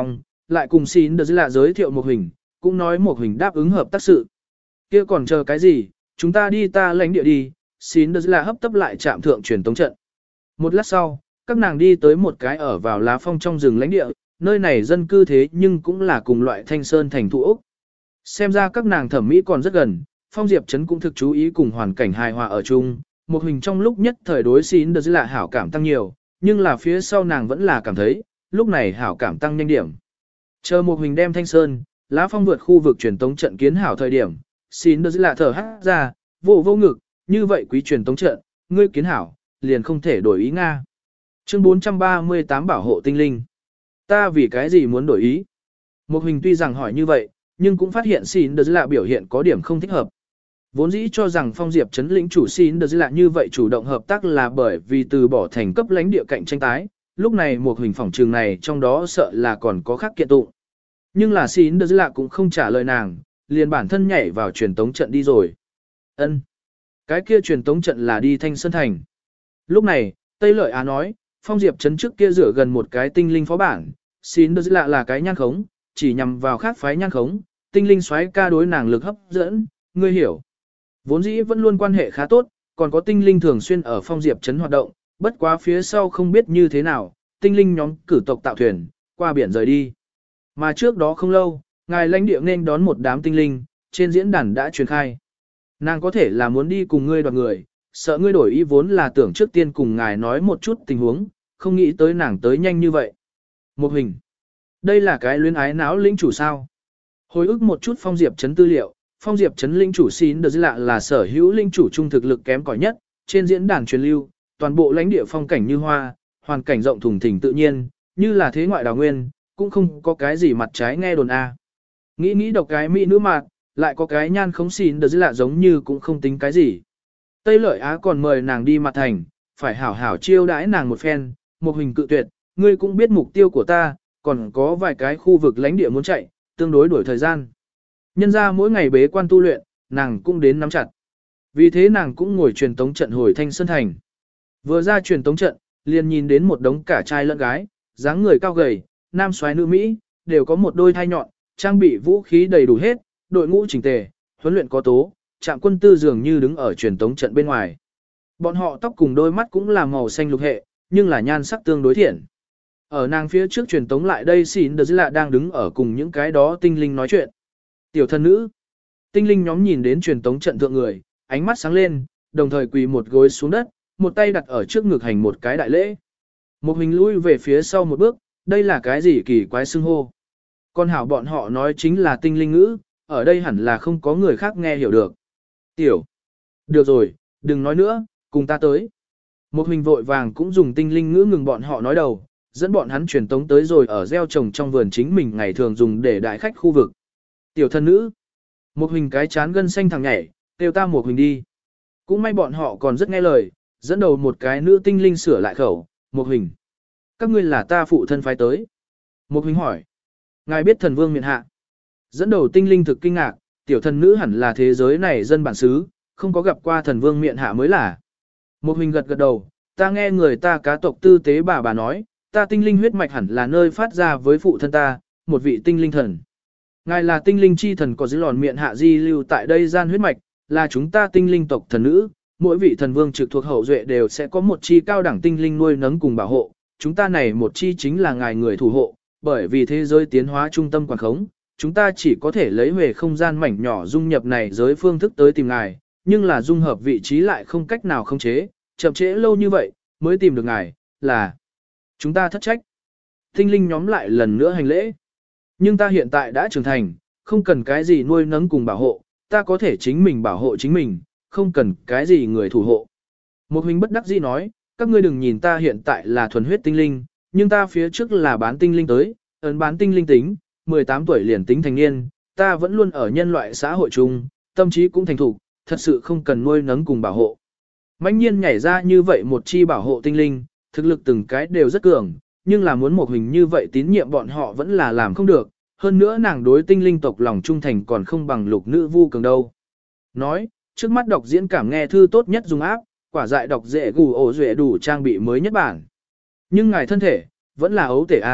lại cùng xin đợt lạ giới thiệu một hình, cũng nói một hình đáp ứng hợp tác sự. Kia còn chờ cái gì, chúng ta đi ta lãnh địa đi, xin đợt lạ hấp tấp lại chạm thượng truyền tống trận. Một lát sau, các nàng đi tới một cái ở vào lá phong trong rừng lãnh địa, nơi này dân cư thế nhưng cũng là cùng loại thanh sơn thành thủ Úc. Xem ra các nàng thẩm mỹ còn rất gần, Phong Diệp Trấn cũng thực chú ý cùng hoàn cảnh hài hòa ở chung, một hình trong lúc nhất thời đối xin đợt lạ hảo cảm tăng nhiều, nhưng là phía sau nàng vẫn là cảm thấy, lúc này hảo cảm tăng nhanh điểm. Chờ một hình đem thanh sơn, lá phong vượt khu vực truyền tống trận kiến hảo thời điểm, xin đợt lạ thở hát ra, vô vô ngực, như vậy quý truyền tống trận, ngươi kiến hảo, liền không thể đổi ý Nga. Chương bốn trăm ba mươi tám bảo hộ tinh linh. Ta vì cái gì muốn đổi ý? Một hình tuy rằng hỏi như vậy, nhưng cũng phát hiện xin đợt lạ biểu hiện có điểm không thích hợp. Vốn dĩ cho rằng Phong Diệp Trấn lĩnh chủ xin đợt lạ như vậy chủ động hợp tác là bởi vì từ bỏ thành cấp lãnh địa cạnh tranh tái, lúc này một hình phỏng trường này trong đó sợ là còn có khác kiện tụng. Nhưng là xin đợt lạ cũng không trả lời nàng, liền bản thân nhảy vào truyền tống trận đi rồi. Ân, cái kia truyền tống trận là đi Thanh Sơn Thành. Lúc này, Tây Lợi Á nói, Phong Diệp Trấn trước kia rửa gần một cái tinh linh phó bản, xin đợt lạ là cái nhan khống, chỉ nhằm vào khác phái nhan khống, tinh linh xoáy ca đối nàng lực hấp dẫn, ngươi hiểu. Vốn dĩ vẫn luôn quan hệ khá tốt, còn có tinh linh thường xuyên ở Phong Diệp Trấn hoạt động, bất quá phía sau không biết như thế nào, tinh linh nhóm cử tộc tạo thuyền, qua biển rời đi. Mà trước đó không lâu, ngài lãnh địa nên đón một đám tinh linh, trên diễn đàn đã truyền khai. Nàng có thể là muốn đi cùng ngươi đoạt người, sợ ngươi đổi ý vốn là tưởng trước tiên cùng ngài nói một chút tình huống, không nghĩ tới nàng tới nhanh như vậy. Một hình. Đây là cái luyến ái não lĩnh chủ sao. Hồi ức một chút Phong Diệp Trấn tư liệu, Phong Diệp Trấn lĩnh chủ xin đợt lạ là sở hữu lĩnh chủ trung thực lực kém cỏi nhất, trên diễn đàn truyền lưu, toàn bộ lãnh địa phong cảnh như hoa, hoàn cảnh rộng thùng thình tự nhiên, như là thế ngoại đào nguyên, cũng không có cái gì mặt trái nghe đồn a. Nghĩ nghĩ độc cái mỹ nữ mạt, lại có cái nhan không xin đợt lạ giống như cũng không tính cái gì. Tây Lợi Á còn mời nàng đi mặt thành, phải hảo hảo chiêu đãi nàng một phen, một hình cự tuyệt, ngươi cũng biết mục tiêu của ta, còn có vài cái khu vực lãnh địa muốn chạy, tương đối đổi thời gian. Nhân ra mỗi ngày bế quan tu luyện, nàng cũng đến nắm chặt. Vì thế nàng cũng ngồi truyền tống trận hồi Thanh Sơn Thành. Vừa ra truyền tống trận, liền nhìn đến một đống cả trai lẫn gái, dáng người cao gầy, nam soái nữ Mỹ, đều có một đôi thai nhọn, trang bị vũ khí đầy đủ hết, đội ngũ chỉnh tề, huấn luyện có tố, trạm quân tư dường như đứng ở truyền tống trận bên ngoài. Bọn họ tóc cùng đôi mắt cũng là màu xanh lục hệ, nhưng là nhan sắc tương đối thiện. Ở nàng phía trước truyền tống lại đây xin đợt lạ đang đứng ở cùng những cái đó tinh linh nói chuyện. Tiểu thân nữ. Tinh linh nhóm nhìn đến truyền tống trận thượng người, ánh mắt sáng lên, đồng thời quỳ một gối xuống đất, một tay đặt ở trước ngực hành một cái đại lễ. Một hình lui về phía sau một bước, đây là cái gì kỳ quái xưng hô. Con hảo bọn họ nói chính là tinh linh ngữ, ở đây hẳn là không có người khác nghe hiểu được. Tiểu. Được rồi, đừng nói nữa, cùng ta tới. Một hình vội vàng cũng dùng tinh linh ngữ ngừng bọn họ nói đầu, dẫn bọn hắn truyền tống tới rồi ở gieo trồng trong vườn chính mình ngày thường dùng để đại khách khu vực. Tiểu thân nữ. Một hình cái chán gân xanh thằng nhảy, kêu ta một hình đi. Cũng may bọn họ còn rất nghe lời, dẫn đầu một cái nữ tinh linh sửa lại khẩu, một hình. Các ngươi là ta phụ thân phái tới. Một hình hỏi. Ngài biết thần vương miện hạ. Dẫn đầu tinh linh thực kinh ngạc, tiểu thần nữ hẳn là thế giới này dân bản xứ, không có gặp qua thần vương miện hạ mới là. Một hình gật gật đầu, ta nghe người ta cá tộc tư tế bà bà nói, ta tinh linh huyết mạch hẳn là nơi phát ra với phụ thân ta, một vị tinh linh thần. Ngài là tinh linh chi thần có dưới lòn miệng hạ di lưu tại đây gian huyết mạch, là chúng ta tinh linh tộc thần nữ, mỗi vị thần vương trực thuộc hậu duệ đều sẽ có một chi cao đẳng tinh linh nuôi nấng cùng bảo hộ, chúng ta này một chi chính là ngài người thủ hộ, bởi vì thế giới tiến hóa trung tâm quản khống, chúng ta chỉ có thể lấy về không gian mảnh nhỏ dung nhập này giới phương thức tới tìm ngài, nhưng là dung hợp vị trí lại không cách nào khống chế, chậm trễ lâu như vậy, mới tìm được ngài, là chúng ta thất trách. Tinh linh nhóm lại lần nữa hành lễ. Nhưng ta hiện tại đã trưởng thành, không cần cái gì nuôi nấng cùng bảo hộ, ta có thể chính mình bảo hộ chính mình, không cần cái gì người thủ hộ. Một huynh bất đắc dĩ nói, các ngươi đừng nhìn ta hiện tại là thuần huyết tinh linh, nhưng ta phía trước là bán tinh linh tới, ấn bán tinh linh tính, mười tám tuổi liền tính thành niên, ta vẫn luôn ở nhân loại xã hội chung, tâm trí cũng thành thục, thật sự không cần nuôi nấng cùng bảo hộ. Mãnh nhiên nhảy ra như vậy một chi bảo hộ tinh linh, thực lực từng cái đều rất cường, nhưng là muốn một hình như vậy tín nhiệm bọn họ vẫn là làm không được, hơn nữa nàng đối tinh linh tộc lòng trung thành còn không bằng lục nữ vu cường đâu. Nói, trước mắt đọc diễn cảm nghe thư tốt nhất dùng áp, quả dại đọc dễ gù ổ duệ đủ trang bị mới nhất bản. Nhưng ngài thân thể, vẫn là ấu tể a,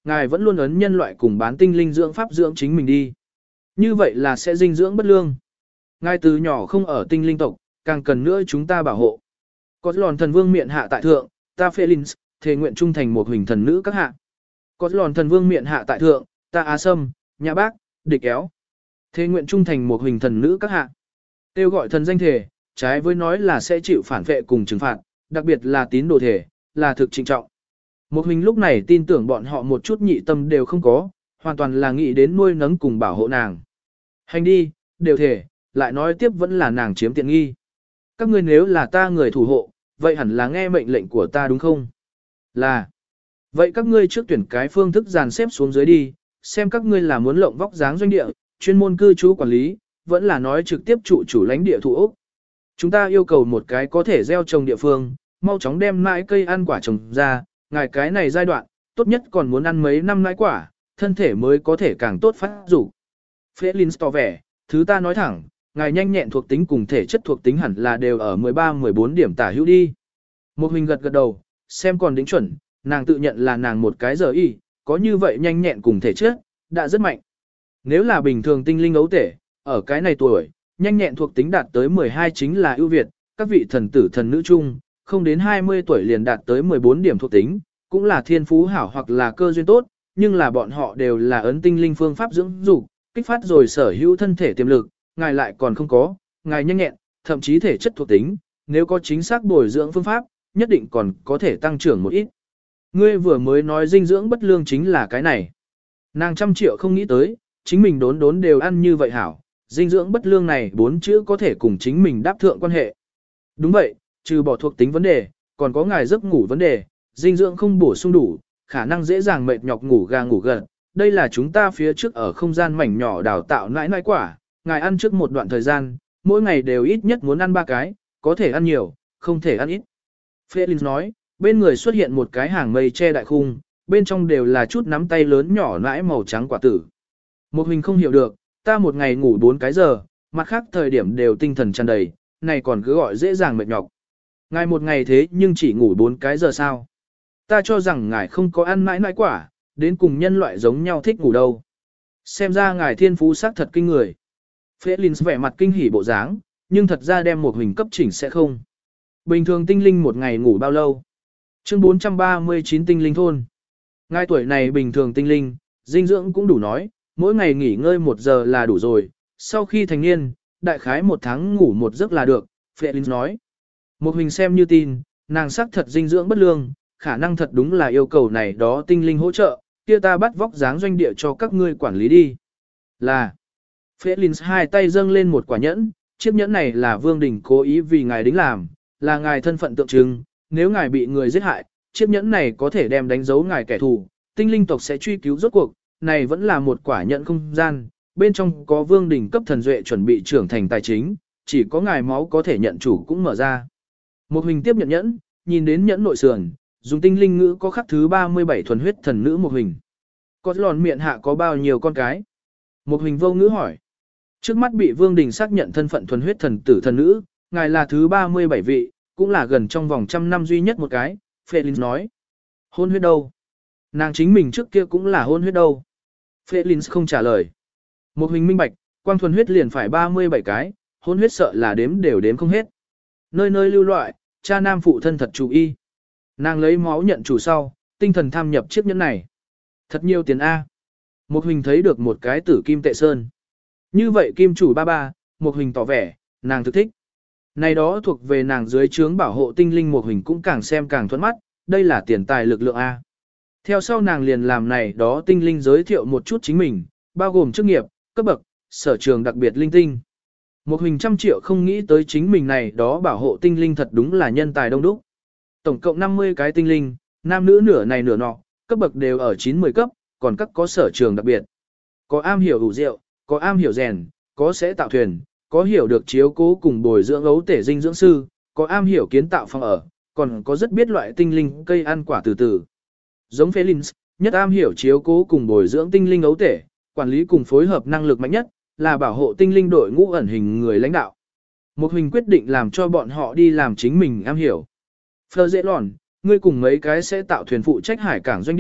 ngài vẫn luôn ấn nhân loại cùng bán tinh linh dưỡng pháp dưỡng chính mình đi. Như vậy là sẽ dinh dưỡng bất lương. Ngài từ nhỏ không ở tinh linh tộc, càng cần nữa chúng ta bảo hộ. Có lòn thần vương miệng hạ tại thượng, ta Felins, thề nguyện trung thành một huỳnh thần nữ các hạ. Có lòn thần vương miệng hạ tại thượng, ta Á Sâm, Nhã Bác, Địch Éo. Thề nguyện trung thành một huỳnh thần nữ các hạ. Tiêu gọi thần danh thể, trái với nói là sẽ chịu phản vệ cùng trừng phạt, đặc biệt là tín đồ thể, là thực trịnh trọng. Một huỳnh lúc này tin tưởng bọn họ một chút nhị tâm đều không có, hoàn toàn là nghĩ đến nuôi nấng cùng bảo hộ nàng. Hành đi, đều thể, lại nói tiếp vẫn là nàng chiếm tiện nghi. Các ngươi nếu là ta người thủ hộ, vậy hẳn là nghe mệnh lệnh của ta đúng không? Là. Vậy các ngươi trước tuyển cái phương thức dàn xếp xuống dưới đi, xem các ngươi là muốn lộng vóc dáng doanh địa, chuyên môn cư trú quản lý, vẫn là nói trực tiếp trụ chủ lãnh địa thủ ốc. Chúng ta yêu cầu một cái có thể gieo trồng địa phương, mau chóng đem mãi cây ăn quả trồng ra, ngài cái này giai đoạn, tốt nhất còn muốn ăn mấy năm mãi quả, thân thể mới có thể càng tốt phát dục. Felins tỏ vẻ, thứ ta nói thẳng, ngài nhanh nhẹn thuộc tính cùng thể chất thuộc tính hẳn là đều ở mười ba mười bốn điểm tả hữu đi. Một hình gật gật đầu, xem còn đính chuẩn, nàng tự nhận là nàng một cái giờ y, có như vậy nhanh nhẹn cùng thể chất, đã rất mạnh. Nếu là bình thường tinh linh ấu tể, ở cái này tuổi, nhanh nhẹn thuộc tính đạt tới mười hai chính là ưu việt, các vị thần tử thần nữ chung, không đến hai mươi tuổi liền đạt tới mười bốn điểm thuộc tính, cũng là thiên phú hảo hoặc là cơ duyên tốt, nhưng là bọn họ đều là ấn tinh linh phương pháp dưỡng dục, kích phát rồi sở hữu thân thể tiềm lực, ngài lại còn không có, ngài nhanh nhẹn, thậm chí thể chất thuộc tính, nếu có chính xác bồi dưỡng phương pháp, nhất định còn có thể tăng trưởng một ít. Ngươi vừa mới nói dinh dưỡng bất lương chính là cái này. Nàng trăm triệu không nghĩ tới, chính mình đốn đốn đều ăn như vậy hảo, dinh dưỡng bất lương này bốn chữ có thể cùng chính mình đáp thượng quan hệ. Đúng vậy, trừ bỏ thuộc tính vấn đề, còn có ngài giấc ngủ vấn đề, dinh dưỡng không bổ sung đủ, khả năng dễ dàng mệt nhọc ngủ gà ngủ gật. Đây là chúng ta phía trước ở không gian mảnh nhỏ đào tạo nãi nãi quả, ngài ăn trước một đoạn thời gian, mỗi ngày đều ít nhất muốn ăn ba cái, có thể ăn nhiều, không thể ăn ít. Felix nói, bên người xuất hiện một cái hàng mây che đại khung, bên trong đều là chút nắm tay lớn nhỏ nãi màu trắng quả tử. Một hình không hiểu được, ta một ngày ngủ bốn cái giờ, mặt khác thời điểm đều tinh thần tràn đầy, này còn cứ gọi dễ dàng mệt nhọc. Ngài một ngày thế nhưng chỉ ngủ bốn cái giờ sao? Ta cho rằng ngài không có ăn mãi mãi quả, đến cùng nhân loại giống nhau thích ngủ đâu. Xem ra ngài thiên phú sắc thật kinh người. Felix vẻ mặt kinh hỉ bộ dáng, nhưng thật ra đem một hình cấp chỉnh sẽ không. Bình thường tinh linh một ngày ngủ bao lâu? Chương bốn trăm ba mươi chín tinh linh thôn. Ngài tuổi này bình thường tinh linh, dinh dưỡng cũng đủ nói, mỗi ngày nghỉ ngơi một giờ là đủ rồi, sau khi thành niên, đại khái một tháng ngủ một giấc là được, Felix nói. Một hình xem như tin, nàng sắc thật dinh dưỡng bất lương, khả năng thật đúng là yêu cầu này đó tinh linh hỗ trợ, kia ta bắt vóc dáng doanh địa cho các ngươi quản lý đi. Là, Felix hai tay dâng lên một quả nhẫn, chiếc nhẫn này là Vương Đình cố ý vì ngài đính làm, là ngài thân phận tượng trưng, nếu ngài bị người giết hại, chiếc nhẫn này có thể đem đánh dấu ngài kẻ thù, tinh linh tộc sẽ truy cứu rốt cuộc, này vẫn là một quả nhẫn không gian, bên trong có Vương Đình cấp thần duệ chuẩn bị trưởng thành tài chính, chỉ có ngài máu có thể nhận chủ cũng mở ra. Một hình tiếp nhận nhẫn, nhìn đến nhẫn nội sườn, dùng tinh linh ngữ có khắc thứ ba mươi bảy thuần huyết thần nữ một hình. Có lòn miệng hạ có bao nhiêu con cái? Một hình vô ngữ hỏi. Trước mắt bị Vương Đình xác nhận thân phận thuần huyết thần tử thần nữ, ngài là thứ ba mươi bảy vị, cũng là gần trong vòng trăm năm duy nhất một cái, Felix nói. Hôn huyết đâu? Nàng chính mình trước kia cũng là hôn huyết đâu? Felix không trả lời. Một hình minh bạch, quang thuần huyết liền phải ba mươi bảy cái, hôn huyết sợ là đếm đều đếm không hết. Nơi nơi lưu loại, cha nam phụ thân thật chủ y. Nàng lấy máu nhận chủ sau, tinh thần tham nhập chiếc nhẫn này. Thật nhiều tiền A. Một hình thấy được một cái tử kim tệ sơn. Như vậy kim chủ ba ba, một hình tỏ vẻ, nàng thực thích. Này đó thuộc về nàng dưới trướng bảo hộ tinh linh một hình cũng càng xem càng thuẫn mắt, đây là tiền tài lực lượng A. Theo sau nàng liền làm này đó tinh linh giới thiệu một chút chính mình, bao gồm chức nghiệp, cấp bậc, sở trường đặc biệt linh tinh. Một hình trăm triệu không nghĩ tới chính mình này đó bảo hộ tinh linh thật đúng là nhân tài đông đúc. Tổng cộng năm mươi cái tinh linh, nam nữ nửa này nửa nọ, cấp bậc đều ở chín mười cấp, còn các có sở trường đặc biệt. Có am hiểu ủ rượu, có am hiểu rèn, có sẽ tạo thuyền, có hiểu được chiếu cố cùng bồi dưỡng ấu tể dinh dưỡng sư, có am hiểu kiến tạo phòng ở, còn có rất biết loại tinh linh cây ăn quả từ từ. Giống Felix, nhất am hiểu chiếu cố cùng bồi dưỡng tinh linh ấu tể, quản lý cùng phối hợp năng lực mạnh nhất, là bảo hộ tinh linh đội ngũ ẩn hình người lãnh đạo. Một hình quyết định làm cho bọn họ đi làm chính mình am hiểu. Phờ dễ lòn, ngươi cùng mấy cái sẽ tạo thuyền phụ trách hải cảng doanh địa,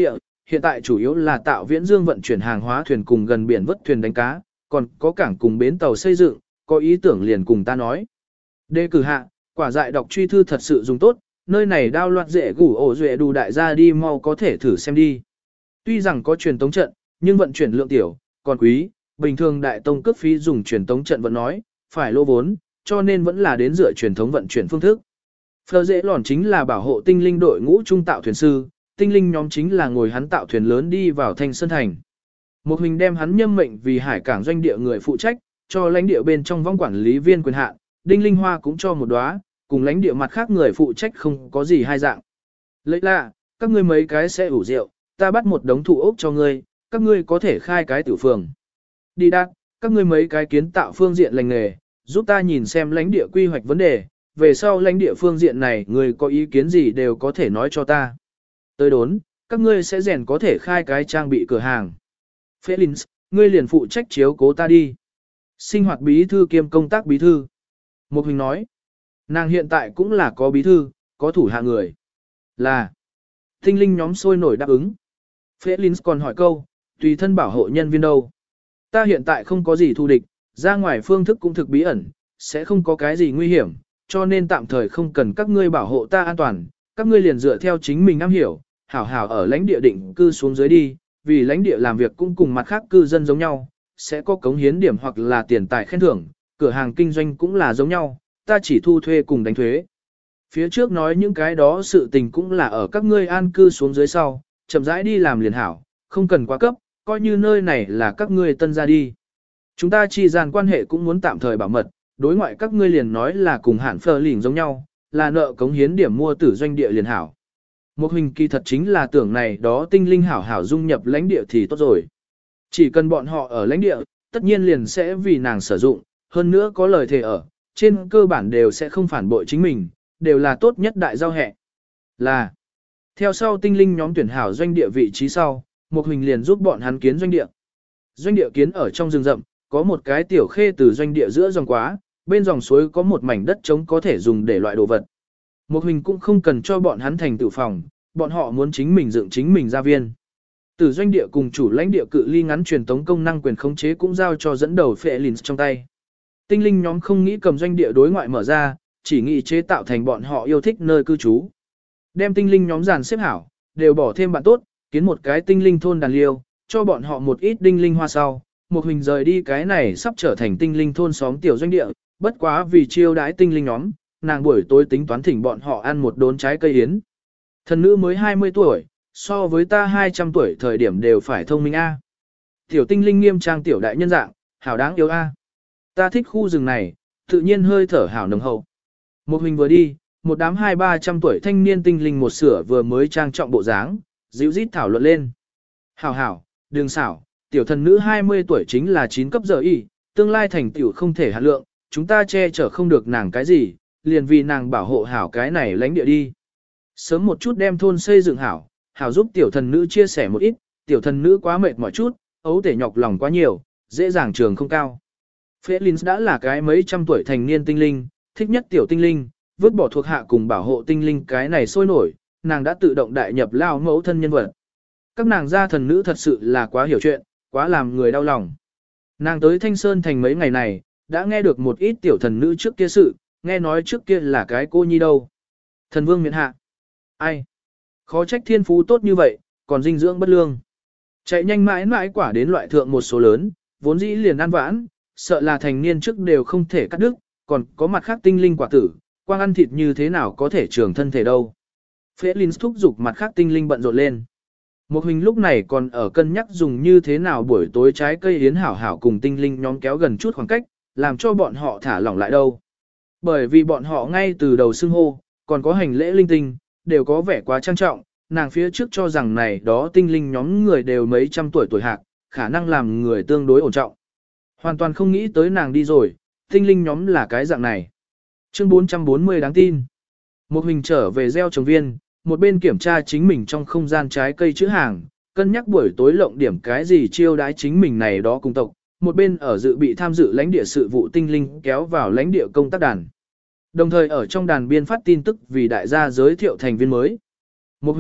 hiện tại chủ yếu là tạo viễn dương vận chuyển hàng hóa thuyền cùng gần biển vớt thuyền đánh cá, còn có cảng cùng bến tàu xây dựng, có ý tưởng liền cùng ta nói. Đề cử hạ, quả dại đọc truy thư thật sự dùng tốt, nơi này đao loạt dễ gủ ổ duệ đủ đại gia đi mau có thể thử xem đi. Tuy rằng có truyền tống trận, nhưng vận chuyển lượng tiểu, còn quý, bình thường đại tông cước phí dùng truyền tống trận vẫn nói, phải lô vốn, cho nên vẫn là đến dựa truyền thống vận chuyển phương thức. Phờ dễ lòn chính là bảo hộ tinh linh đội ngũ trung tạo thuyền sư, tinh linh nhóm chính là ngồi hắn tạo thuyền lớn đi vào Thanh Sơn Thành. Một hình đem hắn nhâm mệnh vì hải cảng doanh địa người phụ trách, cho lãnh địa bên trong vong quản lý viên quyền hạn, đinh linh hoa cũng cho một đóa, cùng lãnh địa mặt khác người phụ trách không có gì hai dạng. Lấy lạ, các ngươi mấy cái sẽ ủ rượu, ta bắt một đống thụ ốc cho ngươi, các ngươi có thể khai cái tiểu phường. Đi đạt, các ngươi mấy cái kiến tạo phương diện lành nghề, giúp ta nhìn xem lãnh địa quy hoạch vấn đề, về sau lãnh địa phương diện này người có ý kiến gì đều có thể nói cho ta. Tới đốn, các ngươi sẽ rèn có thể khai cái trang bị cửa hàng. Felix, ngươi liền phụ trách chiếu cố ta đi. Sinh hoạt bí thư kiêm công tác bí thư. Một hình nói, nàng hiện tại cũng là có bí thư, có thủ hạ người. Là, tinh linh nhóm sôi nổi đáp ứng. Felix còn hỏi câu, tùy thân bảo hộ nhân viên đâu? Ta hiện tại không có gì thù địch, ra ngoài phương thức cũng thực bí ẩn, sẽ không có cái gì nguy hiểm, cho nên tạm thời không cần các ngươi bảo hộ ta an toàn, các ngươi liền dựa theo chính mình am hiểu, hảo hảo ở lãnh địa định cư xuống dưới đi, vì lãnh địa làm việc cũng cùng mặt khác cư dân giống nhau, sẽ có cống hiến điểm hoặc là tiền tài khen thưởng, cửa hàng kinh doanh cũng là giống nhau, ta chỉ thu thuê cùng đánh thuế. Phía trước nói những cái đó sự tình cũng là ở các ngươi an cư xuống dưới sau, chậm rãi đi làm liền hảo, không cần quá cấp, coi như nơi này là các ngươi tân ra đi. Chúng ta chi gian quan hệ cũng muốn tạm thời bảo mật, đối ngoại các ngươi liền nói là cùng hạn phờ lỉnh giống nhau, là nợ cống hiến điểm mua tử doanh địa liền hảo. Một hình kỳ thật chính là tưởng này đó tinh linh hảo hảo dung nhập lãnh địa thì tốt rồi. Chỉ cần bọn họ ở lãnh địa, tất nhiên liền sẽ vì nàng sử dụng, hơn nữa có lời thề ở, trên cơ bản đều sẽ không phản bội chính mình, đều là tốt nhất đại giao hẹ. Là, theo sau tinh linh nhóm tuyển hảo doanh địa vị trí sau, một hình liền giúp bọn hắn kiến doanh địa. Doanh địa kiến ở trong rừng rậm, có một cái tiểu khê từ doanh địa giữa dòng quá, bên dòng suối có một mảnh đất trống có thể dùng để loại đồ vật. Một hình cũng không cần cho bọn hắn thành tự phòng, bọn họ muốn chính mình dựng chính mình gia viên. Từ doanh địa cùng chủ lãnh địa cự ly ngắn truyền tống công năng quyền khống chế cũng giao cho dẫn đầu Felix trong tay. Tinh linh nhóm không nghĩ cầm doanh địa đối ngoại mở ra, chỉ nghĩ chế tạo thành bọn họ yêu thích nơi cư trú. Đem tinh linh nhóm dàn xếp hảo, đều bỏ thêm bạn tốt, kiến một cái tinh linh thôn đàn liêu, cho bọn họ một ít đinh linh hoa sau. Một hình rời đi cái này sắp trở thành tinh linh thôn xóm tiểu doanh địa, bất quá vì chiêu đãi tinh linh nhóm, nàng buổi tối tính toán thỉnh bọn họ ăn một đốn trái cây yến. Thần nữ mới hai mươi tuổi, so với ta hai trăm tuổi thời điểm đều phải thông minh A. Tiểu tinh linh nghiêm trang tiểu đại nhân dạng, hảo đáng yêu A. Ta thích khu rừng này, tự nhiên hơi thở hảo nồng hậu. Một hình vừa đi, một đám hai ba trăm tuổi thanh niên tinh linh một sửa vừa mới trang trọng bộ dáng, dịu rít thảo luận lên. Hảo hảo, đường xảo, tiểu thần nữ hai mươi tuổi chính là chín cấp giờ y, tương lai thành tiểu không thể hạn lượng, chúng ta che chở không được nàng cái gì, liền vì nàng bảo hộ hảo cái này lãnh địa đi. Sớm một chút đem thôn xây dựng hảo, hảo giúp tiểu thần nữ chia sẻ một ít, tiểu thần nữ quá mệt mỏi chút, ấu thể nhọc lòng quá nhiều, dễ dàng trường không cao. Felix đã là cái mấy trăm tuổi thành niên tinh linh, thích nhất tiểu tinh linh, vứt bỏ thuộc hạ cùng bảo hộ tinh linh cái này sôi nổi, nàng đã tự động đại nhập lao mẫu thân nhân vật. Các nàng gia thần nữ thật sự là quá hiểu chuyện, quá làm người đau lòng. Nàng tới Thanh Sơn thành mấy ngày này, đã nghe được một ít tiểu thần nữ trước kia sự, nghe nói trước kia là cái cô nhi đâu. Thần vương miện hạ. Ai? Khó trách thiên phú tốt như vậy, còn dinh dưỡng bất lương. Chạy nhanh mãi mãi quả đến loại thượng một số lớn, vốn dĩ liền ăn vãn, sợ là thành niên trước đều không thể cắt đứt, còn có mặt khác tinh linh quả tử, quang ăn thịt như thế nào có thể trường thân thể đâu. Felix thúc giục mặt khác tinh linh bận rộn lên. Một hình lúc này còn ở cân nhắc dùng như thế nào buổi tối trái cây yến hảo hảo cùng tinh linh nhóm kéo gần chút khoảng cách, làm cho bọn họ thả lỏng lại đâu. Bởi vì bọn họ ngay từ đầu xưng hô, còn có hành lễ linh tinh, đều có vẻ quá trang trọng, nàng phía trước cho rằng này đó tinh linh nhóm người đều mấy trăm tuổi tuổi hạc, khả năng làm người tương đối ổn trọng. Hoàn toàn không nghĩ tới nàng đi rồi, tinh linh nhóm là cái dạng này. Chương bốn trăm bốn mươi đáng tin. Một hình trở về gieo trồng viên, một bên kiểm tra chính mình trong không gian trái cây chữ hàng, cân nhắc buổi tối lộng điểm cái gì chiêu đãi chính mình này đó cùng tộc, một bên ở dự bị tham dự lãnh địa sự vụ tinh linh kéo vào lãnh địa công tác đàn. Đồng thời ở trong đàn biên phát tin tức vì đại gia giới thiệu thành viên mới. Một hình,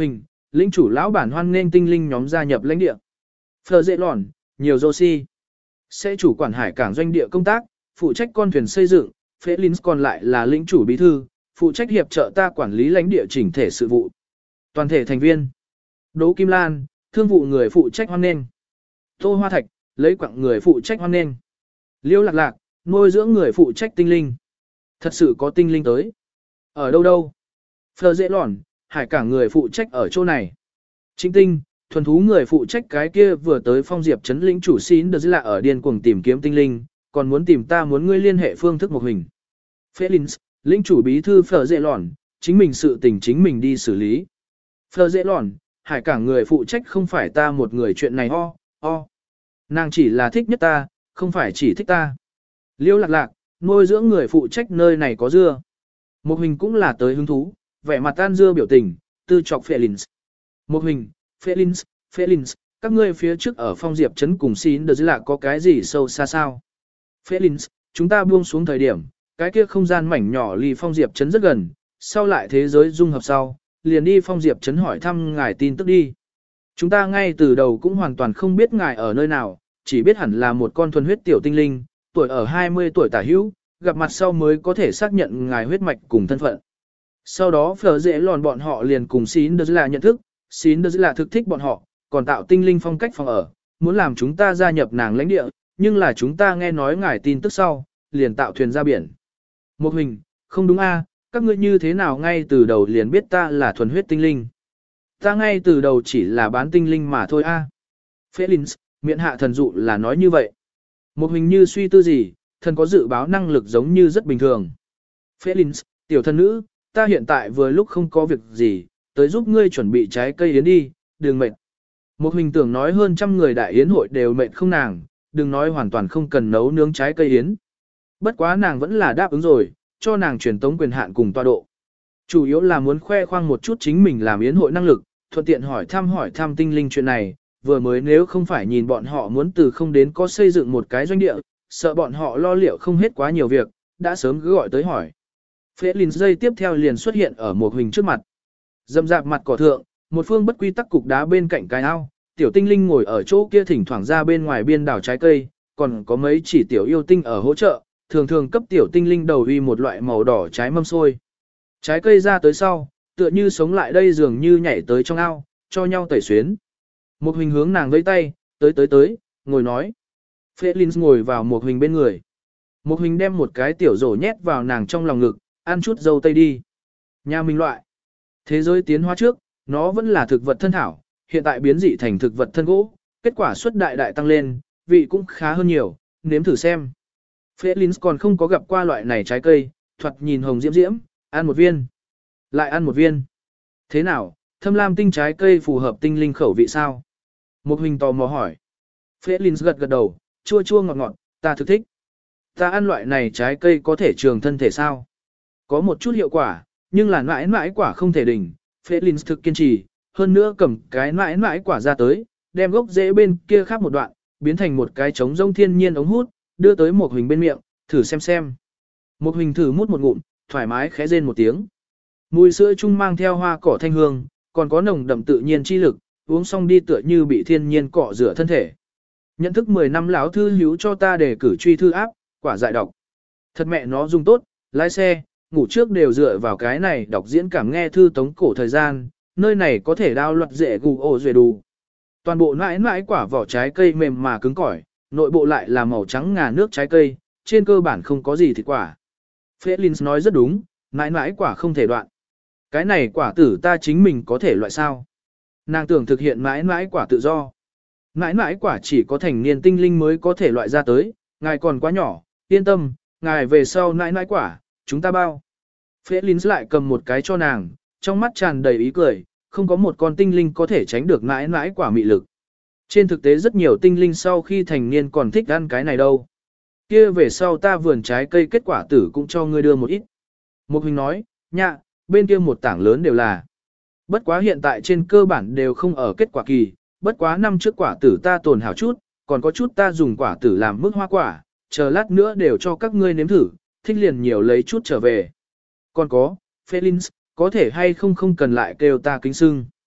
lĩnh chủ lão bản hoan nghênh tinh linh nhóm gia nhập lãnh địa. Phờ dễ lòn, nhiều Joshi. Sẽ chủ quản hải cảng doanh địa công tác, phụ trách con thuyền xây dựng, Felins còn lại là lĩnh chủ bí thư, phụ trách hiệp trợ ta quản lý lãnh địa chỉnh thể sự vụ. Toàn thể thành viên. Đỗ Kim Lan, thương vụ người phụ trách hoan nghênh. Tô Hoa Thạch, lấy quặng người phụ trách hoan nghênh. Liêu Lạc Lạc, nuôi dưỡng người phụ trách tinh linh. Thật sự có tinh linh tới. Ở đâu đâu? Phờ dễ lòn, hải cảng người phụ trách ở chỗ này. Trịnh Tinh, thuần thú người phụ trách cái kia vừa tới Phong Diệp trấn lĩnh chủ xin được là ở điên cuồng tìm kiếm tinh linh, còn muốn tìm ta muốn ngươi liên hệ phương thức một hình. Felins, lĩnh chủ bí thư Phờ dễ lòn, chính mình sự tình chính mình đi xử lý. Phờ dễ lòn, hải cảng người phụ trách không phải ta một người chuyện này o, o. Nàng chỉ là thích nhất ta, không phải chỉ thích ta. Liêu Lạc Lạc, nuôi dưỡng người phụ trách nơi này có dưa. Một hình cũng là tới hứng thú, vẻ mặt tan dưa biểu tình, tư chọc Felins. Một hình, Felins, Felins, các ngươi phía trước ở Phong Diệp trấn cùng xin được là có cái gì sâu xa sao? Felins, chúng ta buông xuống thời điểm, cái kia không gian mảnh nhỏ ly Phong Diệp trấn rất gần, sau lại thế giới dung hợp sau, liền đi Phong Diệp trấn hỏi thăm ngài tin tức đi. Chúng ta ngay từ đầu cũng hoàn toàn không biết ngài ở nơi nào, chỉ biết hẳn là một con thuần huyết tiểu tinh linh, tuổi ở hai mươi tuổi tả hữu, gặp mặt sau mới có thể xác nhận ngài huyết mạch cùng thân phận. Sau đó phở dễ lòn bọn họ liền cùng xin được là nhận thức, xin được là thực thích bọn họ, còn tạo tinh linh phong cách phòng ở, muốn làm chúng ta gia nhập nàng lãnh địa, nhưng là chúng ta nghe nói ngài tin tức sau, liền tạo thuyền ra biển. Một hình, không đúng a, các ngươi như thế nào ngay từ đầu liền biết ta là thuần huyết tinh linh. Ta ngay từ đầu chỉ là bán tinh linh mà thôi a. À. Felins, miệng hạ thần dụ là nói như vậy. Một hình như suy tư gì, thần có dự báo năng lực giống như rất bình thường. Felins, tiểu thần nữ, ta hiện tại vừa lúc không có việc gì, tới giúp ngươi chuẩn bị trái cây yến đi, đừng mệt. Một hình tưởng nói hơn trăm người đại yến hội đều mệt không nàng, đừng nói hoàn toàn không cần nấu nướng trái cây yến. Bất quá nàng vẫn là đáp ứng rồi, cho nàng truyền tống quyền hạn cùng tọa độ. Chủ yếu là muốn khoe khoang một chút chính mình làm yến hội năng lực, thuận tiện hỏi thăm hỏi thăm tinh linh chuyện này, vừa mới nếu không phải nhìn bọn họ muốn từ không đến có xây dựng một cái doanh địa, sợ bọn họ lo liệu không hết quá nhiều việc, đã sớm cứ gọi tới hỏi. Felins dây tiếp theo liền xuất hiện ở một hình trước mặt. Dầm dạp mặt cỏ thượng, một phương bất quy tắc cục đá bên cạnh cái ao, tiểu tinh linh ngồi ở chỗ kia thỉnh thoảng ra bên ngoài biên đảo trái cây, còn có mấy chỉ tiểu yêu tinh ở hỗ trợ, thường thường cấp tiểu tinh linh đầu uy một loại màu đỏ trái mâm xôi. Trái cây ra tới sau, tựa như sống lại đây dường như nhảy tới trong ao, cho nhau tẩy xuyến. Một hình hướng nàng vẫy tay, tới tới tới, ngồi nói. Felins ngồi vào một hình bên người. Một hình đem một cái tiểu rổ nhét vào nàng trong lòng ngực, ăn chút dâu tây đi. Nhà mình loại. Thế giới tiến hóa trước, nó vẫn là thực vật thân thảo, hiện tại biến dị thành thực vật thân gỗ, kết quả suất đại đại tăng lên, vị cũng khá hơn nhiều, nếm thử xem. Felins còn không có gặp qua loại này trái cây, thoạt nhìn hồng diễm diễm, ăn một viên. Lại ăn một viên. Thế nào, thâm lam tinh trái cây phù hợp tinh linh khẩu vị sao? Một hình tò mò hỏi. Felins gật gật đầu, chua chua ngọt ngọt, ta thực thích. Ta ăn loại này trái cây có thể trường thân thể sao? Có một chút hiệu quả, nhưng là mãi mãi quả không thể đỉnh. Felins thực kiên trì, hơn nữa cầm cái mãi mãi quả ra tới, đem gốc rễ bên kia khác một đoạn, biến thành một cái trống rông thiên nhiên ống hút, đưa tới một hình bên miệng, thử xem xem. Một hình thử mút một ngụm, thoải mái khẽ rên một tiếng. Mùi sữa chung mang theo hoa cỏ thanh hương, còn có nồng đậm tự nhiên chi lực, uống xong đi tựa như bị thiên nhiên cọ rửa thân thể. Nhận thức mười năm lão thư hữu cho ta để cử truy thư áp, quả dại đọc. Thật mẹ nó dùng tốt, lái xe, ngủ trước đều dựa vào cái này đọc diễn cảm nghe thư tống cổ thời gian, nơi này có thể đao loạt dễ gù ổ dễ đủ. Toàn bộ mãi mãi quả vỏ trái cây mềm mà cứng cỏi, nội bộ lại là màu trắng ngà nước trái cây, trên cơ bản không có gì thịt quả. Felins nói rất đúng, mãi mãi quả không thể đoạn. Cái này quả tử ta chính mình có thể loại sao? Nàng tưởng thực hiện mãi mãi quả tự do. Mãi mãi quả chỉ có thành niên tinh linh mới có thể loại ra tới, ngài còn quá nhỏ, yên tâm, ngài về sau mãi mãi quả, chúng ta bao. Felins lại cầm một cái cho nàng, trong mắt tràn đầy ý cười, không có một con tinh linh có thể tránh được mãi mãi quả mị lực. Trên thực tế rất nhiều tinh linh sau khi thành niên còn thích ăn cái này đâu. Kia về sau ta vườn trái cây kết quả tử cũng cho ngươi đưa một ít. Một hình nói, nhạ, bên kia một tảng lớn đều là. Bất quá hiện tại trên cơ bản đều không ở kết quả kỳ, bất quá năm trước quả tử ta tồn hảo chút, còn có chút ta dùng quả tử làm mức hoa quả, chờ lát nữa đều cho các ngươi nếm thử, thích liền nhiều lấy chút trở về. Còn có, Felins, có thể hay không không cần lại kêu ta kính sưng.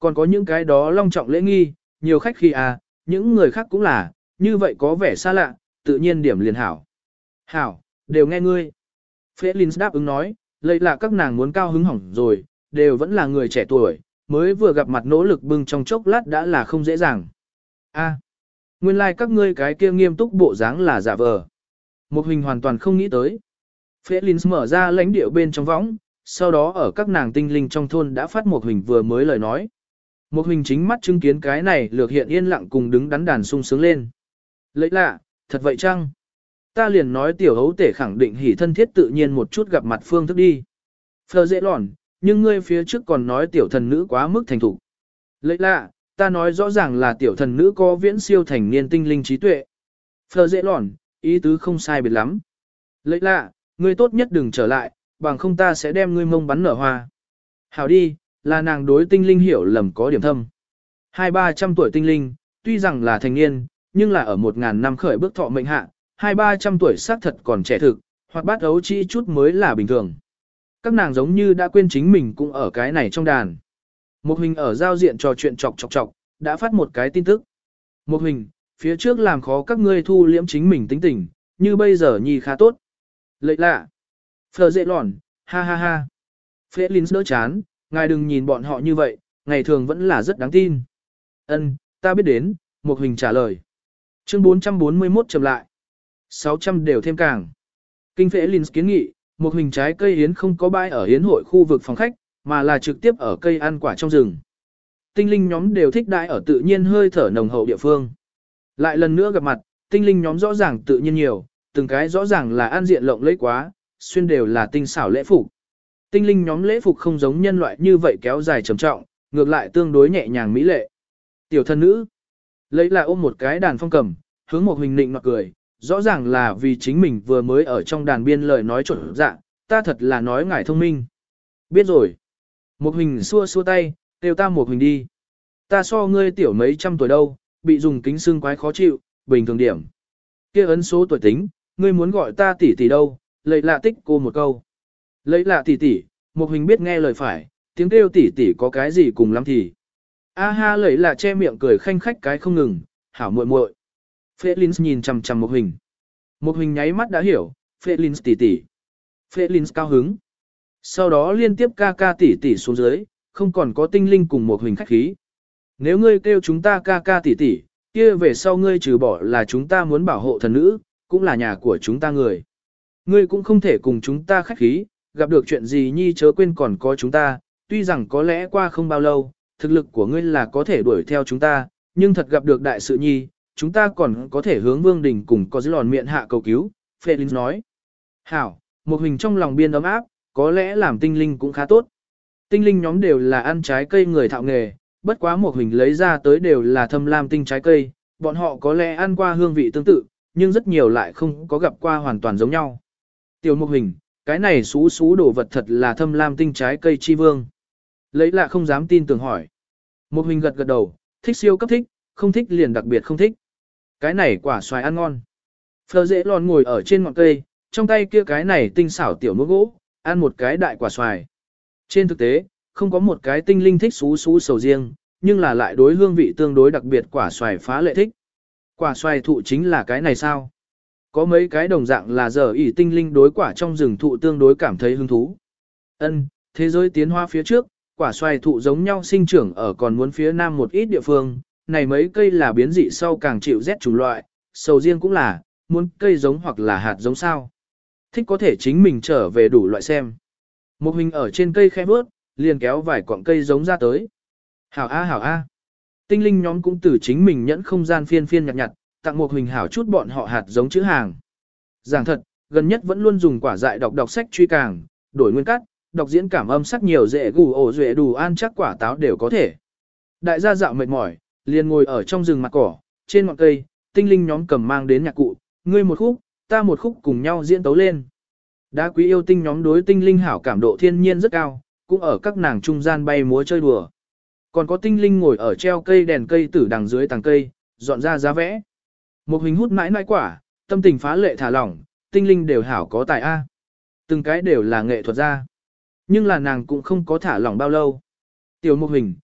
Còn có những cái đó long trọng lễ nghi, nhiều khách khi à, những người khác cũng là, như vậy có vẻ xa lạ, tự nhiên điểm liền hảo. Hảo, đều nghe ngươi. Felix đáp ứng nói, lấy là các nàng muốn cao hứng hỏng rồi, đều vẫn là người trẻ tuổi, mới vừa gặp mặt nỗ lực bưng trong chốc lát đã là không dễ dàng. A, nguyên lai like các ngươi cái kia nghiêm túc bộ dáng là giả vờ. Một hình hoàn toàn không nghĩ tới. Felix mở ra lãnh địa bên trong võng, sau đó ở các nàng tinh linh trong thôn đã phát một hình vừa mới lời nói. Một hình chính mắt chứng kiến cái này lược hiện yên lặng cùng đứng đắn đàn sung sướng lên. Lấy lạ, thật vậy chăng? Ta liền nói tiểu hấu tể khẳng định hỉ thân thiết tự nhiên một chút gặp mặt phương thức đi. Phờ dễ lòn, nhưng ngươi phía trước còn nói tiểu thần nữ quá mức thành thục. Lấy lạ, ta nói rõ ràng là tiểu thần nữ có viễn siêu thành niên tinh linh trí tuệ. Phờ dễ lòn, ý tứ không sai biệt lắm. Lấy lạ, ngươi tốt nhất đừng trở lại, bằng không ta sẽ đem ngươi mông bắn nở hoa. Hảo đi, là nàng đối tinh linh hiểu lầm có điểm thâm. Hai ba trăm tuổi tinh linh, tuy rằng là thành niên, nhưng là ở một ngàn năm khởi bước thọ mệnh hạ, hai ba trăm tuổi xác thật còn trẻ thực, hoặc bát ấu chi chút mới là bình thường. Các nàng giống như đã quên chính mình cũng ở cái này trong đàn. Một hình ở giao diện trò chuyện chọc chọc chọc, đã phát một cái tin tức. Một hình, phía trước làm khó các ngươi thu liễm chính mình tính tình, như bây giờ nhi khá tốt. Lợi lạ. Phờ dễ lòn, ha ha ha. Phê Linh đỡ chán, ngài đừng nhìn bọn họ như vậy, ngày thường vẫn là rất đáng tin. Ân, ta biết đến, một hình trả lời. Chương bốn trăm bốn mươi mốt chậm lại. sáu trăm đều thêm càng. Kinh Phê Linh kiến nghị, một hình trái cây hiến không có bãi ở hiến hội khu vực phòng khách, mà là trực tiếp ở cây ăn quả trong rừng. Tinh linh nhóm đều thích đãi ở tự nhiên hơi thở nồng hậu địa phương. Lại lần nữa gặp mặt, tinh linh nhóm rõ ràng tự nhiên nhiều, từng cái rõ ràng là an diện lộng lẫy quá, xuyên đều là tinh xảo lễ phục. Tinh linh nhóm lễ phục không giống nhân loại như vậy kéo dài trầm trọng, ngược lại tương đối nhẹ nhàng mỹ lệ. Tiểu thân nữ, lấy là ôm một cái đàn phong cầm, hướng một hình nịnh nọt cười, rõ ràng là vì chính mình vừa mới ở trong đàn biên lời nói trộn dạ, ta thật là nói ngài thông minh. Biết rồi. Một hình xua xua tay, kêu ta một hình đi. Ta so ngươi tiểu mấy trăm tuổi đâu, bị dùng kính xương quái khó chịu, bình thường điểm. Kia ấn số tuổi tính, ngươi muốn gọi ta tỷ tỷ đâu, lấy lạ tích cô một câu. Lấy lạ tỷ tỷ, một hình biết nghe lời phải, tiếng kêu tỷ tỷ có cái gì cùng lắm thì. A ha lấy lạ che miệng cười khanh khách cái không ngừng, hảo muội muội. Felix nhìn chằm chằm một hình. Một hình nháy mắt đã hiểu, Felix tỷ tỷ. Felix cao hứng. Sau đó liên tiếp ca ca tỷ tỷ xuống dưới, không còn có tinh linh cùng một hình khách khí. Nếu ngươi kêu chúng ta ca ca tỷ tỷ, kia về sau ngươi trừ bỏ là chúng ta muốn bảo hộ thần nữ, cũng là nhà của chúng ta người. Ngươi cũng không thể cùng chúng ta khách khí, gặp được chuyện gì nhi chớ quên còn có chúng ta, tuy rằng có lẽ qua không bao lâu, thực lực của ngươi là có thể đuổi theo chúng ta, nhưng thật gặp được đại sự nhi, chúng ta còn có thể hướng vương đình cùng có dưới lòn miệng hạ cầu cứu, Felix nói. Hảo, một hình trong lòng biên ấm áp, có lẽ làm tinh linh cũng khá tốt. Tinh linh nhóm đều là ăn trái cây người thạo nghề, bất quá một hình lấy ra tới đều là thâm lam tinh trái cây, bọn họ có lẽ ăn qua hương vị tương tự, nhưng rất nhiều lại không có gặp qua hoàn toàn giống nhau. Tiểu Mục Hình, cái này xú xú đồ vật thật là thâm lam tinh trái cây chi vương. Lấy lạ không dám tin tưởng hỏi. Mục Hình gật gật đầu, thích siêu cấp thích, không thích liền đặc biệt không thích. Cái này quả xoài ăn ngon. Phờ dễ lòn ngồi ở trên ngọn cây, trong tay kia cái này tinh xảo tiểu muỗng gỗ, ăn một cái đại quả xoài. Trên thực tế, không có một cái tinh linh thích xú xú sầu riêng, nhưng là lại đối hương vị tương đối đặc biệt quả xoài phá lệ thích. Quả xoài thụ chính là cái này sao? Có mấy cái đồng dạng là giờ ỷ tinh linh đối quả trong rừng thụ tương đối cảm thấy hứng thú. Ân, thế giới tiến hóa phía trước, quả xoài thụ giống nhau sinh trưởng ở còn muốn phía nam một ít địa phương, này mấy cây là biến dị sau càng chịu rét chủng loại, sầu riêng cũng là, muốn cây giống hoặc là hạt giống sao. Thích có thể chính mình trở về đủ loại xem. Một hình ở trên cây khẽ bước, liền kéo vài cọng cây giống ra tới. Hảo a hảo a. Tinh linh nhóm cũng từ chính mình nhẫn không gian phiên phiên nhặt nhặt, tặng một hình hảo chút bọn họ hạt giống chữ hàng. Giảng thật, gần nhất vẫn luôn dùng quả dại đọc đọc sách truy càng, đổi nguyên cắt, đọc diễn cảm âm sắc nhiều dễ gù ổ duệ đủ an chắc quả táo đều có thể. Đại gia dạo mệt mỏi, liền ngồi ở trong rừng mặt cỏ, trên ngọn cây, tinh linh nhóm cầm mang đến nhạc cụ, ngươi một khúc, ta một khúc cùng nhau diễn tấu lên. Đá quý yêu tinh nhóm đối tinh linh hảo cảm độ thiên nhiên rất cao, cũng ở các nàng trung gian bay múa chơi đùa. Còn có tinh linh ngồi ở treo cây đèn cây tử đằng dưới tàng cây, dọn ra giá vẽ. Một hình hút mãi mãi quả, tâm tình phá lệ thả lỏng, tinh linh đều hảo có tài A. Từng cái đều là nghệ thuật gia. Nhưng là nàng cũng không có thả lỏng bao lâu. Tiểu Mục Hình,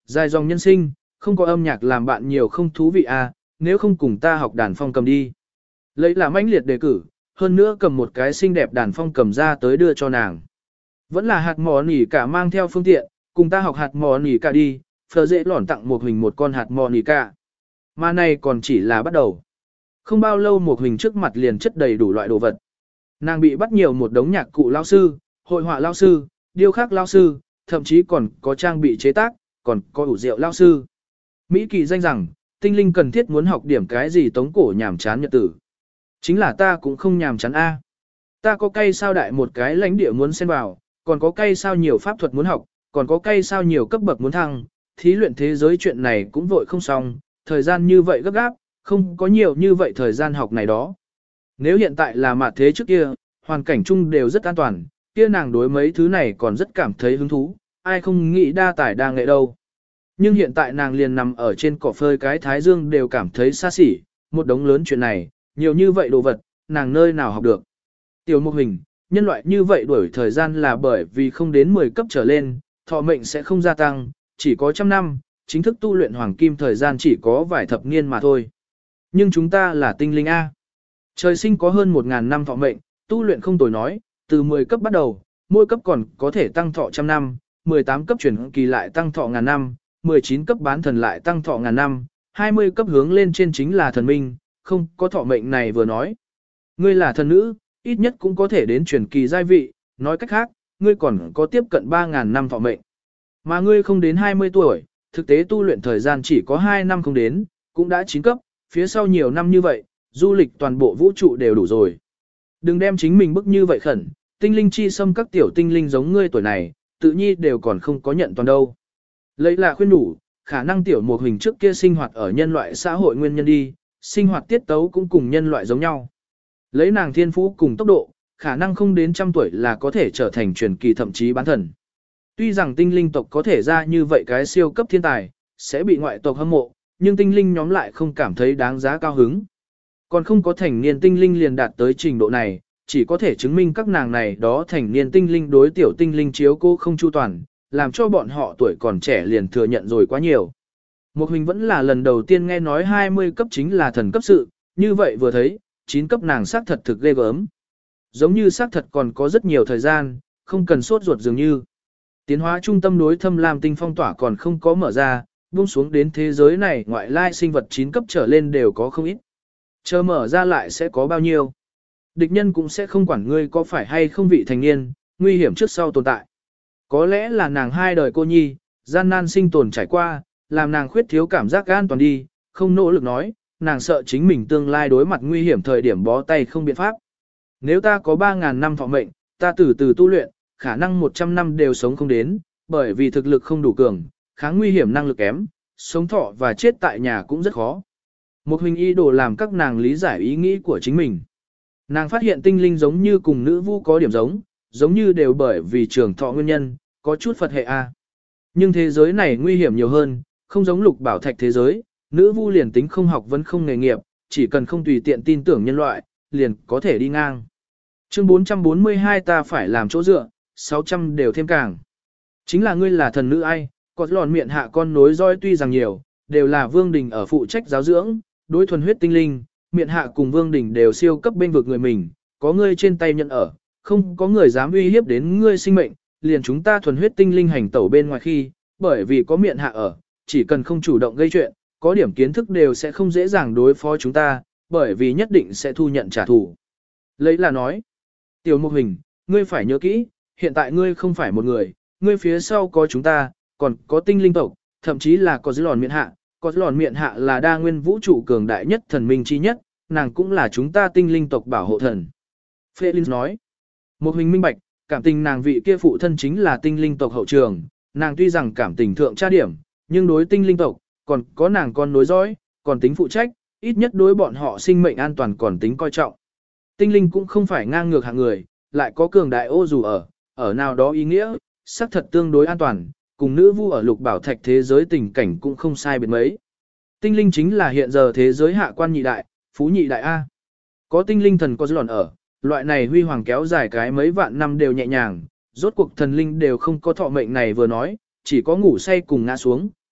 dài dòng nhân sinh, không có âm nhạc làm bạn nhiều không thú vị à, nếu không cùng ta học đàn phong cầm đi. Lấy là mãnh liệt đề cử, hơn nữa cầm một cái xinh đẹp đàn phong cầm ra tới đưa cho nàng. Vẫn là hạt mò nỉ cả mang theo phương tiện, cùng ta học hạt mò nỉ cả đi, phở dễ lỏn tặng một hình một con hạt mò nỉ cả. Mà này còn chỉ là bắt đầu. Không bao lâu một hình trước mặt liền chất đầy đủ loại đồ vật. Nàng bị bắt nhiều một đống nhạc cụ lao sư, hội họa lao sư, điêu khắc lao sư, thậm chí còn có trang bị chế tác, còn có ủ rượu lao sư. Mỹ kỳ danh rằng, tinh linh cần thiết muốn học điểm cái gì tống cổ nhàm chán nhật tử. Chính là ta cũng không nhàm chán A. Ta có cây sao đại một cái lãnh địa muốn xen vào, còn có cây sao nhiều pháp thuật muốn học, còn có cây sao nhiều cấp bậc muốn thăng, thí luyện thế giới chuyện này cũng vội không xong, thời gian như vậy gấp gáp, không có nhiều như vậy thời gian học này đó. Nếu hiện tại là mặt thế trước kia, hoàn cảnh chung đều rất an toàn, kia nàng đối mấy thứ này còn rất cảm thấy hứng thú, ai không nghĩ đa tài đa nghệ đâu. Nhưng hiện tại nàng liền nằm ở trên cỏ phơi cái thái dương đều cảm thấy xa xỉ, một đống lớn chuyện này, nhiều như vậy đồ vật, nàng nơi nào học được. Tiểu mục hình, nhân loại như vậy đuổi thời gian là bởi vì không đến mười cấp trở lên, thọ mệnh sẽ không gia tăng, chỉ có trăm năm, chính thức tu luyện hoàng kim thời gian chỉ có vài thập niên mà thôi. Nhưng chúng ta là tinh linh A. Trời sinh có hơn một ngàn năm thọ mệnh, tu luyện không tồi nói, từ mười cấp bắt đầu, mỗi cấp còn có thể tăng thọ trăm năm, mười tám cấp chuyển kỳ lại tăng thọ ngàn năm, mười chín cấp bán thần lại tăng thọ ngàn năm, hai mươi cấp hướng lên trên chính là thần minh, không có thọ mệnh này vừa nói. Ngươi là thần nữ, ít nhất cũng có thể đến chuyển kỳ giai vị, nói cách khác, ngươi còn có tiếp cận ba ngàn năm thọ mệnh. Mà ngươi không đến hai mươi tuổi, thực tế tu luyện thời gian chỉ có hai năm không đến, cũng đã chín cấp, phía sau nhiều năm như vậy, du lịch toàn bộ vũ trụ đều đủ rồi. Đừng đem chính mình bức như vậy khẩn, tinh linh chi xâm các tiểu tinh linh giống ngươi tuổi này, tự nhi đều còn không có nhận toàn đâu. Lấy là khuyên đủ, khả năng tiểu một hình trước kia sinh hoạt ở nhân loại xã hội nguyên nhân đi, sinh hoạt tiết tấu cũng cùng nhân loại giống nhau. Lấy nàng thiên phú cùng tốc độ, khả năng không đến trăm tuổi là có thể trở thành truyền kỳ thậm chí bán thần. Tuy rằng tinh linh tộc có thể ra như vậy cái siêu cấp thiên tài, sẽ bị ngoại tộc hâm mộ, nhưng tinh linh nhóm lại không cảm thấy đáng giá cao hứng. Còn không có thành niên tinh linh liền đạt tới trình độ này, chỉ có thể chứng minh các nàng này đó thành niên tinh linh đối tiểu tinh linh chiếu cố không chu toàn, làm cho bọn họ tuổi còn trẻ liền thừa nhận rồi quá nhiều. Một hình vẫn là lần đầu tiên nghe nói hai mươi cấp chính là thần cấp sự, như vậy vừa thấy, chín cấp nàng xác thật thực ghê gớm. Giống như xác thật còn có rất nhiều thời gian, không cần sốt ruột dường như. Tiến hóa trung tâm đối thâm lam tinh phong tỏa còn không có mở ra, buông xuống đến thế giới này ngoại lai sinh vật chín cấp trở lên đều có không ít. Chờ mở ra lại sẽ có bao nhiêu. Địch nhân cũng sẽ không quản ngươi có phải hay không vị thành niên, nguy hiểm trước sau tồn tại. Có lẽ là nàng hai đời cô nhi, gian nan sinh tồn trải qua, làm nàng khuyết thiếu cảm giác an toàn đi, không nỗ lực nói, nàng sợ chính mình tương lai đối mặt nguy hiểm thời điểm bó tay không biện pháp. Nếu ta có ba ngàn năm thọ mệnh, ta từ từ tu luyện, khả năng một trăm năm đều sống không đến, bởi vì thực lực không đủ cường, kháng nguy hiểm năng lực kém, sống thọ và chết tại nhà cũng rất khó. Một hình ý đồ làm các nàng lý giải ý nghĩ của chính mình. Nàng phát hiện tinh linh giống như cùng nữ vu có điểm giống, giống như đều bởi vì trường thọ nguyên nhân, có chút Phật hệ A. Nhưng thế giới này nguy hiểm nhiều hơn, không giống lục bảo thạch thế giới, nữ vu liền tính không học vẫn không nghề nghiệp, chỉ cần không tùy tiện tin tưởng nhân loại, liền có thể đi ngang. Chương bốn trăm bốn mươi hai ta phải làm chỗ dựa, sáu trăm đều thêm càng. Chính là ngươi là thần nữ ai, có lòn miệng hạ con nối roi tuy rằng nhiều, đều là vương đình ở phụ trách giáo dưỡng, đối thuần huyết tinh linh, miệng hạ cùng vương đình đều siêu cấp bên vực người mình, có ngươi trên tay nhận ở, không có người dám uy hiếp đến ngươi sinh mệnh, liền chúng ta thuần huyết tinh linh hành tẩu bên ngoài khi, bởi vì có miệng hạ ở, chỉ cần không chủ động gây chuyện, có điểm kiến thức đều sẽ không dễ dàng đối phó chúng ta, bởi vì nhất định sẽ thu nhận trả thù. Lấy là nói, tiểu mục hình, ngươi phải nhớ kỹ, hiện tại ngươi không phải một người, ngươi phía sau có chúng ta, còn có tinh linh tộc, thậm chí là có dưới lòn miệng hạ, có dưới lòn miệng hạ là đa nguyên vũ trụ cường đại nhất thần minh chi nhất, nàng cũng là chúng ta tinh linh tộc bảo hộ thần. Felix nói, một hình minh bạch, cảm tình nàng vị kia phụ thân chính là tinh linh tộc hậu trường, nàng tuy rằng cảm tình thượng tra điểm, nhưng đối tinh linh tộc, còn có nàng con nối dõi, còn tính phụ trách, ít nhất đối bọn họ sinh mệnh an toàn còn tính coi trọng. Tinh linh cũng không phải ngang ngược hạng người, lại có cường đại ô dù ở, ở nào đó ý nghĩa, xác thật tương đối an toàn, cùng nữ vu ở lục bảo thạch thế giới tình cảnh cũng không sai biệt mấy. Tinh linh chính là hiện giờ thế giới hạ quan nhị đại, phú nhị đại A. Có tinh linh thần có lòn ở, loại này huy hoàng kéo dài cái mấy vạn năm đều nhẹ nhàng, rốt cuộc thần linh đều không có thọ mệnh này vừa nói, chỉ có ngủ say cùng ngã xuống,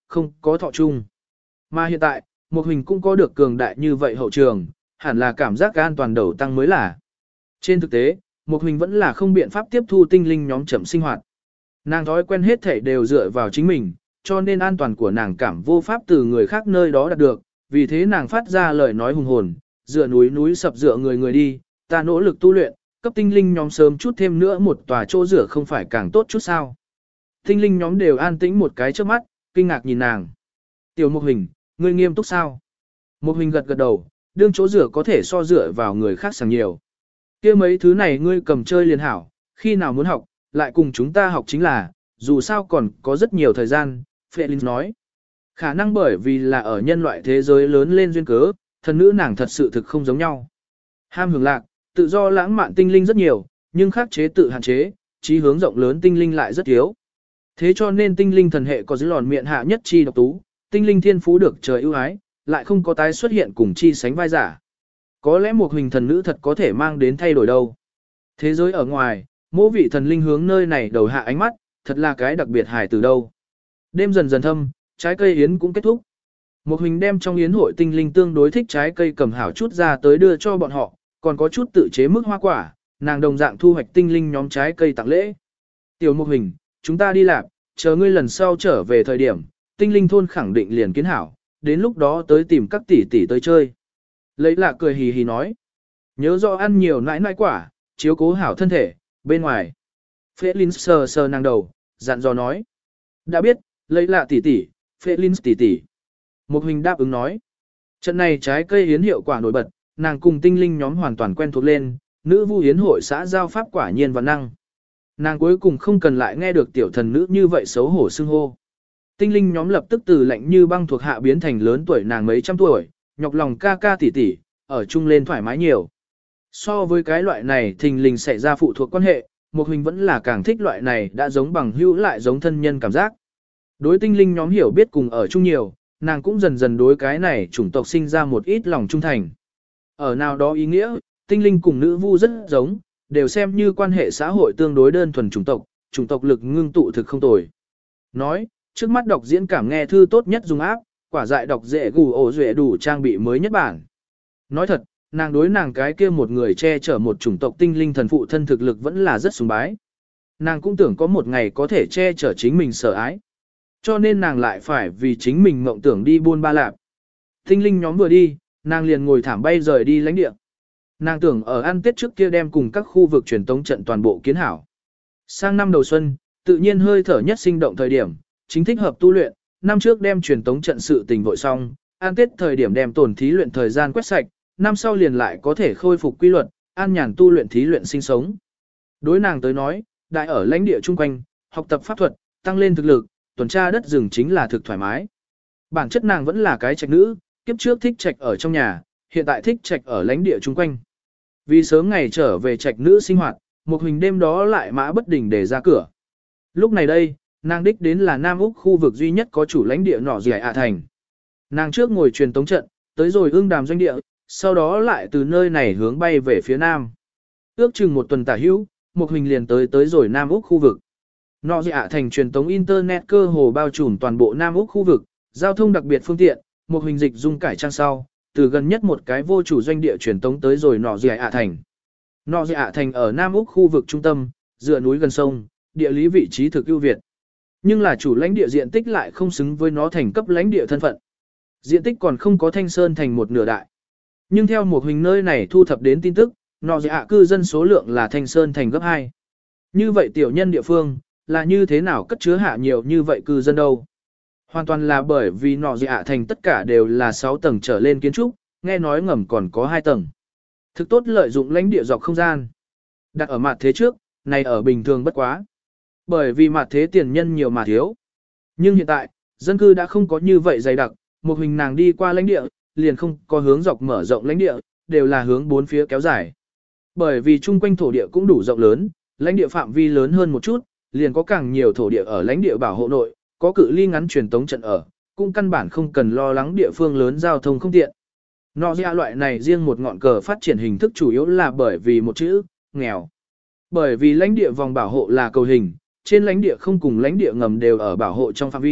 không có thọ chung. Mà hiện tại, một hình cũng có được cường đại như vậy hậu trường, hẳn là cảm giác an toàn đầu tăng mới là. Trên thực tế, một hình vẫn là không biện pháp tiếp thu tinh linh nhóm chậm sinh hoạt. Nàng thói quen hết thể đều dựa vào chính mình, cho nên an toàn của nàng cảm vô pháp từ người khác nơi đó đạt được, vì thế nàng phát ra lời nói hùng hồn, dựa núi núi sập dựa người người đi, ta nỗ lực tu luyện, cấp tinh linh nhóm sớm chút thêm nữa một tòa chỗ rửa không phải càng tốt chút sao. Tinh linh nhóm đều an tĩnh một cái trước mắt, kinh ngạc nhìn nàng. Tiểu Mục Hình, ngươi nghiêm túc sao? Mục Hình gật gật đầu, đương chỗ rửa có thể so dựa vào người khác sàng nhiều. Kia mấy thứ này ngươi cầm chơi liền hảo, khi nào muốn học, lại cùng chúng ta học chính là, dù sao còn có rất nhiều thời gian, Felix nói. Khả năng bởi vì là ở nhân loại thế giới lớn lên duyên cớ, thần nữ nàng thật sự thực không giống nhau. Ham hưởng lạc, tự do lãng mạn tinh linh rất nhiều, nhưng khắc chế tự hạn chế, chí hướng rộng lớn tinh linh lại rất thiếu. Thế cho nên tinh linh thần hệ có dưới lòn miệng hạ nhất chi độc tú, tinh linh thiên phú được trời ưu ái, lại không có tái xuất hiện cùng chi sánh vai giả. Có lẽ một hình thần nữ thật có thể mang đến thay đổi đâu. Thế giới ở ngoài, mỗi vị thần linh hướng nơi này đầu hạ ánh mắt, thật là cái đặc biệt hài từ đâu. Đêm dần dần thâm, trái cây yến cũng kết thúc. Một hình đem trong yến hội tinh linh tương đối thích trái cây cầm hảo chút ra tới đưa cho bọn họ, còn có chút tự chế mức hoa quả, nàng đồng dạng thu hoạch tinh linh nhóm trái cây tặng lễ. Tiểu Mục Hình, chúng ta đi làm, chờ ngươi lần sau trở về thời điểm, tinh linh thôn khẳng định liền kiến hảo, đến lúc đó tới tìm các tỷ tỷ tới chơi. Lấy lạ cười hì hì nói, nhớ rõ ăn nhiều nãi nãi quả, chiếu cố hảo thân thể, bên ngoài. Felix sờ sờ nàng đầu, dặn dò nói, đã biết, lấy lạ tỷ tỷ, Felix tỷ tỷ. Một hình đáp ứng nói, trận này trái cây hiến hiệu quả nổi bật, nàng cùng tinh linh nhóm hoàn toàn quen thuộc lên, nữ vu hiến hội xã giao pháp quả nhiên và năng. Nàng cuối cùng không cần lại nghe được tiểu thần nữ như vậy xấu hổ xưng hô. Tinh linh nhóm lập tức từ lạnh như băng thuộc hạ biến thành lớn tuổi nàng mấy trăm tuổi, nhọc lòng ca ca tỉ tỉ, ở chung lên thoải mái nhiều. So với cái loại này thình lình xảy ra phụ thuộc quan hệ, một hình vẫn là càng thích loại này đã giống bằng hữu lại giống thân nhân cảm giác. Đối tinh linh nhóm hiểu biết cùng ở chung nhiều, nàng cũng dần dần đối cái này chủng tộc sinh ra một ít lòng trung thành. Ở nào đó ý nghĩa, tinh linh cùng nữ vu rất giống, đều xem như quan hệ xã hội tương đối đơn thuần chủng tộc, chủng tộc lực ngưng tụ thực không tồi. Nói, trước mắt đọc diễn cảm nghe thư tốt nhất dùng áp, quả dại đọc dễ gù ổ duệ đủ trang bị mới nhất bản. Nói thật, nàng đối nàng cái kia một người che chở một chủng tộc tinh linh thần phụ thân thực lực vẫn là rất sùng bái. Nàng cũng tưởng có một ngày có thể che chở chính mình sợ ái. Cho nên nàng lại phải vì chính mình mộng tưởng đi buôn ba lạp. Tinh linh nhóm vừa đi, nàng liền ngồi thảm bay rời đi lãnh địa. Nàng tưởng ở ăn Tết trước kia đem cùng các khu vực truyền tống trận toàn bộ kiến hảo. Sang năm đầu xuân, tự nhiên hơi thở nhất sinh động thời điểm, chính thích hợp tu luyện, năm trước đem truyền tống trận sự tình vội xong, ăn Tết thời điểm đem tổn thí luyện thời gian quét sạch, năm sau liền lại có thể khôi phục quy luật, an nhàn tu luyện thí luyện sinh sống. Đối nàng tới nói, đại ở lãnh địa chung quanh, học tập pháp thuật, tăng lên thực lực, tuần tra đất rừng chính là thực thoải mái. Bản chất nàng vẫn là cái trạch nữ, kiếp trước thích trạch ở trong nhà, hiện tại thích trạch ở lãnh địa chung quanh. Vì sớm ngày trở về trạch nữ sinh hoạt, một hình đêm đó lại mã bất đình để ra cửa. Lúc này đây, nàng đích đến là Nam Úc khu vực duy nhất có chủ lãnh địa nọ dẻ ạ thành. Nàng trước ngồi truyền tống trận, tới rồi ương đàm doanh địa, sau đó lại từ nơi này hướng bay về phía Nam. Ước chừng một tuần tả hữu, một hình liền tới tới rồi Nam Úc khu vực. Nọ dẻ ạ thành truyền tống Internet cơ hồ bao trùm toàn bộ Nam Úc khu vực, giao thông đặc biệt phương tiện, một hình dịch dung cải trang sau, từ gần nhất một cái vô chủ doanh địa truyền tống tới rồi nọ dẻ ạ thành. Nọ dẻ ạ thành ở Nam Úc khu vực trung tâm, dựa núi gần sông, địa lý vị trí thực ưu việt. Nhưng là chủ lãnh địa diện tích lại không xứng với nó thành cấp lãnh địa thân phận. Diện tích còn không có Thanh Sơn thành một nửa đại. Nhưng theo một hình nơi này thu thập đến tin tức, nọ dẻ ạ cư dân số lượng là Thanh Sơn thành gấp hai. Như vậy tiểu nhân địa phương, là như thế nào cất chứa hạ nhiều như vậy cư dân đâu? Hoàn toàn là bởi vì nọ dẻ ạ thành tất cả đều là sáu tầng trở lên kiến trúc, nghe nói ngầm còn có hai tầng. Thực tốt lợi dụng lãnh địa dọc không gian. Đặt ở mặt thế trước, này ở bình thường bất quá. Bởi vì mặt thế tiền nhân nhiều mà thiếu. Nhưng hiện tại, dân cư đã không có như vậy dày đặc, một hình nàng đi qua lãnh địa, liền không có hướng dọc mở rộng lãnh địa, đều là hướng bốn phía kéo dài. Bởi vì chung quanh thổ địa cũng đủ rộng lớn, lãnh địa phạm vi lớn hơn một chút, liền có càng nhiều thổ địa ở lãnh địa bảo hộ nội, có cự ly ngắn truyền tống trận ở, cũng căn bản không cần lo lắng địa phương lớn giao thông không tiện. Nọ dẻ loại này riêng một ngọn cờ phát triển hình thức chủ yếu là bởi vì một chữ, nghèo. Bởi vì lãnh địa vòng bảo hộ là cầu hình, trên lãnh địa không cùng lãnh địa ngầm đều ở bảo hộ trong phạm vi,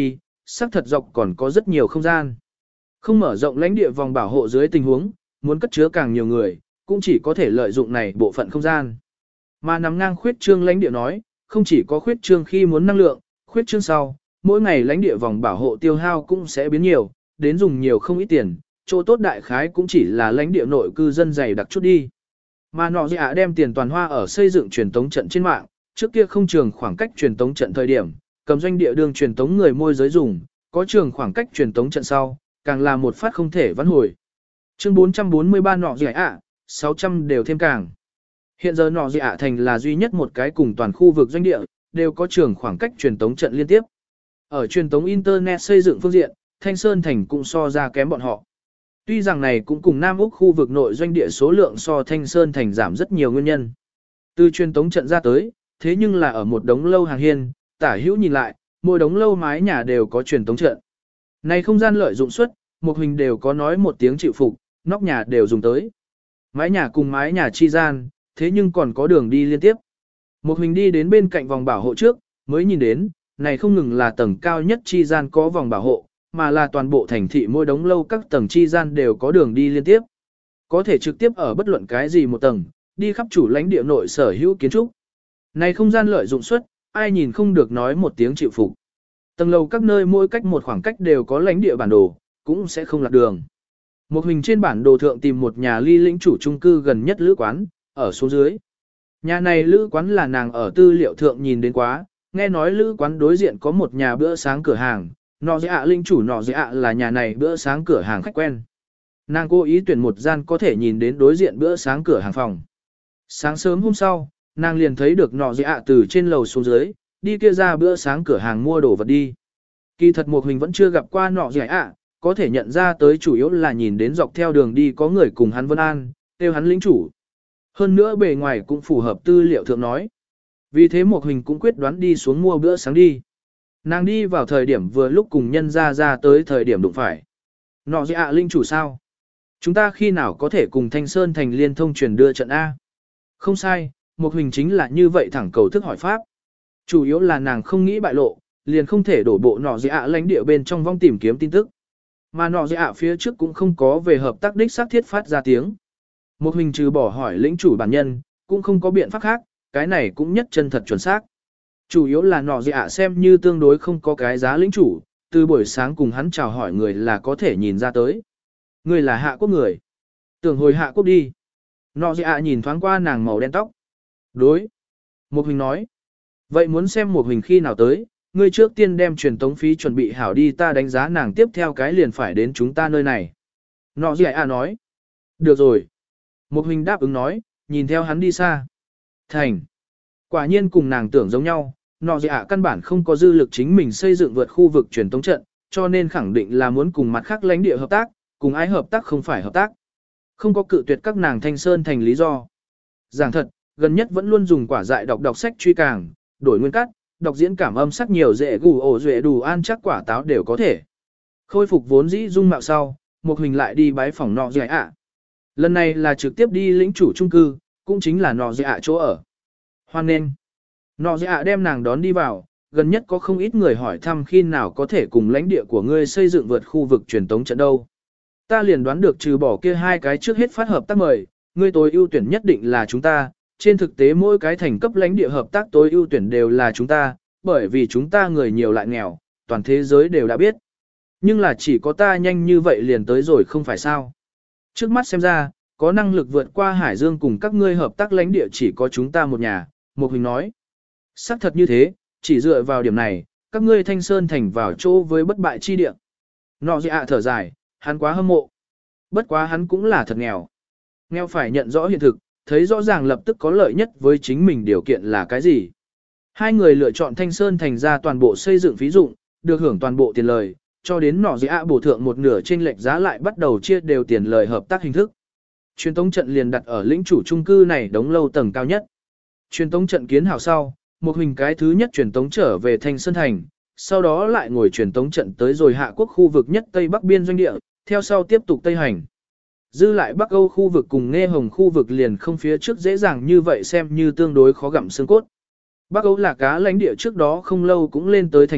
xác thật dọc còn có rất nhiều không gian. Không mở rộng lãnh địa vòng bảo hộ dưới tình huống, muốn cất chứa càng nhiều người, cũng chỉ có thể lợi dụng này bộ phận không gian. Mà nằm ngang khuyết trương lãnh địa nói, không chỉ có khuyết trương khi muốn năng lượng, khuyết trương sau, mỗi ngày lãnh địa vòng bảo hộ tiêu hao cũng sẽ biến nhiều, đến dùng nhiều không ít tiền, chỗ tốt đại khái cũng chỉ là lãnh địa nội cư dân dày đặc chút đi. Mà nọ dạ đem tiền toàn hoa ở xây dựng truyền tống trận trên mạng, trước kia không trường khoảng cách truyền tống trận thời điểm, cầm doanh địa đường truyền tống người môi giới dùng, có trường khoảng cách truyền tống trận sau, càng là một phát không thể vãn hồi. Chương bốn trăm bốn mươi ba nọ dạ ạ, sáu trăm đều thêm càng. Hiện giờ nọ dạ thành là duy nhất một cái cùng toàn khu vực doanh địa, đều có trường khoảng cách truyền tống trận liên tiếp. Ở truyền tống Internet xây dựng phương diện, Thanh Sơn thành cũng so ra kém bọn họ. Tuy rằng này cũng cùng Nam Úc khu vực nội doanh địa số lượng so Thanh Sơn thành giảm rất nhiều nguyên nhân. Từ truyền tống trận ra tới, thế nhưng là ở một đống lâu hàng hiên, tả hữu nhìn lại, mỗi đống lâu mái nhà đều có truyền tống trận. Này không gian lợi dụng suất, một hình đều có nói một tiếng chịu phục, nóc nhà đều dùng tới. Mái nhà cùng mái nhà chi gian, thế nhưng còn có đường đi liên tiếp. Một hình đi đến bên cạnh vòng bảo hộ trước, mới nhìn đến, này không ngừng là tầng cao nhất chi gian có vòng bảo hộ, mà là toàn bộ thành thị mỗi đống lâu các tầng chi gian đều có đường đi liên tiếp. Có thể trực tiếp ở bất luận cái gì một tầng, đi khắp chủ lãnh địa nội sở hữu kiến trúc. Này không gian lợi dụng suất, ai nhìn không được nói một tiếng chịu phục. Tầng lầu các nơi mỗi cách một khoảng cách đều có lãnh địa bản đồ, cũng sẽ không lạc đường. Một hình trên bản đồ thượng tìm một nhà ly lĩnh chủ chung cư gần nhất lữ quán, ở số dưới. Nhà này lữ quán là nàng ở tư liệu thượng nhìn đến quá, nghe nói lữ quán đối diện có một nhà bữa sáng cửa hàng, nọ dạ linh chủ nọ dạ là nhà này bữa sáng cửa hàng khách quen. Nàng cố ý tuyển một gian có thể nhìn đến đối diện bữa sáng cửa hàng phòng. Sáng sớm hôm sau, nàng liền thấy được nọ dạ từ trên lầu xuống dưới, đi kia ra bữa sáng cửa hàng mua đồ vật đi. Kỳ thật một hình vẫn chưa gặp qua nọ dạ, có thể nhận ra tới chủ yếu là nhìn đến dọc theo đường đi có người cùng hắn vân an, kêu hắn lĩnh chủ. Hơn nữa bề ngoài cũng phù hợp tư liệu thượng nói. Vì thế một hình cũng quyết đoán đi xuống mua bữa sáng đi. Nàng đi vào thời điểm vừa lúc cùng nhân ra ra tới thời điểm đụng phải. Nọ dạ linh chủ sao? Chúng ta khi nào có thể cùng Thanh Sơn thành liên thông truyền đưa trận A? Không sai, một hình chính là như vậy thẳng cầu thức hỏi pháp. Chủ yếu là nàng không nghĩ bại lộ, liền không thể đổ bộ nọ dạ lãnh địa bên trong vong tìm kiếm tin tức. Mà nọ dạ phía trước cũng không có về hợp tác đích xác thiết phát ra tiếng. Một hình trừ bỏ hỏi lĩnh chủ bản nhân, cũng không có biện pháp khác, cái này cũng nhất chân thật chuẩn xác. Chủ yếu là nọ dạ xem như tương đối không có cái giá lĩnh chủ, từ buổi sáng cùng hắn chào hỏi người là có thể nhìn ra tới. Người là hạ quốc người. Tưởng hồi hạ quốc đi. Nọ dạ nhìn thoáng qua nàng màu đen tóc. Đối. Một hình nói. Vậy muốn xem một hình khi nào tới, ngươi trước tiên đem truyền tống phí chuẩn bị hảo đi, ta đánh giá nàng tiếp theo cái liền phải đến chúng ta nơi này. Nọ dạ nói. Được rồi. Một hình đáp ứng nói, nhìn theo hắn đi xa. Thành. Quả nhiên cùng nàng tưởng giống nhau, nọ dạ căn bản không có dư lực chính mình xây dựng vượt khu vực truyền tống trận, cho nên khẳng định là muốn cùng mặt khác lãnh địa hợp tác, cùng ai hợp tác không phải hợp tác. Không có cự tuyệt các nàng Thanh Sơn thành lý do. Giảng thật, gần nhất vẫn luôn dùng quả dại đọc đọc sách truy càng, đổi nguyên cắt, đọc diễn cảm âm sắc nhiều dễ gù ổ duệ đủ an chắc quả táo đều có thể. Khôi phục vốn dĩ dung mạo sau, một hình lại đi bái phòng nọ dạ ạ. Lần này là trực tiếp đi lĩnh chủ chung cư, cũng chính là nọ dạ chỗ ở. Hoan nên. Nọ dạ đem nàng đón đi vào, gần nhất có không ít người hỏi thăm khi nào có thể cùng lãnh địa của ngươi xây dựng vượt khu vực truyền tống trận đâu. Ta liền đoán được trừ bỏ kia hai cái trước hết phát hợp tác mời, ngươi tối ưu tuyển nhất định là chúng ta, trên thực tế mỗi cái thành cấp lãnh địa hợp tác tối ưu tuyển đều là chúng ta, bởi vì chúng ta người nhiều lại nghèo, toàn thế giới đều đã biết. Nhưng là chỉ có ta nhanh như vậy liền tới rồi không phải sao. Trước mắt xem ra, có năng lực vượt qua Hải Dương cùng các ngươi hợp tác lãnh địa chỉ có chúng ta một nhà, Một Hình nói. Xác thật như thế, chỉ dựa vào điểm này, các ngươi Thanh Sơn thành vào chỗ với bất bại chi địa. Nọ dạ thở dài, hắn quá hâm mộ. Bất quá hắn cũng là thật nghèo. Nghèo phải nhận rõ hiện thực, thấy rõ ràng lập tức có lợi nhất với chính mình điều kiện là cái gì. Hai người lựa chọn Thanh Sơn thành ra toàn bộ xây dựng phí dụng, được hưởng toàn bộ tiền lời, cho đến nọ dạ bổ thượng một nửa trên lệch giá lại bắt đầu chia đều tiền lời hợp tác hình thức. Truyền tống trận liền đặt ở lĩnh chủ chung cư này đống lâu tầng cao nhất. Truyền tống trận kiến hảo sau, một hình cái thứ nhất truyền tống trở về Thanh Sơn thành, sau đó lại ngồi truyền tống trận tới rồi hạ quốc khu vực nhất Tây Bắc biên doanh địa, theo sau tiếp tục Tây hành. Dư lại Bắc Âu khu vực cùng Nghe Hồng khu vực liền không phía trước dễ dàng như vậy xem như tương đối khó gặm xương cốt. Bắc Âu là cá lãnh địa trước đó không lâu cũng lên tới thành cấp,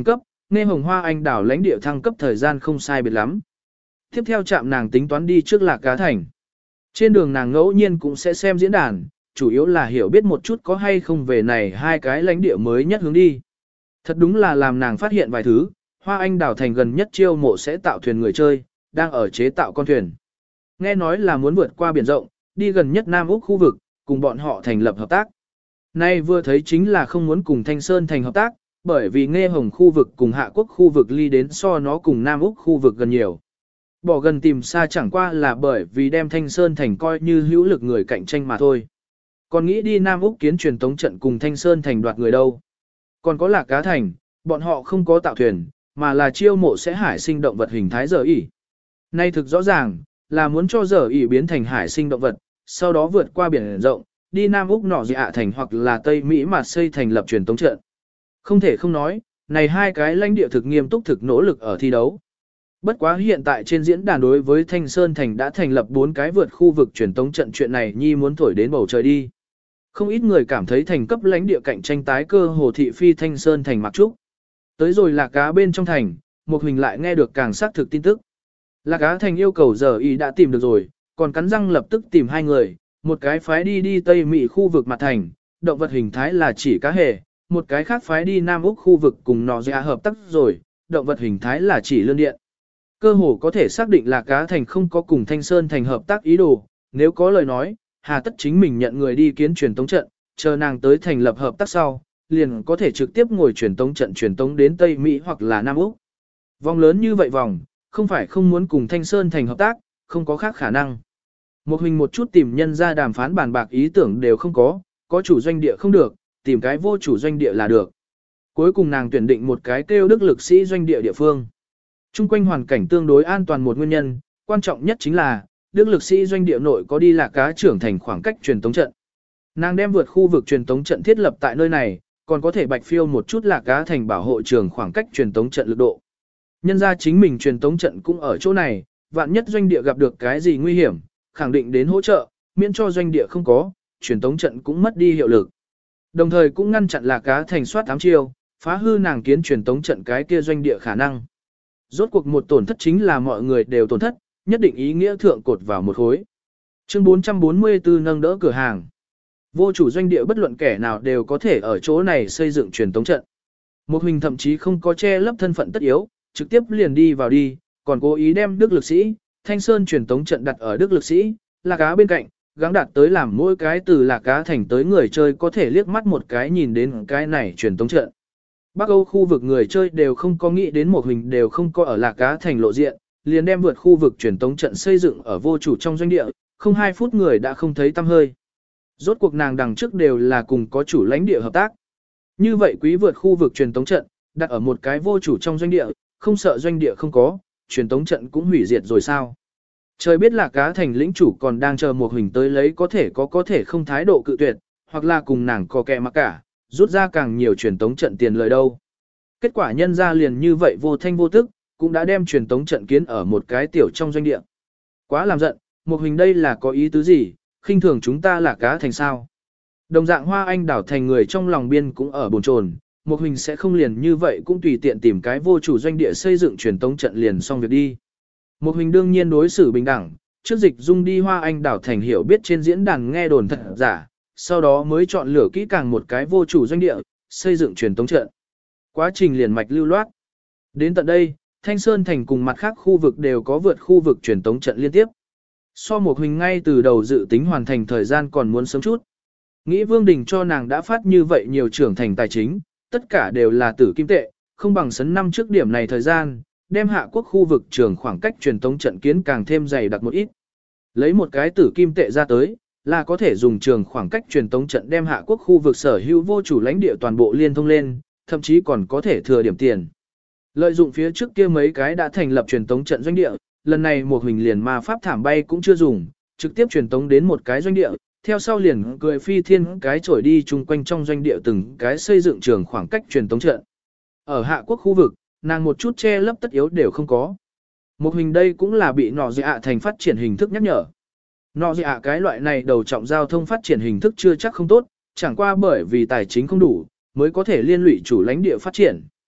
nghe hồng hoa anh đảo lãnh địa thăng cấp thời gian không sai biệt lắm. Tiếp theo chạm nàng tính toán đi trước Lạc Cá Thành. Trên đường nàng ngẫu nhiên cũng sẽ xem diễn đàn, chủ yếu là hiểu biết một chút có hay không về này hai cái lãnh địa mới nhất hướng đi. Thật đúng là làm nàng phát hiện vài thứ, Hoa Anh đảo thành gần nhất chiêu mộ sẽ tạo thuyền người chơi, đang ở chế tạo con thuyền. Nghe nói là muốn vượt qua biển rộng, đi gần nhất Nam Úc khu vực, cùng bọn họ thành lập hợp tác. Nay vừa thấy chính là không muốn cùng Thanh Sơn thành hợp tác, bởi vì Nghe Hồng khu vực cùng Hạ Quốc khu vực ly đến so nó cùng Nam Úc khu vực gần nhiều. Bỏ gần tìm xa chẳng qua là bởi vì đem Thanh Sơn thành coi như hữu lực người cạnh tranh mà thôi. Còn nghĩ đi Nam Úc kiến truyền tống trận cùng Thanh Sơn thành đoạt người đâu. Còn có Lạc Cá Thành, bọn họ không có tạo thuyền, mà là chiêu mộ sẽ hải sinh động vật hình thái giờ ỉ. Nay thực rõ ràng, là muốn cho giờ ỉ biến thành hải sinh động vật, sau đó vượt qua biển rộng, đi Nam Úc nọ dị ạ thành hoặc là Tây Mỹ mà xây thành lập truyền tống trận. Không thể không nói, này hai cái lãnh địa thực nghiêm túc thực nỗ lực ở thi đấu. Bất quá hiện tại trên diễn đàn đối với Thanh Sơn Thành đã thành lập bốn cái vượt khu vực truyền tống trận chuyện này nhi muốn thổi đến bầu trời đi. Không ít người cảm thấy thành cấp lãnh địa cạnh tranh tái cơ hồ thị phi Thanh Sơn Thành mặc trúc. Tới rồi Lạc Cá bên trong thành, một hình lại nghe được càng xác thực tin tức. Lạc Cá thành yêu cầu giờ y đã tìm được rồi, còn cắn răng lập tức tìm hai người, một cái phái đi đi Tây Mỹ khu vực mặt thành, động vật hình thái là chỉ cá hề, một cái khác phái đi Nam Úc khu vực cùng nọ dạ hợp tác rồi, động vật hình thái là chỉ lươn điện. Cơ hồ có thể xác định là Cá thành không có cùng Thanh Sơn thành hợp tác ý đồ, nếu có lời nói, hà tất chính mình nhận người đi kiến truyền tống trận, chờ nàng tới thành lập hợp tác sau, liền có thể trực tiếp ngồi truyền tống trận truyền tống đến Tây Mỹ hoặc là Nam Úc. Vòng lớn như vậy vòng, không phải không muốn cùng Thanh Sơn thành hợp tác, không có khác khả năng. Một hình một chút tìm nhân ra đàm phán bàn bạc ý tưởng đều không có, có chủ doanh địa không được, tìm cái vô chủ doanh địa là được. Cuối cùng nàng tuyển định một cái kêu đức lực sĩ doanh địa địa phương. Trung quanh hoàn cảnh tương đối an toàn một nguyên nhân, quan trọng nhất chính là, đức lực sĩ doanh địa nội có đi Lạc Cá trưởng thành khoảng cách truyền tống trận. Nàng đem vượt khu vực truyền tống trận thiết lập tại nơi này, còn có thể bạch phiêu một chút Lạc Cá thành bảo hộ trường khoảng cách truyền tống trận lực độ. Nhân ra chính mình truyền tống trận cũng ở chỗ này, vạn nhất doanh địa gặp được cái gì nguy hiểm, khẳng định đến hỗ trợ, miễn cho doanh địa không có, truyền tống trận cũng mất đi hiệu lực. Đồng thời cũng ngăn chặn Lạc Cá thành soát ám chiêu, phá hư nàng kiến truyền tống trận cái kia doanh địa khả năng. Rốt cuộc một tổn thất chính là mọi người đều tổn thất, nhất định ý nghĩa thượng cột vào một khối. Chương bốn trăm bốn mươi tư nâng đỡ cửa hàng. Vô chủ doanh địa bất luận kẻ nào đều có thể ở chỗ này xây dựng truyền tống trận. Một hình thậm chí không có che lấp thân phận tất yếu, trực tiếp liền đi vào đi, còn cố ý đem Đức Lực Sĩ, Thanh Sơn truyền tống trận đặt ở Đức Lực Sĩ, Lạc Cá bên cạnh, gắng đạt tới làm mỗi cái từ Lạc Cá thành tới người chơi có thể liếc mắt một cái nhìn đến cái này truyền tống trận. Bắc Âu khu vực người chơi đều không có nghĩ đến một hình đều không có ở Lạc Cá thành lộ diện, liền đem vượt khu vực truyền tống trận xây dựng ở vô chủ trong doanh địa, không hai phút người đã không thấy tăm hơi. Rốt cuộc nàng đằng trước đều là cùng có chủ lãnh địa hợp tác. Như vậy quý vượt khu vực truyền tống trận, đặt ở một cái vô chủ trong doanh địa, không sợ doanh địa không có, truyền tống trận cũng hủy diệt rồi sao. Trời biết Lạc Cá thành lĩnh chủ còn đang chờ một hình tới lấy có thể có có thể không thái độ cự tuyệt, hoặc là cùng nàng có kẻ mặc cả, rút ra càng nhiều truyền tống trận tiền lời đâu. Kết quả nhân ra liền như vậy vô thanh vô tức, cũng đã đem truyền tống trận kiến ở một cái tiểu trong doanh địa. Quá làm giận, một hình đây là có ý tứ gì, khinh thường chúng ta Lạc Cá thành sao. Đồng dạng Hoa Anh đảo thành người trong lòng biên cũng ở bồn chồn, một hình sẽ không liền như vậy cũng tùy tiện tìm cái vô chủ doanh địa xây dựng truyền tống trận liền xong việc đi. Một hình đương nhiên đối xử bình đẳng, trước dịch dung đi Hoa Anh đảo thành hiểu biết trên diễn đàn nghe đồn thật giả, sau đó mới chọn lựa kỹ càng một cái vô chủ doanh địa, xây dựng truyền tống trận. Quá trình liền mạch lưu loát. Đến tận đây, Thanh Sơn thành cùng mặt khác khu vực đều có vượt khu vực truyền tống trận liên tiếp. So một hình ngay từ đầu dự tính hoàn thành thời gian còn muốn sớm chút. Nghĩ Vương Đình cho nàng đã phát như vậy nhiều trưởng thành tài chính, tất cả đều là tử kim tệ, không bằng sấn năm trước điểm này thời gian, đem Hạ Quốc khu vực trường khoảng cách truyền tống trận kiến càng thêm dày đặc một ít. Lấy một cái tử kim tệ ra tới, là có thể dùng trường khoảng cách truyền tống trận đem Hạ Quốc khu vực sở hữu vô chủ lãnh địa toàn bộ liên thông lên, thậm chí còn có thể thừa điểm tiền. Lợi dụng phía trước kia mấy cái đã thành lập truyền tống trận doanh địa, lần này một hình liền ma pháp thảm bay cũng chưa dùng, trực tiếp truyền tống đến một cái doanh địa, theo sau liền cười phi thiên cái trổi đi chung quanh trong doanh địa từng cái xây dựng trường khoảng cách truyền tống trận. Ở Hạ Quốc khu vực, nàng một chút che lấp tất yếu đều không có. Một hình đây cũng là bị nọ dạ thành phát triển hình thức nhắc nhở. Nọ dạ cái loại này đầu trọng giao thông phát triển hình thức chưa chắc không tốt, chẳng qua bởi vì tài chính không đủ, mới có thể liên lụy chủ lãnh địa phát triển.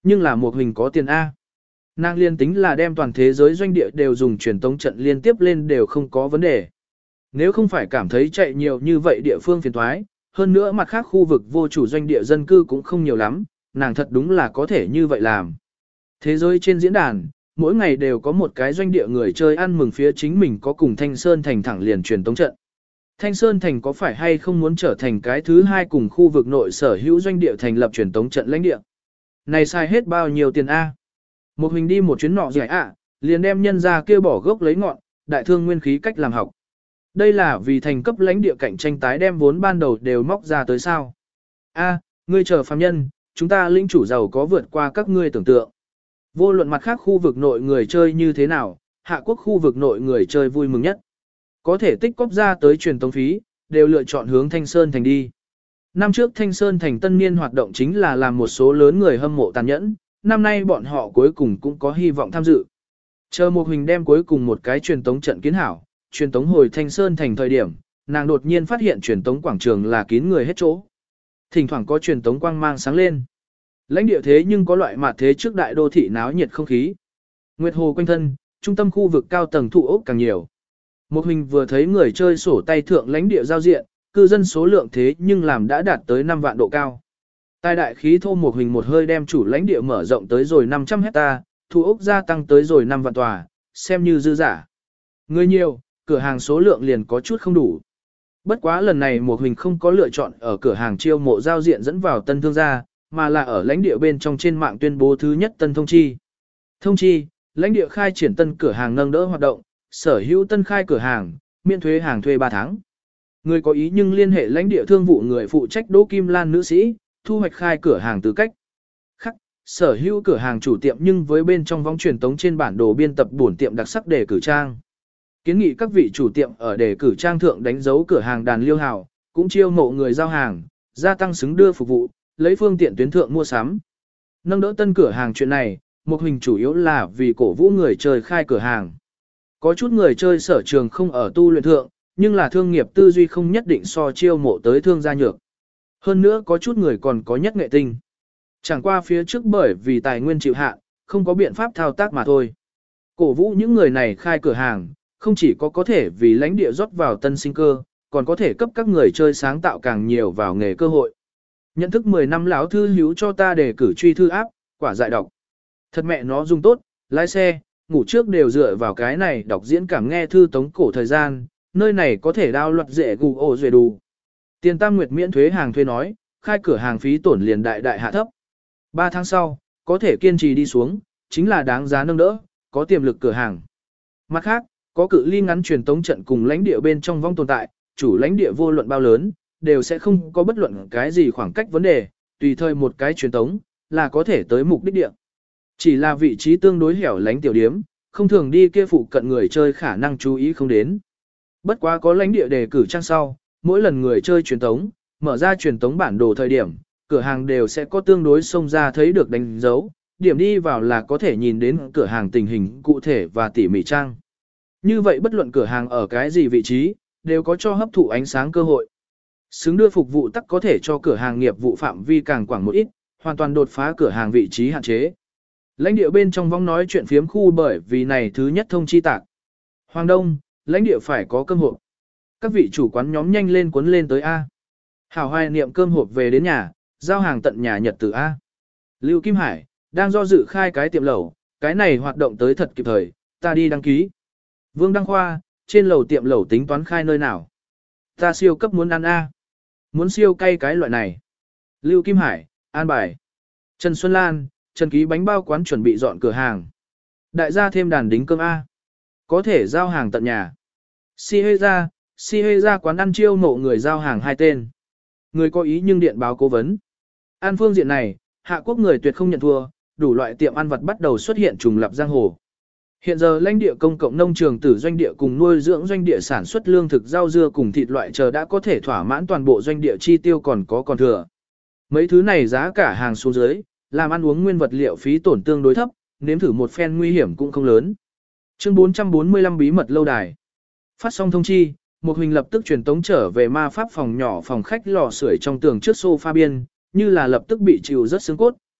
Nhưng là một hình có tiền A. Nàng liên tính là đem toàn thế giới doanh địa đều dùng truyền tống trận liên tiếp lên đều không có vấn đề. Nếu không phải cảm thấy chạy nhiều như vậy địa phương phiền thoái, hơn nữa mặt khác khu vực vô chủ doanh địa dân cư cũng không nhiều lắm, nàng thật đúng là có thể như vậy làm. Thế giới trên diễn đàn, mỗi ngày đều có một cái doanh địa người chơi ăn mừng phía chính mình có cùng Thanh Sơn Thành thẳng liền truyền tống trận. Thanh Sơn Thành có phải hay không muốn trở thành cái thứ hai cùng khu vực nội sở hữu doanh địa thành lập truyền tống trận lãnh địa? Này sai hết bao nhiêu tiền A? Một mình đi một chuyến nọ giải ạ, liền đem nhân ra kêu bỏ gốc lấy ngọn, đại thương nguyên khí cách làm học. Đây là vì thành cấp lãnh địa cạnh tranh tái đem vốn ban đầu đều móc ra tới sao. A, ngươi chờ phàm nhân, chúng ta lĩnh chủ giàu có vượt qua các ngươi tưởng tượng. Vô luận mặt khác khu vực nội người chơi như thế nào, hạ quốc khu vực nội người chơi vui mừng nhất. Có thể tích cóp ra tới truyền tống phí, đều lựa chọn hướng Thanh Sơn Thành đi. Năm trước Thanh Sơn Thành tân niên hoạt động chính là làm một số lớn người hâm mộ tàn nhẫn, năm nay bọn họ cuối cùng cũng có hy vọng tham dự. Chờ một hình đem cuối cùng một cái truyền tống trận kiến hảo, truyền tống hồi Thanh Sơn Thành thời điểm, nàng đột nhiên phát hiện truyền tống quảng trường là kín người hết chỗ. Thỉnh thoảng có truyền tống quang mang sáng lên. Lãnh địa thế nhưng có loại mạt thế trước đại đô thị náo nhiệt không khí. Nguyệt hồ quanh thân, trung tâm khu vực cao tầng thụ ốc càng nhiều. Một hình vừa thấy người chơi sổ tay thượng lãnh địa giao diện, cư dân số lượng thế nhưng làm đã đạt tới năm vạn độ cao. Tài đại khí thô một hình một hơi đem chủ lãnh địa mở rộng tới rồi năm trăm hecta, thu ốc gia tăng tới rồi năm vạn tòa, xem như dư giả. Người nhiều, cửa hàng số lượng liền có chút không đủ. Bất quá lần này một hình không có lựa chọn ở cửa hàng chiêu mộ giao diện dẫn vào tân thương gia, mà là ở lãnh địa bên trong trên mạng tuyên bố thứ nhất tân thông chi. Thông chi, lãnh địa khai triển tân cửa hàng nâng đỡ hoạt động, sở hữu tân khai cửa hàng, miễn thuế hàng thuê ba tháng. Người có ý nhưng liên hệ lãnh địa thương vụ người phụ trách Đỗ Kim Lan nữ sĩ, thu hoạch khai cửa hàng tư cách. Khắc, sở hữu cửa hàng chủ tiệm nhưng với bên trong vong truyền tống trên bản đồ biên tập bổn tiệm đặc sắc đề cử trang. Kiến nghị các vị chủ tiệm ở đề cử trang thượng đánh dấu cửa hàng đàn liêu hào, cũng chiêu mộ người giao hàng, gia tăng xứng đưa phục vụ, lấy phương tiện tuyến thượng mua sắm. Nâng đỡ tân cửa hàng chuyện này, một hình chủ yếu là vì cổ vũ người chơi khai cửa hàng. Có chút người chơi sở trường không ở tu luyện thượng, nhưng là thương nghiệp tư duy không nhất định so chiêu mộ tới thương gia nhược. Hơn nữa có chút người còn có nhất nghệ tinh. Chẳng qua phía trước bởi vì tài nguyên chịu hạn, không có biện pháp thao tác mà thôi. Cổ vũ những người này khai cửa hàng, không chỉ có có thể vì lãnh địa rót vào tân sinh cơ, còn có thể cấp các người chơi sáng tạo càng nhiều vào nghề cơ hội. Nhận thức mười năm lão thư hữu cho ta để cử truy thư áp, quả dại đọc. Thật mẹ nó dùng tốt, lái xe, ngủ trước đều dựa vào cái này đọc diễn cảm nghe thư tống cổ thời gian, nơi này có thể đao loạt dễ gù ổ dễ đủ. Tiền tam nguyệt miễn thuế hàng thuê nói, khai cửa hàng phí tổn liền đại đại hạ thấp. ba tháng sau, có thể kiên trì đi xuống, chính là đáng giá nâng đỡ, có tiềm lực cửa hàng. Mặt khác, có cự ly ngắn truyền tống trận cùng lãnh địa bên trong vong tồn tại, chủ lãnh địa vô luận bao lớn, đều sẽ không có bất luận cái gì khoảng cách vấn đề, tùy thời một cái truyền tống, là có thể tới mục đích địa. Chỉ là vị trí tương đối hẻo lánh tiểu điếm, không thường đi kia phụ cận người chơi khả năng chú ý không đến. Bất quá có lãnh địa đề cử trang sau, mỗi lần người chơi truyền tống, mở ra truyền tống bản đồ thời điểm, cửa hàng đều sẽ có tương đối xông ra thấy được đánh dấu, điểm đi vào là có thể nhìn đến cửa hàng tình hình cụ thể và tỉ mỉ trang. Như vậy bất luận cửa hàng ở cái gì vị trí, đều có cho hấp thụ ánh sáng cơ hội. Xứng đưa phục vụ tắc có thể cho cửa hàng nghiệp vụ phạm vi càng quảng một ít, hoàn toàn đột phá cửa hàng vị trí hạn chế. Lãnh địa bên trong vong nói chuyện phiếm khu bởi vì này thứ nhất thông chi tạc. Hoàng Đông, lãnh địa phải có cơm hộp. Các vị chủ quán nhóm nhanh lên cuốn lên tới A. Hảo hoài niệm cơm hộp về đến nhà, giao hàng tận nhà nhật từ A. Lưu Kim Hải, đang do dự khai cái tiệm lẩu, cái này hoạt động tới thật kịp thời, ta đi đăng ký. Vương Đăng Khoa, trên lầu tiệm lẩu tính toán khai nơi nào? Ta siêu cấp muốn ăn A. Muốn siêu cay cái loại này. Lưu Kim Hải, an bài. Trần Xuân Lan, Trần Ký bánh bao quán chuẩn bị dọn cửa hàng. Đại gia thêm đàn đính cơm A. Có thể giao hàng tận nhà. Si hê ra, si hê ra quán ăn chiêu mộ người giao hàng hai tên. Người có ý nhưng điện báo cố vấn. An phương diện này, Hạ Quốc người tuyệt không nhận thua, đủ loại tiệm ăn vặt bắt đầu xuất hiện trùng lập giang hồ. Hiện giờ lãnh địa công cộng nông trường tử doanh địa cùng nuôi dưỡng doanh địa sản xuất lương thực rau dưa cùng thịt loại chờ đã có thể thỏa mãn toàn bộ doanh địa chi tiêu còn có còn thừa. Mấy thứ này giá cả hàng xuống dưới, làm ăn uống nguyên vật liệu phí tổn tương đối thấp, nếm thử một phen nguy hiểm cũng không lớn. Chương bốn trăm bốn mươi lăm bí mật lâu đài. Phát xong thông chi, một hình lập tức truyền tống trở về ma pháp phòng nhỏ phòng khách lò sưởi trong tường trước sofa biên, như là lập tức bị chịu rất xương cốt,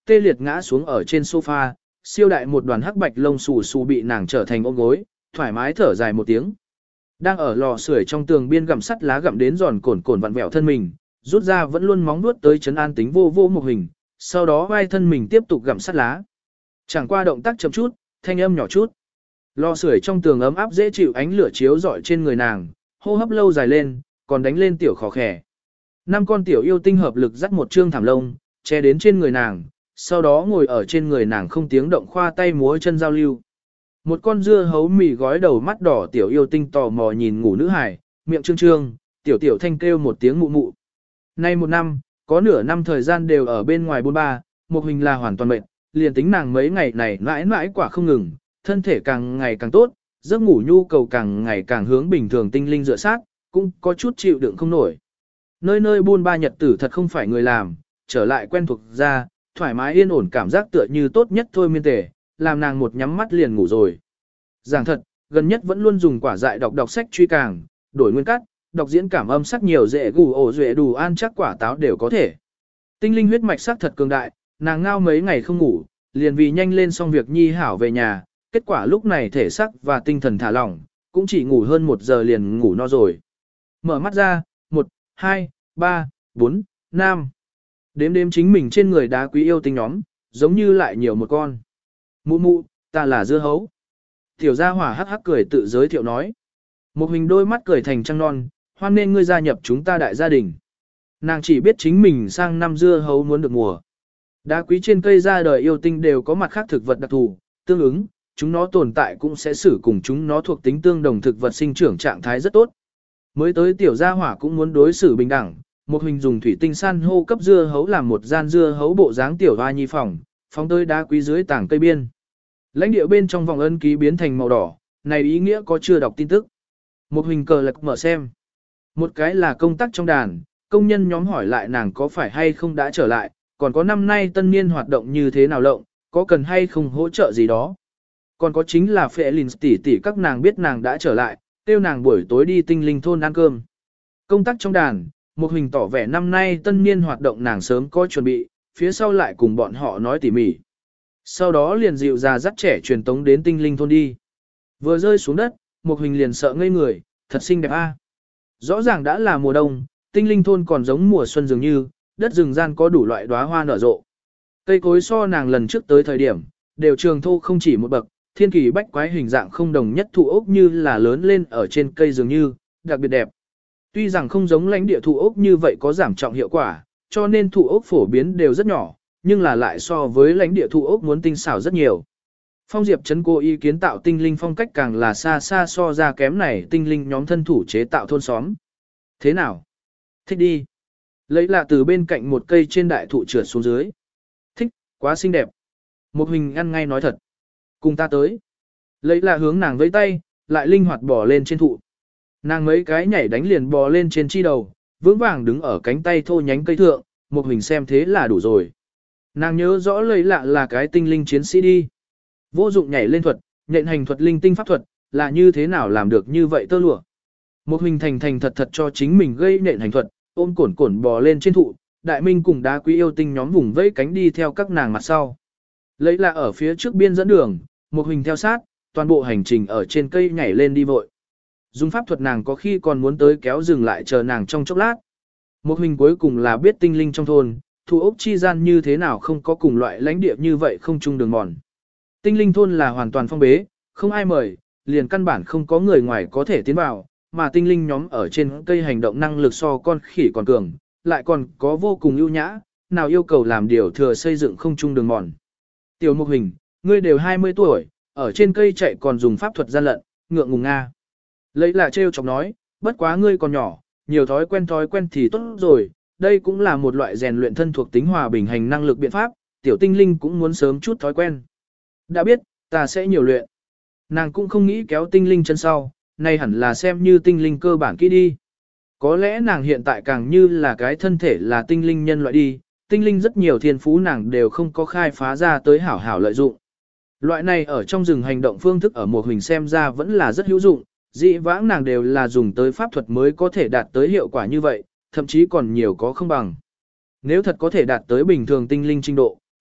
tê liệt ngã xuống ở trên sofa, siêu đại một đoàn hắc bạch lông xù xù bị nàng trở thành ôm gối, thoải mái thở dài một tiếng. Đang ở lò sưởi trong tường biên gặm sắt lá gặm đến giòn cồn cồn vặn vẹo thân mình, rút ra vẫn luôn móng nuốt tới chấn an tính vô vô một hình, sau đó vai thân mình tiếp tục gặm sắt lá. Chẳng qua động tác chậm chút, thanh âm nhỏ chút. Lò sưởi trong tường ấm áp dễ chịu ánh lửa chiếu rọi trên người nàng, hô hấp lâu dài lên, còn đánh lên tiểu khó khẻ. Năm con tiểu yêu tinh hợp lực dắt một trương thảm lông, che đến trên người nàng, sau đó ngồi ở trên người nàng không tiếng động khoa tay múa chân giao lưu. Một con dưa hấu mì gói đầu mắt đỏ tiểu yêu tinh tò mò nhìn ngủ nữ hải, miệng trương trương, tiểu tiểu thanh kêu một tiếng mụ mụ. Nay một năm, có nửa năm thời gian đều ở bên ngoài bôn ba, một hình là hoàn toàn mệt, liền tính nàng mấy ngày này mãi mãi quả không ngừng, thân thể càng ngày càng tốt, giấc ngủ nhu cầu càng ngày càng hướng bình thường tinh linh dựa sát, cũng có chút chịu đựng không nổi. Nơi nơi buôn ba nhật tử thật không phải người làm, trở lại quen thuộc ra, thoải mái yên ổn cảm giác tựa như tốt nhất thôi miên tề, làm nàng một nhắm mắt liền ngủ rồi. Giảng thật, gần nhất vẫn luôn dùng quả dại đọc đọc sách truy càng, đổi nguyên cắt, đọc diễn cảm âm sắc nhiều dễ gù ổ duệ đủ an chắc quả táo đều có thể. Tinh linh huyết mạch sắc thật cường đại, nàng ngao mấy ngày không ngủ, liền vì nhanh lên xong việc nhi hảo về nhà, kết quả lúc này thể sắc và tinh thần thả lỏng, cũng chỉ ngủ hơn một giờ liền ngủ no rồi. Mở mắt ra, một, hai, ba, bốn, năm. Đếm đếm chính mình trên người đá quý yêu tinh nhóm, giống như lại nhiều một con. Mụ mụ, ta là dưa hấu. Tiểu gia hỏa hắc hắc cười tự giới thiệu nói. Một hình đôi mắt cười thành trăng non, hoan nên ngươi gia nhập chúng ta đại gia đình. Nàng chỉ biết chính mình sang năm dưa hấu muốn được mùa. Đá quý trên cây ra đời yêu tinh đều có mặt khác thực vật đặc thù, tương ứng, chúng nó tồn tại cũng sẽ xử cùng chúng nó thuộc tính tương đồng thực vật sinh trưởng trạng thái rất tốt. Mới tới tiểu gia hỏa cũng muốn đối xử bình đẳng, một hình dùng thủy tinh san hô cấp dưa hấu làm một gian dưa hấu bộ dáng tiểu hoa nhi phòng, phóng tới đá quý dưới tảng cây biên. Lãnh địa bên trong vòng ân ký biến thành màu đỏ, này ý nghĩa có chưa đọc tin tức. Một hình cờ lật mở xem. Một cái là công tác trong đàn, công nhân nhóm hỏi lại nàng có phải hay không đã trở lại, còn có năm nay tân niên hoạt động như thế nào lộng, có cần hay không hỗ trợ gì đó. Còn có chính là phệ lìn tỷ tỷ các nàng biết nàng đã trở lại, kêu nàng buổi tối đi tinh linh thôn ăn cơm. Công tác trong đàn, một hình tỏ vẻ năm nay tân niên hoạt động nàng sớm có chuẩn bị, phía sau lại cùng bọn họ nói tỉ mỉ. Sau đó liền dịu ra dắt trẻ truyền tống đến tinh linh thôn đi. Vừa rơi xuống đất, một hình liền sợ ngây người, thật xinh đẹp a. Rõ ràng đã là mùa đông, tinh linh thôn còn giống mùa xuân dường như, đất rừng gian có đủ loại đóa hoa nở rộ. Cây cối so nàng lần trước tới thời điểm, đều trường thô không chỉ một bậc, thiên kỳ bách quái hình dạng không đồng nhất thụ ốc như là lớn lên ở trên cây dường như, đặc biệt đẹp. Tuy rằng không giống lãnh địa thụ ốc như vậy có giảm trọng hiệu quả, cho nên thụ ốc phổ biến đều rất nhỏ, nhưng là lại so với lãnh địa thụ ốc muốn tinh xảo rất nhiều. Phong Diệp Trấn cô ý kiến tạo tinh linh phong cách càng là xa xa so ra kém này tinh linh nhóm thân thủ chế tạo thôn xóm. Thế nào? Thích đi. Lấy là từ bên cạnh một cây trên đại thụ trượt xuống dưới. Thích, quá xinh đẹp. Một hình ăn ngay nói thật. Cùng ta tới. Lấy là hướng nàng với tay, lại linh hoạt bò lên trên thụ. Nàng mấy cái nhảy đánh liền bò lên trên chi đầu, vững vàng đứng ở cánh tay thô nhánh cây thượng, một hình xem thế là đủ rồi. Nàng nhớ rõ lấy lạ là cái tinh linh chiến sĩ đi. Vô dụng nhảy lên thuật, nhện hành thuật linh tinh pháp thuật, là như thế nào làm được như vậy tơ lụa. Một hình thành thành thật thật cho chính mình gây nhện hành thuật, ôm cổn cổn bò lên trên thụ, đại minh cùng đá quý yêu tinh nhóm vùng vẫy cánh đi theo các nàng mặt sau. Lấy là ở phía trước biên dẫn đường, một hình theo sát, toàn bộ hành trình ở trên cây nhảy lên đi vội. Dùng pháp thuật nàng có khi còn muốn tới kéo dừng lại chờ nàng trong chốc lát. Một hình cuối cùng là biết tinh linh trong thôn, thủ ốc chi gian như thế nào không có cùng loại lãnh địa như vậy không chung đường mòn. Tinh linh thôn là hoàn toàn phong bế, không ai mời, liền căn bản không có người ngoài có thể tiến vào, mà tinh linh nhóm ở trên cây hành động năng lực so con khỉ còn cường, lại còn có vô cùng ưu nhã, nào yêu cầu làm điều thừa xây dựng không chung đường mòn. Tiểu Mục Hình, ngươi đều hai mươi tuổi, ở trên cây chạy còn dùng pháp thuật gian lận, ngượng ngùng nga. Lấy là trêu chọc nói, bất quá ngươi còn nhỏ, nhiều thói quen thói quen thì tốt rồi, đây cũng là một loại rèn luyện thân thuộc tính hòa bình hành năng lực biện pháp, tiểu tinh linh cũng muốn sớm chút thói quen. Đã biết, ta sẽ nhiều luyện. Nàng cũng không nghĩ kéo tinh linh chân sau, nay hẳn là xem như tinh linh cơ bản kỹ đi. Có lẽ nàng hiện tại càng như là cái thân thể là tinh linh nhân loại đi, tinh linh rất nhiều thiên phú nàng đều không có khai phá ra tới hảo hảo lợi dụng. Loại này ở trong rừng hành động phương thức ở một hình xem ra vẫn là rất hữu dụng, dị vãng nàng đều là dùng tới pháp thuật mới có thể đạt tới hiệu quả như vậy, thậm chí còn nhiều có không bằng. Nếu thật có thể đạt tới bình thường tinh linh trình độ,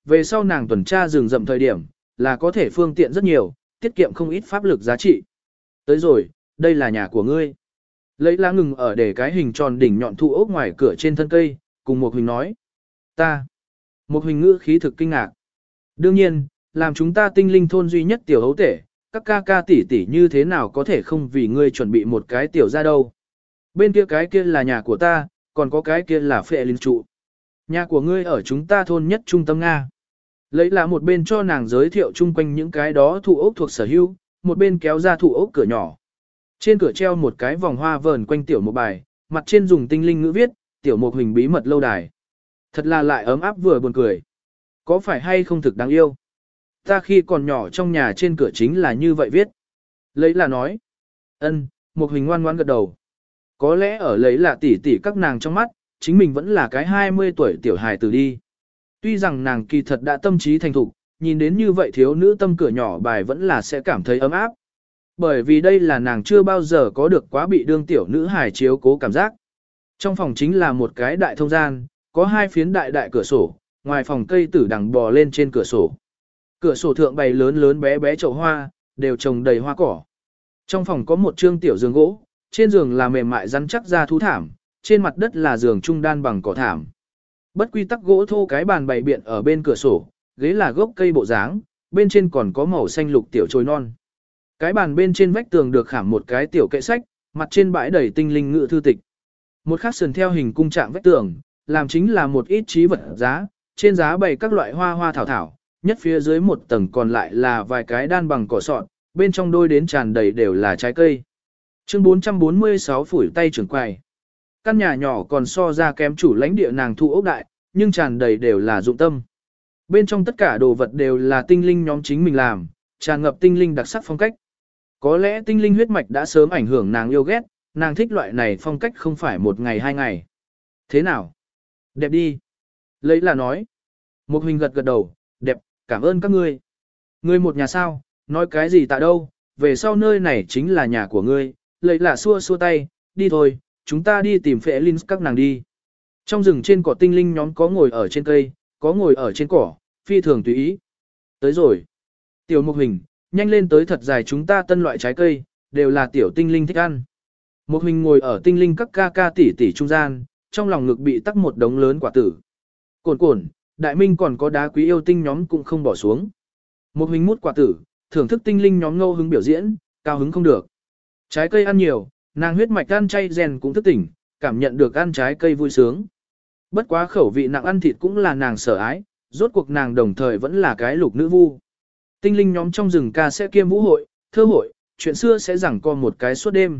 về sau nàng tuần tra rừng rậm thời điểm, là có thể phương tiện rất nhiều, tiết kiệm không ít pháp lực giá trị. Tới rồi, đây là nhà của ngươi. Lấy lá ngừng ở để cái hình tròn đỉnh nhọn thụ ốc ngoài cửa trên thân cây, cùng một huỳnh nói. Ta. Một huỳnh ngữ khí thực kinh ngạc. Đương nhiên, làm chúng ta tinh linh thôn duy nhất tiểu hấu tể, các ca ca tỷ tỷ như thế nào có thể không vì ngươi chuẩn bị một cái tiểu ra đâu. Bên kia cái kia là nhà của ta, còn có cái kia là phệ linh trụ. Nhà của ngươi ở chúng ta thôn nhất trung tâm Nga. Lấy là một bên cho nàng giới thiệu chung quanh những cái đó thụ ốc thuộc sở hữu, một bên kéo ra thụ ốc cửa nhỏ. Trên cửa treo một cái vòng hoa vờn quanh tiểu một bài, mặt trên dùng tinh linh ngữ viết, tiểu một hình bí mật lâu đài. Thật là lại ấm áp vừa buồn cười. Có phải hay không thực đáng yêu? Ta khi còn nhỏ trong nhà trên cửa chính là như vậy viết. Lấy là nói. Ân, một hình ngoan ngoan gật đầu. Có lẽ ở lấy là tỷ tỷ các nàng trong mắt, chính mình vẫn là cái hai mươi tuổi tiểu hài tử đi. Tuy rằng nàng kỳ thật đã tâm trí thành thục, nhìn đến như vậy thiếu nữ tâm cửa nhỏ bài vẫn là sẽ cảm thấy ấm áp. Bởi vì đây là nàng chưa bao giờ có được quá bị đương tiểu nữ hài chiếu cố cảm giác. Trong phòng chính là một cái đại thông gian, có hai phiến đại đại cửa sổ, ngoài phòng cây tử đằng bò lên trên cửa sổ. Cửa sổ thượng bày lớn lớn bé bé chậu hoa, đều trồng đầy hoa cỏ. Trong phòng có một trương tiểu giường gỗ, trên giường là mềm mại rắn chắc da thú thảm, trên mặt đất là giường trung đan bằng cỏ thảm. Bất quy tắc gỗ thô cái bàn bày biện ở bên cửa sổ, ghế là gốc cây bộ dáng, bên trên còn có màu xanh lục tiểu trồi non. Cái bàn bên trên vách tường được khảm một cái tiểu kệ sách, mặt trên bãi đầy tinh linh ngự thư tịch. Một khắc sườn theo hình cung trạng vách tường, làm chính là một ít trí vật giá, trên giá bày các loại hoa hoa thảo thảo, nhất phía dưới một tầng còn lại là vài cái đan bằng cỏ sọn, bên trong đôi đến tràn đầy đều là trái cây. Chương bốn trăm bốn mươi sáu phủi tay trưởng quầy. Căn nhà nhỏ còn so ra kém chủ lãnh địa nàng thu ốc đại, nhưng tràn đầy đều là dụng tâm. Bên trong tất cả đồ vật đều là tinh linh nhóm chính mình làm, tràn ngập tinh linh đặc sắc phong cách. Có lẽ tinh linh huyết mạch đã sớm ảnh hưởng nàng yêu ghét, nàng thích loại này phong cách không phải một ngày hai ngày. Thế nào? Đẹp đi. Lấy là nói. Một hình gật gật đầu, đẹp, cảm ơn các ngươi. Ngươi một nhà sao, nói cái gì tại đâu, về sau nơi này chính là nhà của ngươi. Lấy là xua xua tay, đi thôi, chúng ta đi tìm phệ linh các nàng đi. Trong rừng trên cỏ tinh linh nhóm có ngồi ở trên cây, có ngồi ở trên cỏ, phi thường tùy ý. Tới rồi. Tiểu Mục Hình, nhanh lên tới thật dài chúng ta tân loại trái cây, đều là tiểu tinh linh thích ăn. Mục Hình ngồi ở tinh linh các ca ca tỷ tỷ trung gian, trong lòng ngực bị tắc một đống lớn quả tử. Cồn cồn, đại minh còn có đá quý yêu tinh nhóm cũng không bỏ xuống. Mục Hình mút quả tử, thưởng thức tinh linh nhóm ngâu hứng biểu diễn, cao hứng không được. Trái cây ăn nhiều, nàng huyết mạch ăn chay rèn cũng thức tỉnh, cảm nhận được ăn trái cây vui sướng. Bất quá khẩu vị nặng ăn thịt cũng là nàng sở ái, rốt cuộc nàng đồng thời vẫn là cái lục nữ vu. Tinh linh nhóm trong rừng ca sẽ kiêm vũ hội, thơ hội, chuyện xưa sẽ giảng co một cái suốt đêm.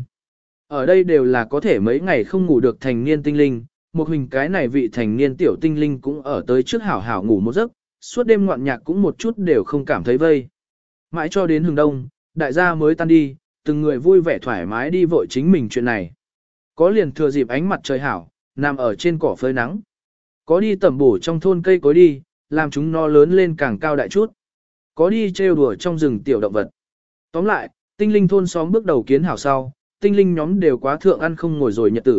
Ở đây đều là có thể mấy ngày không ngủ được thành niên tinh linh, một hình cái này vị thành niên tiểu tinh linh cũng ở tới trước hảo hảo ngủ một giấc, suốt đêm ngoạn nhạc cũng một chút đều không cảm thấy vây. Mãi cho đến hừng đông, đại gia mới tan đi, từng người vui vẻ thoải mái đi vội chính mình chuyện này. Có liền thừa dịp ánh mặt trời hảo, nằm ở trên cỏ phơi nắng. Có đi tẩm bổ trong thôn cây cối đi, làm chúng nó lớn lên càng cao đại chút. Có đi trêu đùa trong rừng tiểu động vật. Tóm lại, tinh linh thôn xóm bước đầu kiến hảo sau, tinh linh nhóm đều quá thượng ăn không ngồi rồi nhật tử.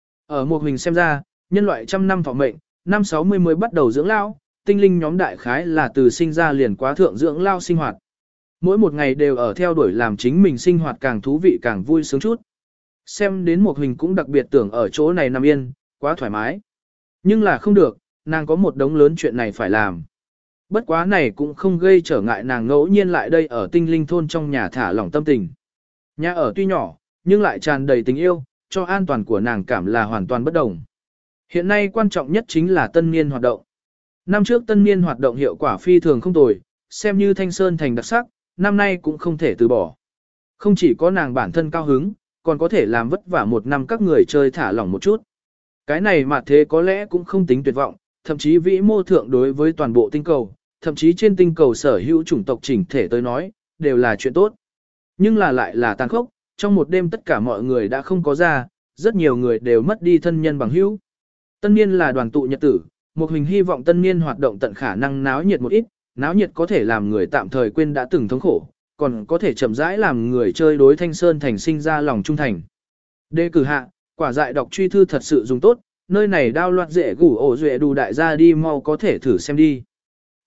Ở một hình xem ra, nhân loại trăm năm thọ mệnh, năm sáu mươi mới bắt đầu dưỡng lao, tinh linh nhóm đại khái là từ sinh ra liền quá thượng dưỡng lao sinh hoạt. Mỗi một ngày đều ở theo đuổi làm chính mình sinh hoạt càng thú vị càng vui sướng chút. Xem đến một hình cũng đặc biệt tưởng ở chỗ này nằm yên, quá thoải mái. Nhưng là không được, nàng có một đống lớn chuyện này phải làm. Bất quá này cũng không gây trở ngại nàng ngẫu nhiên lại đây ở tinh linh thôn trong nhà thả lỏng tâm tình. Nhà ở tuy nhỏ, nhưng lại tràn đầy tình yêu, cho an toàn của nàng cảm là hoàn toàn bất đồng. Hiện nay quan trọng nhất chính là tân niên hoạt động. Năm trước tân niên hoạt động hiệu quả phi thường không tồi, xem như Thanh Sơn thành đặc sắc, năm nay cũng không thể từ bỏ. Không chỉ có nàng bản thân cao hứng, còn có thể làm vất vả một năm các người chơi thả lỏng một chút. Cái này mà thế có lẽ cũng không tính tuyệt vọng, thậm chí vĩ mô thượng đối với toàn bộ tinh cầu, thậm chí trên tinh cầu sở hữu chủng tộc chỉnh thể tới nói, đều là chuyện tốt. Nhưng là lại là tàn khốc, trong một đêm tất cả mọi người đã không có ra, rất nhiều người đều mất đi thân nhân bằng hữu. Tân niên là đoàn tụ nhật tử, một hình hy vọng tân niên hoạt động tận khả năng náo nhiệt một ít, náo nhiệt có thể làm người tạm thời quên đã từng thống khổ, còn có thể chậm rãi làm người chơi đối Thanh Sơn thành sinh ra lòng trung thành. Đề cử hạ, quả dại đọc truy thư thật sự dùng tốt, nơi này đao loạt dễ gủ ổ duệ đủ đại gia đi mau có thể thử xem đi.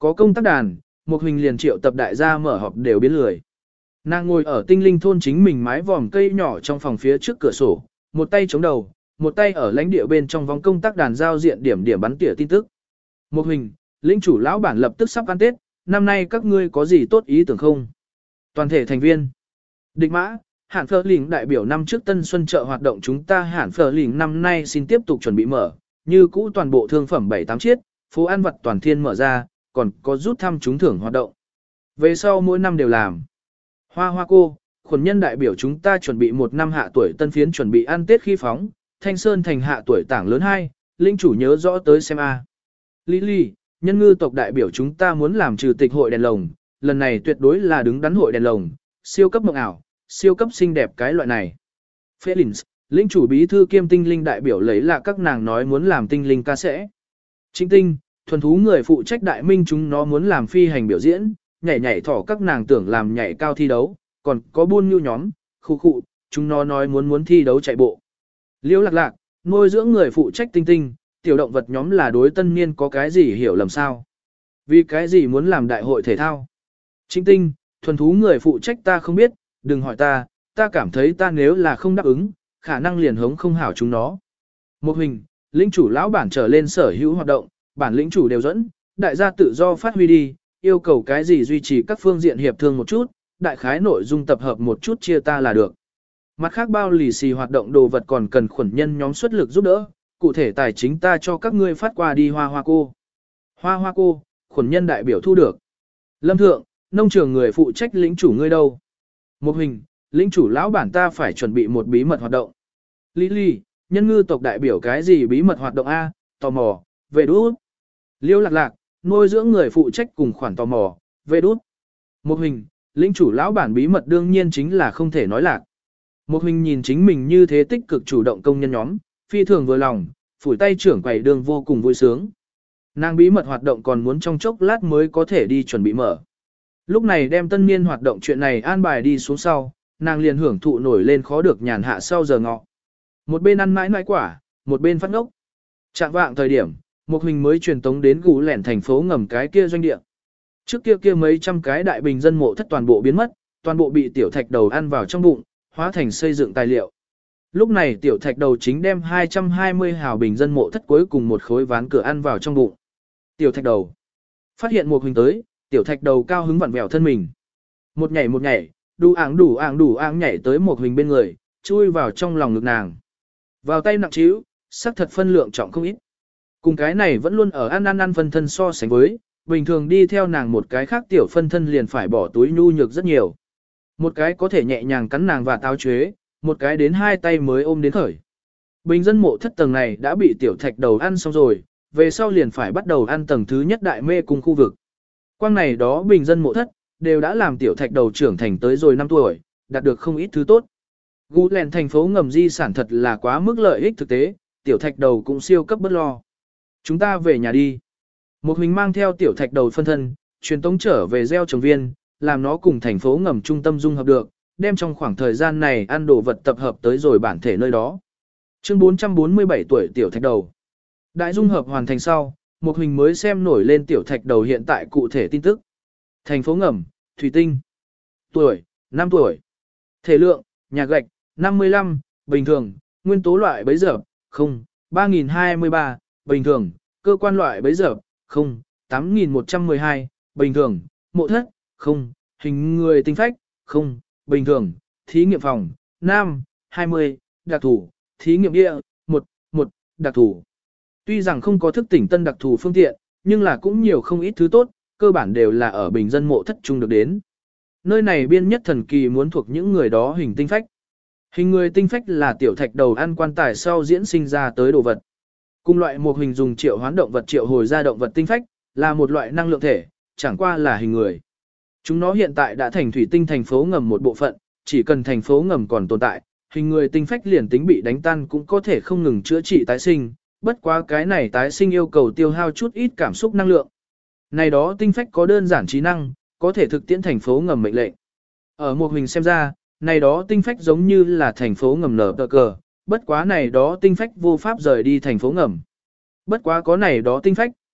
Có công tác đàn, một hình liền triệu tập đại gia mở họp đều biến lười. Nàng ngồi ở tinh linh thôn chính mình mái vòm cây nhỏ trong phòng phía trước cửa sổ, một tay chống đầu, một tay ở lãnh địa bên trong vòng công tác đàn giao diện điểm điểm bắn tỉa tin tức. Một hình, lĩnh chủ lão bản lập tức sắp ăn Tết, năm nay các ngươi có gì tốt ý tưởng không? Toàn thể thành viên. Địch mã, Hạn Phở Lĩnh đại biểu năm trước Tân Xuân chợ hoạt động chúng ta Hạn Phở Lĩnh năm nay xin tiếp tục chuẩn bị mở, như cũ toàn bộ thương phẩm bảy tám chiết, phố ăn vặt toàn thiên mở ra, còn có rút thăm trúng thưởng hoạt động. Về sau mỗi năm đều làm. Hoa hoa cô, khuẩn nhân đại biểu chúng ta chuẩn bị một năm hạ tuổi tân phiến chuẩn bị ăn Tết khi phóng, Thanh Sơn thành hạ tuổi tảng lớn hai, linh chủ nhớ rõ tới xem a. Lý Lý, nhân ngư tộc đại biểu chúng ta muốn làm trừ tịch hội đèn lồng, lần này tuyệt đối là đứng đắn hội đèn lồng, siêu cấp mộng ảo, siêu cấp xinh đẹp cái loại này. Felix, linh chủ bí thư kiêm tinh linh đại biểu lấy là các nàng nói muốn làm tinh linh ca sẽ. Trịnh tinh, thuần thú người phụ trách đại minh chúng nó muốn làm phi hành biểu diễn, nhảy nhảy thỏ các nàng tưởng làm nhảy cao thi đấu, còn có buôn nhu nhóm, khu khu, chúng nó nói muốn muốn thi đấu chạy bộ. Liễu lạc lạc, nuôi dưỡng người phụ trách tinh tinh, tiểu động vật nhóm là đối tân niên có cái gì hiểu lầm sao? Vì cái gì muốn làm đại hội thể thao? Trịnh tinh, thuần thú người phụ trách ta không biết, đừng hỏi ta, ta cảm thấy ta nếu là không đáp ứng, khả năng liền hống không hảo chúng nó. Một hình, lĩnh chủ lão bản trở lên sở hữu hoạt động, bản lĩnh chủ đều dẫn, đại gia tự do phát huy đi, yêu cầu cái gì duy trì các phương diện hiệp thương một chút, đại khái nội dung tập hợp một chút chia ta là được. Mặt khác bao lì xì hoạt động đồ vật còn cần khuẩn nhân nhóm xuất lực giúp đỡ, cụ thể tài chính ta cho các ngươi phát qua đi hoa hoa cô. Hoa hoa cô, khuẩn nhân đại biểu thu được. Lâm thượng, nông trường người phụ trách lĩnh chủ ngươi đâu? Một hình, lĩnh chủ lão bản ta phải chuẩn bị một bí mật hoạt động. Lý Lý, nhân ngư tộc đại biểu cái gì bí mật hoạt động A, tò mò, về đút. Liêu lạc lạc, nuôi dưỡng người phụ trách cùng khoản tò mò, về đút. Một hình, lĩnh chủ lão bản bí mật đương nhiên chính là không thể nói lạc. Một hình nhìn chính mình như thế tích cực chủ động công nhân nhóm, phi thường vừa lòng, phủi tay trưởng quầy đường vô cùng vui sướng. Nàng bí mật hoạt động còn muốn trong chốc lát mới có thể đi chuẩn bị mở. Lúc này đem tân niên hoạt động chuyện này an bài đi xuống sau, nàng liền hưởng thụ nổi lên khó được nhàn hạ sau giờ ngọ. Một bên ăn mãi mãi quả, một bên phát ngốc. Trạng vạng thời điểm, một hình mới truyền tống đến gù lẻn thành phố ngầm cái kia doanh địa. Trước kia kia mấy trăm cái đại bình dân mộ thất toàn bộ biến mất, toàn bộ bị tiểu thạch đầu ăn vào trong bụng, hóa thành xây dựng tài liệu. Lúc này tiểu thạch đầu chính đem hai trăm hai mươi hào bình dân mộ thất cuối cùng một khối ván cửa ăn vào trong bụng. Tiểu thạch đầu phát hiện một hình tới, tiểu thạch đầu cao hứng vặn vẹo thân mình. Một nhảy một nhảy, đủ áng đủ áng đủ áng nhảy tới một hình bên người, chui vào trong lòng ngực nàng. Vào tay nặng trĩu, sắc thật phân lượng trọng không ít. Cùng cái này vẫn luôn ở ăn ăn ăn phân thân so sánh với, bình thường đi theo nàng một cái khác tiểu phân thân liền phải bỏ túi nhu nhược rất nhiều. Một cái có thể nhẹ nhàng cắn nàng và táo chuế, một cái đến hai tay mới ôm đến khởi. Bình dân mộ thất tầng này đã bị tiểu thạch đầu ăn xong rồi, về sau liền phải bắt đầu ăn tầng thứ nhất đại mê cung khu vực. Quang này đó bình dân mộ thất, đều đã làm tiểu thạch đầu trưởng thành tới rồi năm tuổi, đạt được không ít thứ tốt. Gu lèn thành phố ngầm di sản thật là quá mức lợi ích thực tế, tiểu thạch đầu cũng siêu cấp bất lo. Chúng ta về nhà đi. Một mình mang theo tiểu thạch đầu phân thân, truyền tống trở về gieo trồng viên, làm nó cùng thành phố ngầm trung tâm dung hợp được, đem trong khoảng thời gian này ăn đồ vật tập hợp tới rồi bản thể nơi đó. Chương bốn trăm bốn mươi bảy tuổi tiểu thạch đầu. Đại dung hợp hoàn thành sau, một hình mới xem nổi lên tiểu thạch đầu hiện tại cụ thể tin tức. Thành phố ngầm, thủy tinh. Tuổi, năm tuổi. Thể lượng, nhà gạch, năm mươi lăm, bình thường, nguyên tố loại bấy giờ, không, ba nghìn hai mươi ba, bình thường, cơ quan loại bấy giờ, không, tám nghìn một trăm mười hai, bình thường, mộ thất, không, hình người tinh phách, không, bình thường, thí nghiệm phòng, nam, hai mươi, đặc thủ, thí nghiệm địa, một, một, đặc thủ. Tuy rằng không có thức tỉnh tân đặc thù phương tiện, nhưng là cũng nhiều không ít thứ tốt, cơ bản đều là ở bình dân mộ thất trung được đến. Nơi này biên nhất thần kỳ muốn thuộc những người đó hình tinh phách. Hình người tinh phách là tiểu thạch đầu ăn quan tài sau diễn sinh ra tới đồ vật. Cùng loại một hình dùng triệu hoán động vật triệu hồi ra động vật tinh phách, là một loại năng lượng thể, chẳng qua là hình người. Chúng nó hiện tại đã thành thủy tinh thành phố ngầm một bộ phận, chỉ cần thành phố ngầm còn tồn tại, hình người tinh phách liền tính bị đánh tan cũng có thể không ngừng chữa trị tái sinh, bất quá cái này tái sinh yêu cầu tiêu hao chút ít cảm xúc năng lượng. Này đó tinh phách có đơn giản trí năng, có thể thực tiễn thành phố ngầm mệnh lệnh. Ở một hình xem ra, này đó tinh phách giống như là thành phố ngầm nở tờ cờ, bất quá này đó tinh phách vô pháp rời đi thành phố ngầm. Bất quá có này đó tinh phách,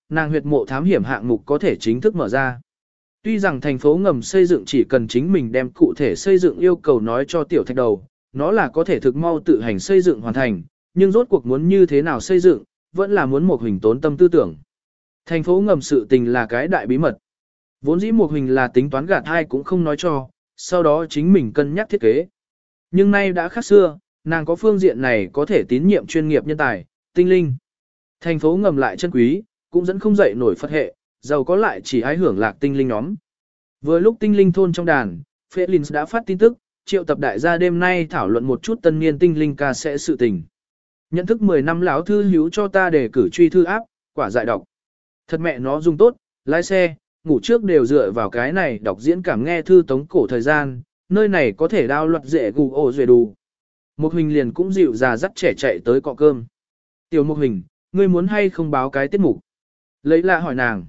nàng huyệt mộ thám hiểm hạng mục có thể chính thức mở ra. Tuy rằng thành phố ngầm xây dựng chỉ cần chính mình đem cụ thể xây dựng yêu cầu nói cho tiểu thạch đầu, nó là có thể thực mau tự hành xây dựng hoàn thành, nhưng rốt cuộc muốn như thế nào xây dựng, vẫn là muốn một hình tốn tâm tư tưởng. Thành phố ngầm sự tình là cái đại bí mật. Vốn dĩ một hình là tính toán gạt hai cũng không nói cho, sau đó chính mình cân nhắc thiết kế. Nhưng nay đã khác xưa, nàng có phương diện này có thể tín nhiệm chuyên nghiệp nhân tài, tinh linh. Thành phố ngầm lại chân quý, cũng dẫn không dậy nổi Phật hệ, giàu có lại chỉ ái hưởng lạc tinh linh nhóm. Vừa lúc tinh linh thôn trong đàn, Felins đã phát tin tức, triệu tập đại gia đêm nay thảo luận một chút tân niên tinh linh ca sẽ sự tình. Nhận thức mười năm lão thư hữu cho ta để cử truy thư áp, quả dại đọc. Thật mẹ nó dùng tốt, lái xe, ngủ trước đều dựa vào cái này đọc diễn cảm nghe thư tống cổ thời gian, nơi này có thể đao loạt dễ gù ổ duệ đủ. Một hình liền cũng dịu già dắt trẻ chạy tới cọ cơm. Tiểu một hình, ngươi muốn hay không báo cái tiết mục? Lấy lạ hỏi nàng.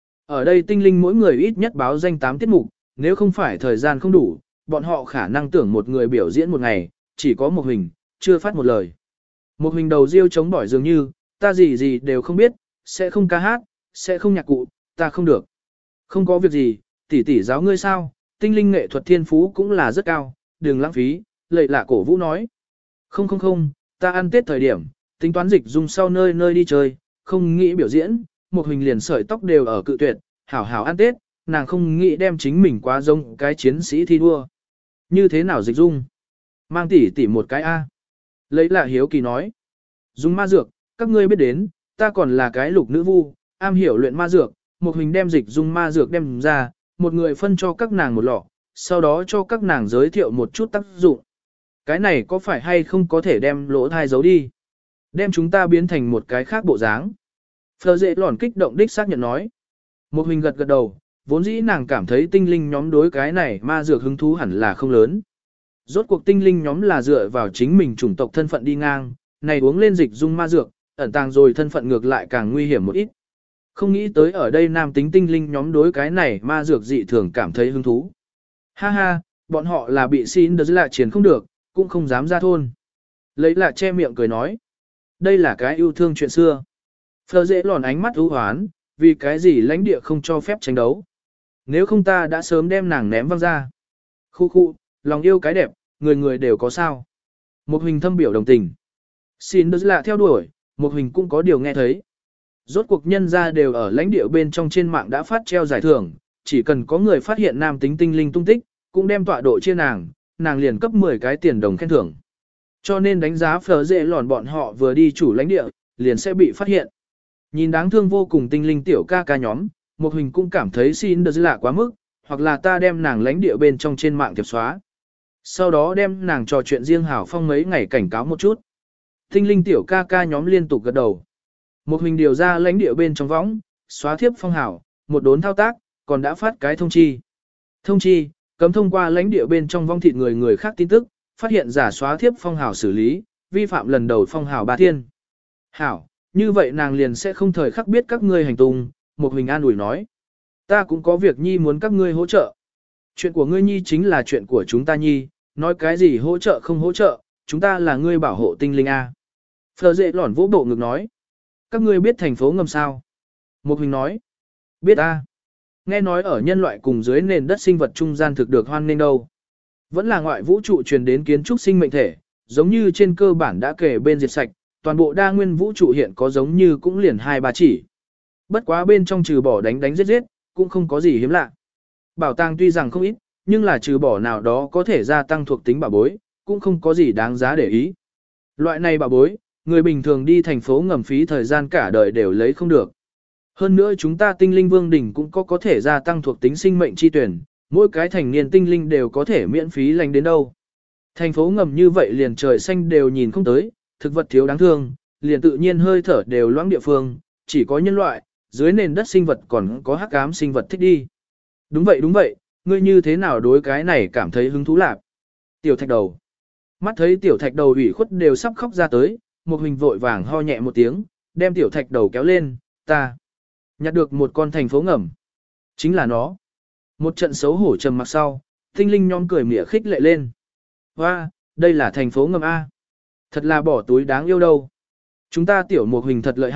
Ở đây tinh linh mỗi người ít nhất báo danh tám tiết mục, nếu không phải thời gian không đủ, bọn họ khả năng tưởng một người biểu diễn một ngày, chỉ có một hình, chưa phát một lời. Một hình đầu riêu chống bỏi dường như, ta gì gì đều không biết, sẽ không ca hát, sẽ không nhạc cụ, ta không được. Không có việc gì, tỷ tỷ giáo ngươi sao, tinh linh nghệ thuật thiên phú cũng là rất cao, đừng lãng phí, lệ lạ cổ vũ nói. Không không không, ta ăn tết thời điểm, tính toán dịch dùng sau nơi nơi đi chơi, không nghĩ biểu diễn, một hình liền sợi tóc đều ở cự tuyệt, hảo hảo ăn tết, nàng không nghĩ đem chính mình quá giống cái chiến sĩ thi đua. Như thế nào dịch dung? Mang tỷ tỷ một cái A. Lấy lạ hiếu kỳ nói. Dùng ma dược, các ngươi biết đến, ta còn là cái lục nữ vu, am hiểu luyện ma dược, một hình đem dịch dung ma dược đem ra, một người phân cho các nàng một lọ, sau đó cho các nàng giới thiệu một chút tác dụng. Cái này có phải hay không có thể đem lỗ thai giấu đi? Đem chúng ta biến thành một cái khác bộ dáng. Phờ dễ lòn kích động đích xác nhận nói. Một hình gật gật đầu, vốn dĩ nàng cảm thấy tinh linh nhóm đối cái này ma dược hứng thú hẳn là không lớn. Rốt cuộc tinh linh nhóm là dựa vào chính mình chủng tộc thân phận đi ngang, này uống lên dịch dung ma dược, ẩn tàng rồi thân phận ngược lại càng nguy hiểm một ít. Không nghĩ tới ở đây nam tính tinh linh nhóm đối cái này ma dược dị thường cảm thấy hứng thú. Ha ha, bọn họ là bị xin đỡ lạ triển không được, cũng không dám ra thôn. Lấy lạ che miệng cười nói. Đây là cái yêu thương chuyện xưa. Phờ dễ lòn ánh mắt ưu hoán, vì cái gì lãnh địa không cho phép tranh đấu. Nếu không ta đã sớm đem nàng ném văng ra. Khu khu, lòng yêu cái đẹp, người người đều có sao. Một hình thâm biểu đồng tình. Xin đỡ lạ theo đuổi, một hình cũng có điều nghe thấy. Rốt cuộc nhân ra đều ở lãnh địa bên trong trên mạng đã phát treo giải thưởng, chỉ cần có người phát hiện nam tính tinh linh tung tích, cũng đem tọa độ chia nàng, nàng liền cấp mười cái tiền đồng khen thưởng. Cho nên đánh giá phở dễ lòn bọn họ vừa đi chủ lãnh địa, liền sẽ bị phát hiện. Nhìn đáng thương vô cùng tinh linh tiểu ca ca nhóm, một hình cũng cảm thấy xin đỡ lạ quá mức, hoặc là ta đem nàng lãnh địa bên trong trên mạng thiệp xóa. Sau đó đem nàng trò chuyện riêng hảo phong mấy ngày cảnh cáo một chút. Tinh linh tiểu ca ca nhóm liên tục gật đầu. Một hình điều ra lãnh địa bên trong võng, xóa thiếp phong hảo, một đốn thao tác, còn đã phát cái thông chi. Thông chi, cấm thông qua lãnh địa bên trong vong thịt người người khác tin tức, phát hiện giả xóa thiếp phong hảo xử lý, vi phạm lần đầu phong hảo ba thiên. Hảo, như vậy nàng liền sẽ không thời khắc biết các ngươi hành tung, một hình an ủi nói. Ta cũng có việc nhi muốn các ngươi hỗ trợ. Chuyện của ngươi nhi chính là chuyện của chúng ta nhi, nói cái gì hỗ trợ không hỗ trợ, chúng ta là ngươi bảo hộ tinh linh A. Phờ dễ lỏn vỗ bộ ngực nói. Các ngươi biết thành phố ngầm sao? Một hình nói. Biết A. Nghe nói ở nhân loại cùng dưới nền đất sinh vật trung gian thực được hoan nghênh đâu. Vẫn là ngoại vũ trụ truyền đến kiến trúc sinh mệnh thể, giống như trên cơ bản đã kể bên diệt sạch, toàn bộ đa nguyên vũ trụ hiện có giống như cũng liền hai ba chỉ. Bất quá bên trong trừ bỏ đánh đánh giết giết, cũng không có gì hiếm lạ. Bảo tàng tuy rằng không ít, nhưng là trừ bỏ nào đó có thể gia tăng thuộc tính bảo bối, cũng không có gì đáng giá để ý. Loại này bảo bối, người bình thường đi thành phố ngầm phí thời gian cả đời đều lấy không được. Hơn nữa chúng ta tinh linh vương đỉnh cũng có có thể gia tăng thuộc tính sinh mệnh chi tuyển, mỗi cái thành niên tinh linh đều có thể miễn phí lành đến đâu. Thành phố ngầm như vậy liền trời xanh đều nhìn không tới, thực vật thiếu đáng thương, liền tự nhiên hơi thở đều loãng địa phương, chỉ có nhân loại, dưới nền đất sinh vật còn có hắc ám sinh vật thích đi. Đúng vậy đúng vậy, ngươi như thế nào đối cái này cảm thấy hứng thú lạc? Tiểu thạch đầu. Mắt thấy tiểu thạch đầu ủy khuất đều sắp khóc ra tới, một hình vội vàng ho nhẹ một tiếng, đem tiểu thạch đầu kéo lên, ta nhặt được một con thành phố ngầm. Chính là nó. Một trận xấu hổ trầm mặc sau, tinh linh nhóm cười mỉa khích lệ lên. Hoa, đây là thành phố ngầm A. Thật là bỏ túi đáng yêu đâu. Chúng ta tiểu một hình thật lợi hại,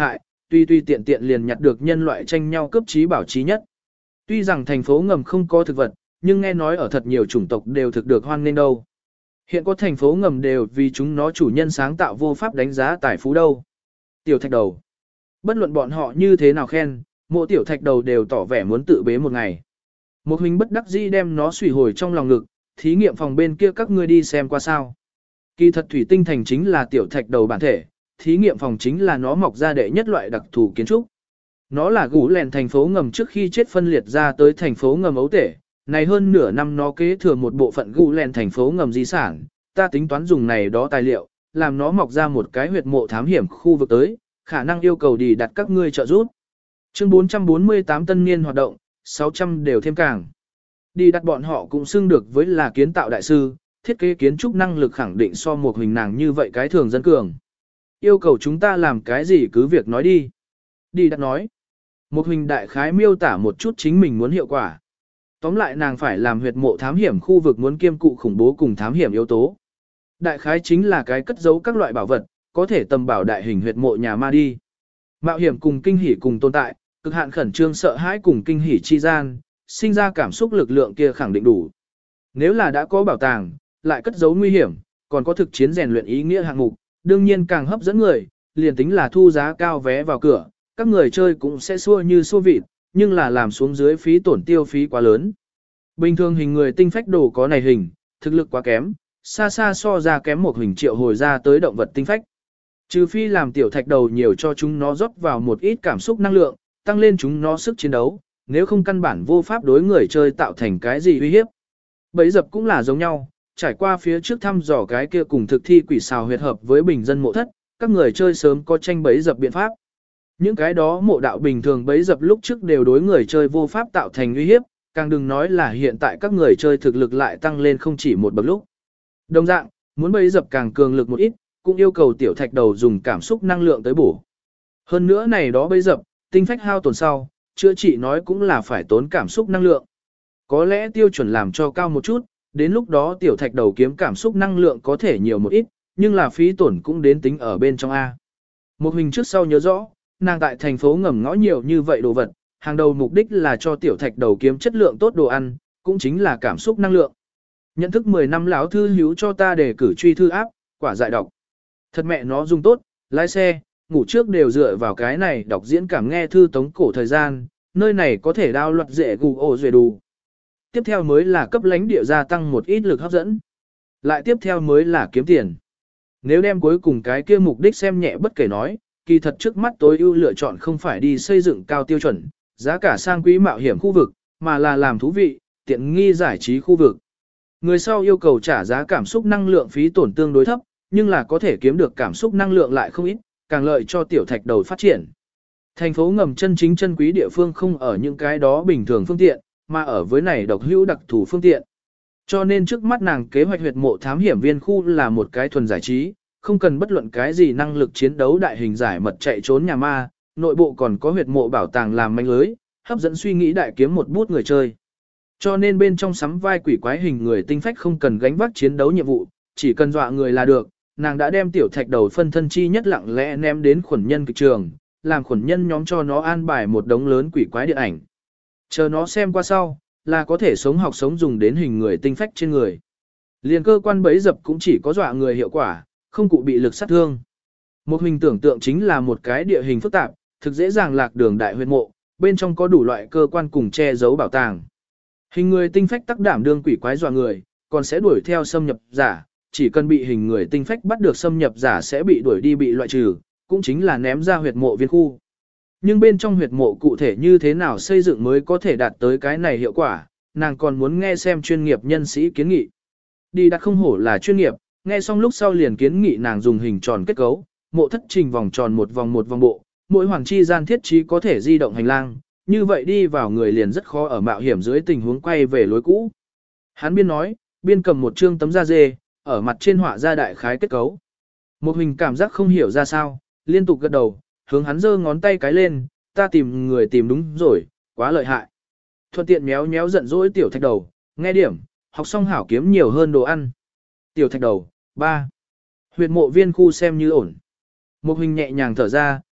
tuy tuy tiện tiện liền nhặt được nhân loại tranh nhau cấp trí bảo trí nhất. Tuy rằng thành phố ngầm không có thực vật, nhưng nghe nói ở thật nhiều chủng tộc đều thực được hoan nghênh đâu. Hiện có thành phố ngầm đều vì chúng nó chủ nhân sáng tạo vô pháp đánh giá tài phú đâu. Tiểu thạch đầu. Bất luận bọn họ như thế nào khen, mộ tiểu thạch đầu đều tỏ vẻ muốn tự bế một ngày. Một huynh bất đắc dĩ đem nó xùy hồi trong lòng ngực, thí nghiệm phòng bên kia các ngươi đi xem qua sao. Kỳ thật thủy tinh thành chính là tiểu thạch đầu bản thể, thí nghiệm phòng chính là nó mọc ra đệ nhất loại đặc thù kiến trúc. Nó là gũ lèn thành phố ngầm trước khi chết phân liệt ra tới thành phố ngầm ấu tể, này hơn nửa năm nó kế thừa một bộ phận gũ lèn thành phố ngầm di sản, ta tính toán dùng này đó tài liệu, làm nó mọc ra một cái huyệt mộ thám hiểm khu vực tới, khả năng yêu cầu đi đặt các ngươi trợ giúp. Chương bốn trăm bốn mươi tám tân niên hoạt động, sáu trăm đều thêm càng. Đi đặt bọn họ cũng xưng được với là kiến tạo đại sư, thiết kế kiến trúc năng lực khẳng định so một hình nàng như vậy cái thường dân cường. Yêu cầu chúng ta làm cái gì cứ việc nói đi. Đi đặt nói. Một hình đại khái miêu tả một chút chính mình muốn hiệu quả. Tóm lại nàng phải làm huyệt mộ thám hiểm khu vực muốn kiêm cụ khủng bố cùng thám hiểm yếu tố. Đại khái chính là cái cất giấu các loại bảo vật, có thể tầm bảo đại hình huyệt mộ nhà ma đi. Mạo hiểm cùng kinh hỉ cùng tồn tại, cực hạn khẩn trương sợ hãi cùng kinh hỉ chi gian, sinh ra cảm xúc lực lượng kia khẳng định đủ. Nếu là đã có bảo tàng, lại cất giấu nguy hiểm, còn có thực chiến rèn luyện ý nghĩa hạng mục, đương nhiên càng hấp dẫn người, liền tính là thu giá cao vé vào cửa, các người chơi cũng sẽ xua như xua vịt, nhưng là làm xuống dưới phí tổn tiêu phí quá lớn. Bình thường hình người tinh phách đồ có này hình, thực lực quá kém, xa xa so ra kém một hình triệu hồi ra tới động vật tinh phách. Trừ phi làm tiểu thạch đầu nhiều cho chúng nó rót vào một ít cảm xúc năng lượng, tăng lên chúng nó sức chiến đấu, nếu không căn bản vô pháp đối người chơi tạo thành cái gì uy hiếp. Bẫy dập cũng là giống nhau, trải qua phía trước thăm dò cái kia cùng thực thi quỷ xào huyệt hợp với bình dân mộ thất, các người chơi sớm có tranh bẫy dập biện pháp. Những cái đó mộ đạo bình thường bẫy dập lúc trước đều đối người chơi vô pháp tạo thành uy hiếp, càng đừng nói là hiện tại các người chơi thực lực lại tăng lên không chỉ một bậc lúc. Đồng dạng, muốn bẫy dập càng cường lực một ít, cũng yêu cầu tiểu thạch đầu dùng cảm xúc năng lượng tới bổ. Hơn nữa này đó bẫy dập, tinh phách hao tổn sau, chữa trị nói cũng là phải tốn cảm xúc năng lượng. Có lẽ tiêu chuẩn làm cho cao một chút, đến lúc đó tiểu thạch đầu kiếm cảm xúc năng lượng có thể nhiều một ít, nhưng là phí tổn cũng đến tính ở bên trong A. Một hình trước sau nhớ rõ, nàng tại thành phố ngầm ngõ nhiều như vậy đồ vật, hàng đầu mục đích là cho tiểu thạch đầu kiếm chất lượng tốt đồ ăn, cũng chính là cảm xúc năng lượng. Nhận thức mười năm lão thư hữu cho ta để cử truy thư áp, quả dại đọc. Thật mẹ nó dùng tốt, lái xe, ngủ trước đều dựa vào cái này đọc diễn cảm nghe thư tống cổ thời gian, nơi này có thể đao loạt dễ gù ổ dễ đủ. Tiếp theo mới là cấp lãnh địa gia tăng một ít lực hấp dẫn. Lại tiếp theo mới là kiếm tiền. Nếu đem cuối cùng cái kia mục đích xem nhẹ bất kể nói, kỳ thật trước mắt tối ưu lựa chọn không phải đi xây dựng cao tiêu chuẩn, giá cả sang quý mạo hiểm khu vực, mà là làm thú vị, tiện nghi giải trí khu vực. Người sau yêu cầu trả giá cảm xúc năng lượng phí tổn tương đối thấp, nhưng là có thể kiếm được cảm xúc năng lượng lại không ít, càng lợi cho tiểu thạch đầu phát triển. Thành phố ngầm chân chính chân quý địa phương không ở những cái đó bình thường phương tiện, mà ở với này độc hữu đặc thù phương tiện. Cho nên trước mắt nàng kế hoạch huyệt mộ thám hiểm viên khu là một cái thuần giải trí, không cần bất luận cái gì năng lực chiến đấu đại hình giải mật chạy trốn nhà ma, nội bộ còn có huyệt mộ bảo tàng làm manh lưới, hấp dẫn suy nghĩ đại kiếm một bút người chơi. Cho nên bên trong sắm vai quỷ quái hình người tinh phách không cần gánh vác chiến đấu nhiệm vụ, chỉ cần dọa người là được, nàng đã đem tiểu thạch đầu phân thân chi nhất lặng lẽ ném đến khuẩn nhân kịch trường, làm khuẩn nhân nhóm cho nó an bài một đống lớn quỷ quái điện ảnh. Chờ nó xem qua sau, là có thể sống học sống dùng đến hình người tinh phách trên người. Liền cơ quan bẫy dập cũng chỉ có dọa người hiệu quả, không cụ bị lực sát thương. Một hình tưởng tượng chính là một cái địa hình phức tạp, thực dễ dàng lạc đường đại huyệt mộ, bên trong có đủ loại cơ quan cùng che giấu bảo tàng. Hình người tinh phách tác đảm đương quỷ quái dọa người, còn sẽ đuổi theo xâm nhập giả, chỉ cần bị hình người tinh phách bắt được xâm nhập giả sẽ bị đuổi đi bị loại trừ, cũng chính là ném ra huyệt mộ viên khu. Nhưng bên trong huyệt mộ cụ thể như thế nào xây dựng mới có thể đạt tới cái này hiệu quả, nàng còn muốn nghe xem chuyên nghiệp nhân sĩ kiến nghị. Đi đặt không hổ là chuyên nghiệp, nghe xong lúc sau liền kiến nghị nàng dùng hình tròn kết cấu, mộ thất trình vòng tròn một vòng một vòng bộ, mỗi hoàng chi gian thiết trí có thể di động hành lang, như vậy đi vào người liền rất khó ở mạo hiểm dưới tình huống quay về lối cũ. Hắn biên nói, biên cầm một trương tấm da dê, ở mặt trên họa ra đại khái kết cấu. Một hình cảm giác không hiểu ra sao, liên tục gật đầu, hướng hắn giơ ngón tay cái lên, ta tìm người tìm đúng rồi, quá lợi hại. Thuận tiện méo méo giận dỗi tiểu thạch đầu, nghe điểm, học xong hảo kiếm nhiều hơn đồ ăn. Tiểu thạch đầu, ba. Huyệt mộ viên khu xem như ổn. Một hình nhẹ nhàng thở ra,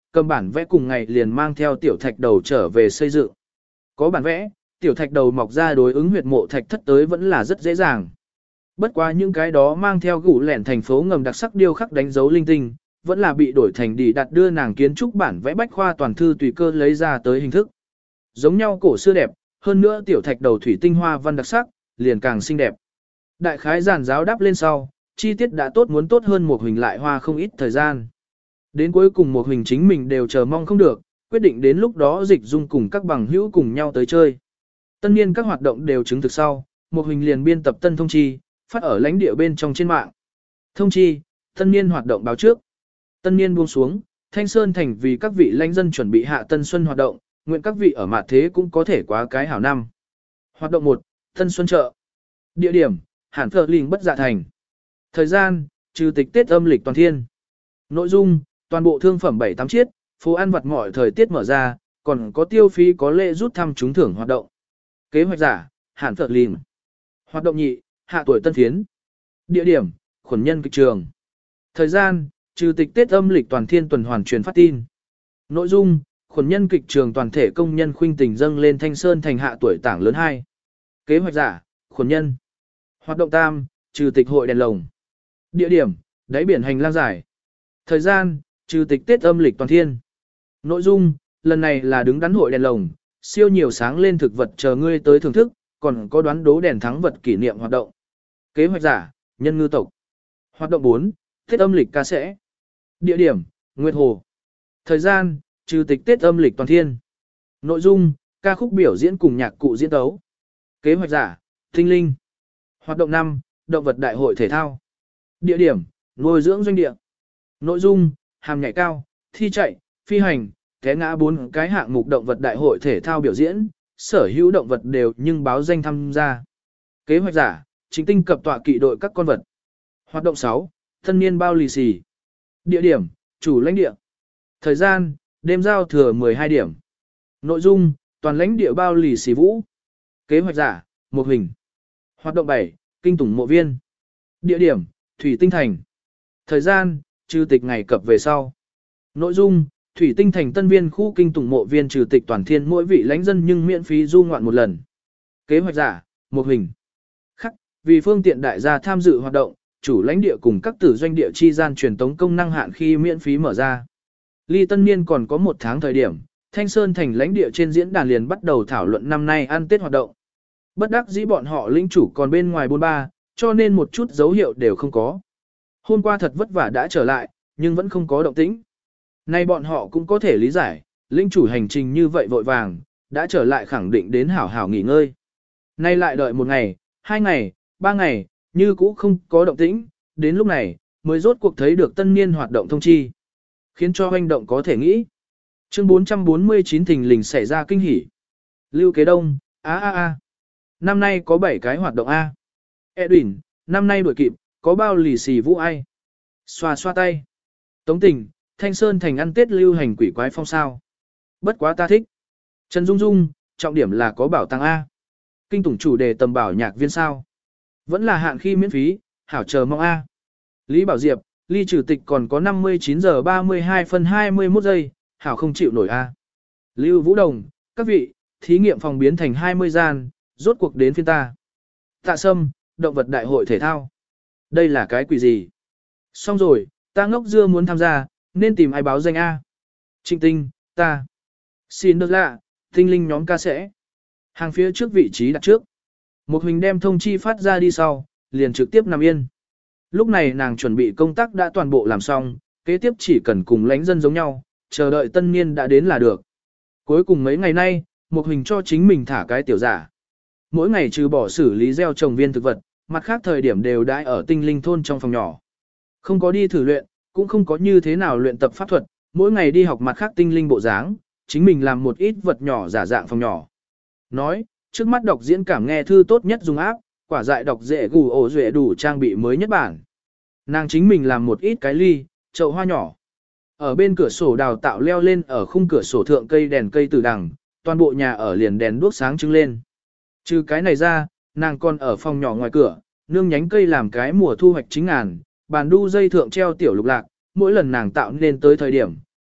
cầm bản vẽ cùng ngày liền mang theo tiểu thạch đầu trở về xây dựng. Có bản vẽ, tiểu thạch đầu mọc ra đối ứng huyệt mộ thạch thất tới vẫn là rất dễ dàng. Bất quá những cái đó mang theo gủ lẻn thành phố ngầm đặc sắc điêu khắc đánh dấu linh tinh, vẫn là bị đổi thành đi đặt đưa nàng kiến trúc bản vẽ bách khoa toàn thư tùy cơ lấy ra tới hình thức. Giống nhau cổ xưa đẹp, hơn nữa tiểu thạch đầu thủy tinh hoa văn đặc sắc, liền càng xinh đẹp. Đại khái giản giáo đáp lên sau, chi tiết đã tốt muốn tốt hơn một hình lại hoa không ít thời gian. Đến cuối cùng một hình chính mình đều chờ mong không được, quyết định đến lúc đó dịch dung cùng các bằng hữu cùng nhau tới chơi. Tân niên các hoạt động đều chứng thực sau, một hình liền biên tập tân thông chi, phát ở lãnh địa bên trong trên mạng. Thông chi, tân niên hoạt động báo trước. Tân niên buông xuống, Thanh Sơn thành vì các vị lãnh dân chuẩn bị hạ tân xuân hoạt động, nguyện các vị ở mặt thế cũng có thể quá cái hảo năm. Hoạt động một, Tân Xuân chợ. Địa điểm, Hàn Phở Linh Bất Dạ Thành. Thời gian, trừ tịch Tết âm lịch toàn thiên. Nội dung, toàn bộ thương phẩm bảy tám chiết, phố ăn vặt mọi thời tiết mở ra, còn có tiêu phí có lễ rút thăm trúng thưởng hoạt động. Kế hoạch giả, Hàn Phở Linh. Hoạt động nhị, hạ tuổi tân phiến. Địa điểm, khuẩn nhân kịch trường. Thời gian, trừ tịch Tết âm lịch toàn thiên tuần hoàn truyền phát tin. Nội dung, khuẩn nhân kịch trường toàn thể công nhân khuynh tình dâng lên Thanh Sơn thành hạ tuổi tảng lớn hai. Kế hoạch giả, khuẩn nhân. Hoạt động tam, trừ tịch hội đèn lồng. Địa điểm, đáy biển hành lang giải. Thời gian, trừ tịch Tết âm lịch toàn thiên. Nội dung, lần này là đứng đắn hội đèn lồng, siêu nhiều sáng lên thực vật chờ ngươi tới thưởng thức, còn có đoán đố đèn thắng vật kỷ niệm hoạt động. Kế hoạch giả, nhân ngư tộc. Hoạt động bốn, Tết âm lịch ca sẽ. Địa điểm, Nguyệt Hồ. Thời gian, trừ tịch Tết âm lịch toàn thiên. Nội dung, ca khúc biểu diễn cùng nhạc cụ diễn tấu. Kế hoạch giả, Tinh Linh. Hoạt động năm, động vật đại hội thể thao. Địa điểm, nuôi dưỡng doanh địa. Nội dung, hàm nhảy cao, thi chạy, phi hành, té ngã bốn cái hạng mục động vật đại hội thể thao biểu diễn, sở hữu động vật đều nhưng báo danh tham gia. Kế hoạch giả, chính tinh cập tọa kỵ đội các con vật. Hoạt động sáu, thân niên bao lì xì. Địa điểm, chủ lãnh địa. Thời gian, đêm giao thừa mười hai điểm. Nội dung, toàn lãnh địa bao lì xì vũ. Kế hoạch giả, một hình. Hoạt động bảy, kinh tủng mộ viên. Địa điểm, Thủy Tinh Thành. Thời gian, trừ tịch ngày cập về sau. Nội dung, Thủy Tinh Thành tân viên khu kinh tủng mộ viên trừ tịch toàn thiên mỗi vị lãnh dân nhưng miễn phí du ngoạn một lần. Kế hoạch giả, một hình. Khắc, vì phương tiện đại gia tham dự hoạt động, chủ lãnh địa cùng các tử doanh địa chi gian truyền tống công năng hạn khi miễn phí mở ra. Ly tân niên còn có một tháng thời điểm, Thanh Sơn thành lãnh địa trên diễn đàn liền bắt đầu thảo luận năm nay ăn Tết hoạt động. Bất đắc dĩ bọn họ lĩnh chủ còn bên ngoài bôn ba, cho nên một chút dấu hiệu đều không có. Hôm qua thật vất vả đã trở lại, nhưng vẫn không có động tĩnh. Nay bọn họ cũng có thể lý giải, lĩnh chủ hành trình như vậy vội vàng, đã trở lại khẳng định đến hảo hảo nghỉ ngơi. Nay lại đợi một ngày, hai ngày, ba ngày, như cũ không có động tĩnh, đến lúc này, mới rốt cuộc thấy được tân niên hoạt động thông chi. Khiến cho hoành động có thể nghĩ. Chương bốn trăm bốn mươi chín thình lình xảy ra kinh hỉ. Lưu Kế Đông, a a a. Năm nay có bảy cái hoạt động A. Edwin, năm nay đuổi kịp, có bao lì xì vũ ai. Xoa xoa tay. Tống Tình, Thanh Sơn thành ăn Tết lưu hành quỷ quái phong sao. Bất quá ta thích. Trần Dung Dung, trọng điểm là có bảo tàng A. Kinh tủng chủ đề tầm bảo nhạc viên sao. Vẫn là hạn khi miễn phí, hảo chờ mong A. Lý Bảo Diệp, ly trừ tịch còn có năm mươi chín giờ ba mươi hai phân hai mươi mốt giây, hảo không chịu nổi A. Lưu Vũ Đồng, các vị, thí nghiệm phòng biến thành hai mươi gian, rốt cuộc đến phiên ta. Tạ Sâm, động vật đại hội thể thao. Đây là cái quỷ gì? Xong rồi, ta ngốc dưa muốn tham gia, nên tìm ai báo danh A. Trịnh Tinh, ta. Xin được lạ, tinh linh nhóm ca sẽ. Hàng phía trước vị trí đặt trước. Một hình đem thông chi phát ra đi sau, liền trực tiếp nằm yên. Lúc này nàng chuẩn bị công tác đã toàn bộ làm xong, kế tiếp chỉ cần cùng lãnh dân giống nhau, chờ đợi tân niên đã đến là được. Cuối cùng mấy ngày nay, một hình cho chính mình thả cái tiểu giả. Mỗi ngày trừ bỏ xử lý gieo trồng viên thực vật, mặt khác thời điểm đều đãi ở tinh linh thôn trong phòng nhỏ. Không có đi thử luyện, cũng không có như thế nào luyện tập pháp thuật, mỗi ngày đi học mặt khác tinh linh bộ dáng, chính mình làm một ít vật nhỏ giả dạng phòng nhỏ. Nói, trước mắt đọc diễn cảm nghe thư tốt nhất dùng áp, quả dại đọc dễ gù ổ duệ đủ trang bị mới nhất bản. Nàng chính mình làm một ít cái ly, chậu hoa nhỏ. Ở bên cửa sổ đào tạo leo lên ở khung cửa sổ thượng cây đèn cây từ đằng, toàn bộ nhà ở liền đèn đuốc sáng trưng lên. Trừ cái này ra, nàng còn ở phòng nhỏ ngoài cửa, nương nhánh cây làm cái mùa thu hoạch chính ngàn, bàn đu dây thượng treo tiểu lục lạc, mỗi lần nàng tạo nên tới thời điểm,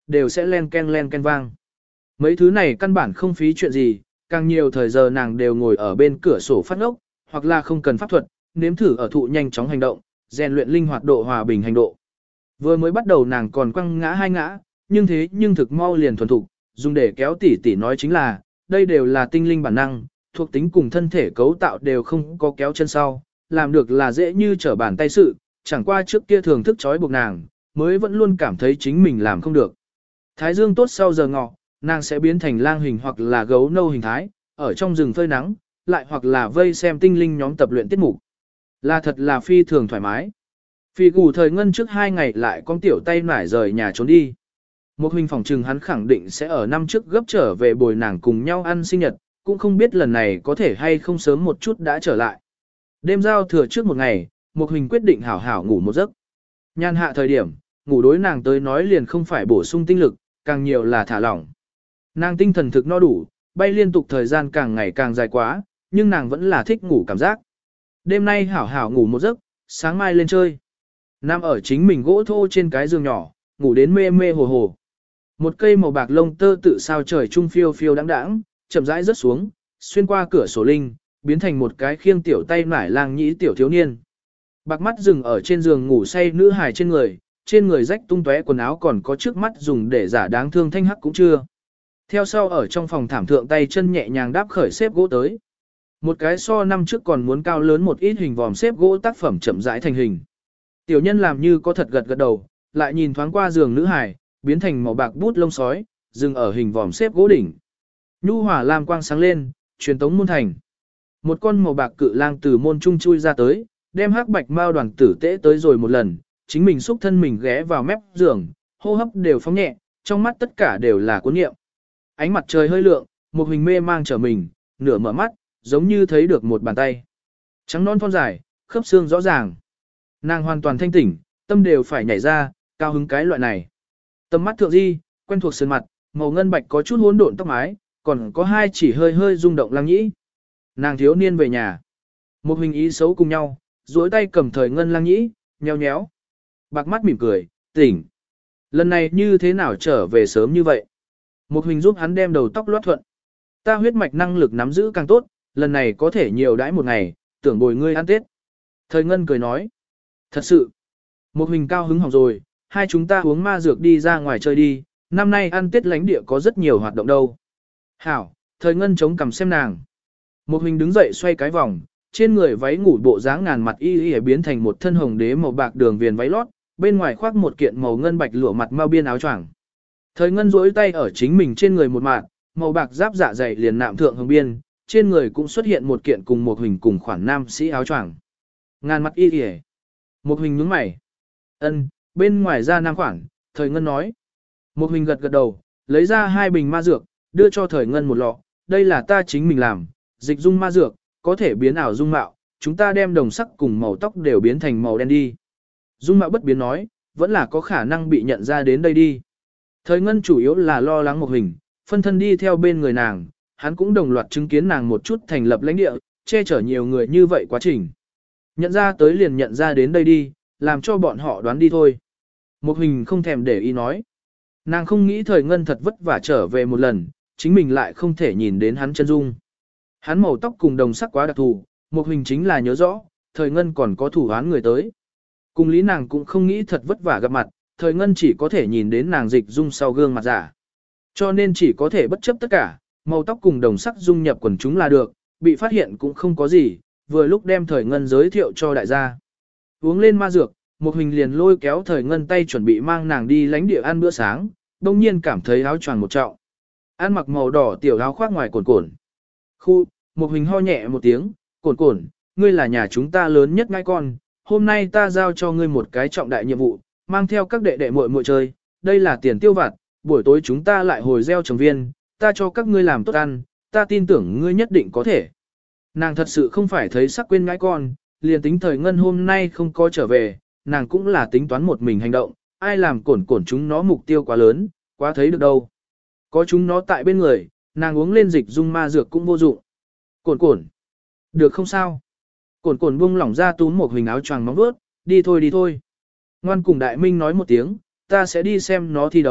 đều sẽ len ken len ken vang. Mấy thứ này căn bản không phí chuyện gì, càng nhiều thời giờ nàng đều ngồi ở bên cửa sổ phát ngốc, hoặc là không cần pháp thuật, nếm thử ở thụ nhanh chóng hành động, rèn luyện linh hoạt độ hòa bình hành độ. Vừa mới bắt đầu nàng còn quăng ngã hai ngã, nhưng thế nhưng thực mau liền thuần thục, dùng để kéo tỉ tỉ nói chính là, đây đều là tinh linh bản năng, thuộc tính cùng thân thể cấu tạo đều không có kéo chân sau, làm được là dễ như trở bàn tay sự, chẳng qua trước kia thường thức trói buộc nàng, mới vẫn luôn cảm thấy chính mình làm không được. Thái dương tốt sau giờ ngọ, nàng sẽ biến thành lang hình hoặc là gấu nâu hình thái, ở trong rừng phơi nắng, lại hoặc là vây xem tinh linh nhóm tập luyện tiết mục. Là thật là phi thường thoải mái. Phi gù thời ngân trước hai ngày lại con tiểu tay nải rời nhà trốn đi. Một hình phòng trừng hắn khẳng định sẽ ở năm trước gấp trở về bồi nàng cùng nhau ăn sinh nhật, cũng không biết lần này có thể hay không sớm một chút đã trở lại. Đêm giao thừa trước một ngày, một hình quyết định hảo hảo ngủ một giấc. Nhan hạ thời điểm, ngủ đối nàng tới nói liền không phải bổ sung tinh lực, càng nhiều là thả lỏng. Nàng tinh thần thực no đủ, bay liên tục thời gian càng ngày càng dài quá, nhưng nàng vẫn là thích ngủ cảm giác. Đêm nay hảo hảo ngủ một giấc, sáng mai lên chơi. Nằm ở chính mình gỗ thô trên cái giường nhỏ, ngủ đến mê mê hồ hồ. Một cây màu bạc lông tơ tự sao trời trung phiêu phiêu đáng đáng, chậm rãi rớt xuống, xuyên qua cửa sổ linh, biến thành một cái khiêng tiểu tay nải lang nhĩ tiểu thiếu niên. Bạc mắt dừng ở trên giường ngủ say nữ hài trên người, trên người rách tung tóe quần áo còn có trước mắt dùng để giả đáng thương thanh hắc cũng chưa. Theo sau ở trong phòng thảm thượng tay chân nhẹ nhàng đáp khởi xếp gỗ tới. Một cái so năm trước còn muốn cao lớn một ít hình vòm xếp gỗ tác phẩm chậm rãi thành hình. Tiểu nhân làm như có thật gật gật đầu, lại nhìn thoáng qua giường nữ hài, biến thành màu bạc bút lông sói, dừng ở hình vòm xếp gỗ đỉnh. Nhu hỏa lam quang sáng lên, truyền tống môn thành. Một con màu bạc cự lang từ môn trung chui ra tới, đem hắc bạch mao đoàn tử tễ tới rồi một lần, chính mình xúc thân mình ghé vào mép giường, hô hấp đều phóng nhẹ, trong mắt tất cả đều là cuốn niệm. Ánh mặt trời hơi lượng, một hình mê mang trở mình, nửa mở mắt, giống như thấy được một bàn tay. Trắng non thon dài, khớp xương rõ ràng. Nàng hoàn toàn thanh tỉnh, tâm đều phải nhảy ra, cao hứng cái loại này. Tầm mắt thượng di, quen thuộc sơn mặt, màu ngân bạch có chút hỗn độn tóc mái, còn có hai chỉ hơi hơi rung động lăng nhĩ. Nàng thiếu niên về nhà. Một hình ý xấu cùng nhau, duỗi tay cầm thời ngân lăng nhĩ, nheo nhéo. Bạc mắt mỉm cười, tỉnh. Lần này như thế nào trở về sớm như vậy? Một hình giúp hắn đem đầu tóc loát thuận. Ta huyết mạch năng lực nắm giữ càng tốt, lần này có thể nhiều đãi một ngày, tưởng bồi ngươi ăn Tết. Thời ngân cười nói. Thật sự. Một hình cao hứng hỏng rồi, hai chúng ta uống ma dược đi ra ngoài chơi đi, năm nay ăn Tết lánh địa có rất nhiều hoạt động đâu. Hảo, thời ngân chống cằm xem nàng. Một hình đứng dậy xoay cái vòng, trên người váy ngủ bộ dáng ngàn mặt y y biến thành một thân hồng đế màu bạc đường viền váy lót, bên ngoài khoác một kiện màu ngân bạch lụa mặt mao biên áo choàng. Thời ngân duỗi tay ở chính mình trên người một mạt, màu bạc giáp dạ dày liền nạm thượng hồng biên, trên người cũng xuất hiện một kiện cùng một hình cùng khoản nam sĩ áo choàng. Ngàn mặt y y. Một hình nhướng mày. Ân, bên ngoài ra nam khoản, thời ngân nói. Một hình gật gật đầu, lấy ra hai bình ma dược, đưa cho thời ngân một lọ, đây là ta chính mình làm, dịch dung ma dược, có thể biến ảo dung mạo, chúng ta đem đồng sắc cùng màu tóc đều biến thành màu đen đi. Dung mạo bất biến nói, vẫn là có khả năng bị nhận ra đến đây đi. Thời ngân chủ yếu là lo lắng một hình, phân thân đi theo bên người nàng, hắn cũng đồng loạt chứng kiến nàng một chút thành lập lãnh địa, che chở nhiều người như vậy quá trình. Nhận ra tới liền nhận ra đến đây đi, làm cho bọn họ đoán đi thôi. Một hình không thèm để ý nói. Nàng không nghĩ thời ngân thật vất vả trở về một lần, chính mình lại không thể nhìn đến hắn chân dung. Hắn màu tóc cùng đồng sắc quá đặc thù, một hình chính là nhớ rõ, thời ngân còn có thủ án người tới. Cùng lý nàng cũng không nghĩ thật vất vả gặp mặt, thời ngân chỉ có thể nhìn đến nàng dịch dung sau gương mặt giả. Cho nên chỉ có thể bất chấp tất cả, màu tóc cùng đồng sắc dung nhập quần chúng là được, bị phát hiện cũng không có gì, vừa lúc đem thời ngân giới thiệu cho đại gia. Uống lên ma dược, một hình liền lôi kéo thời ngân tay chuẩn bị mang nàng đi lánh địa ăn bữa sáng, đông nhiên cảm thấy áo choàng một trọng. Ăn mặc màu đỏ tiểu áo khoác ngoài cồn cồn. Khu, một hình ho nhẹ một tiếng, cồn cồn, ngươi là nhà chúng ta lớn nhất ngai con, hôm nay ta giao cho ngươi một cái trọng đại nhiệm vụ, mang theo các đệ đệ muội muội chơi, đây là tiền tiêu vặt, buổi tối chúng ta lại hồi gieo trồng viên, ta cho các ngươi làm tốt ăn, ta tin tưởng ngươi nhất định có thể. Nàng thật sự không phải thấy sắc quên ngai con, liền tính thời ngân hôm nay không có trở về, nàng cũng là tính toán một mình hành động, ai làm cồn cồn chúng nó mục tiêu quá lớn, quá thấy được đâu. Có chúng nó tại bên người, nàng uống lên dịch dung ma dược cũng vô dụng. Cồn cồn, được không sao? Cồn cồn buông lỏng ra túm một hình áo choàng móng vuốt, đi thôi đi thôi. Ngoan cùng đại minh nói một tiếng, ta sẽ đi xem nó thi đấu,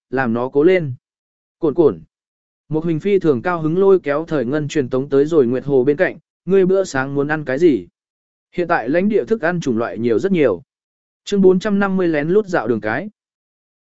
làm nó cố lên. Cồn cồn. Một hình phi thường cao hứng lôi kéo thời ngân truyền tống tới rồi Nguyệt Hồ bên cạnh, ngươi bữa sáng muốn ăn cái gì? Hiện tại lãnh địa thức ăn chủng loại nhiều rất nhiều. Chương bốn trăm năm mươi lén lút dạo đường cái.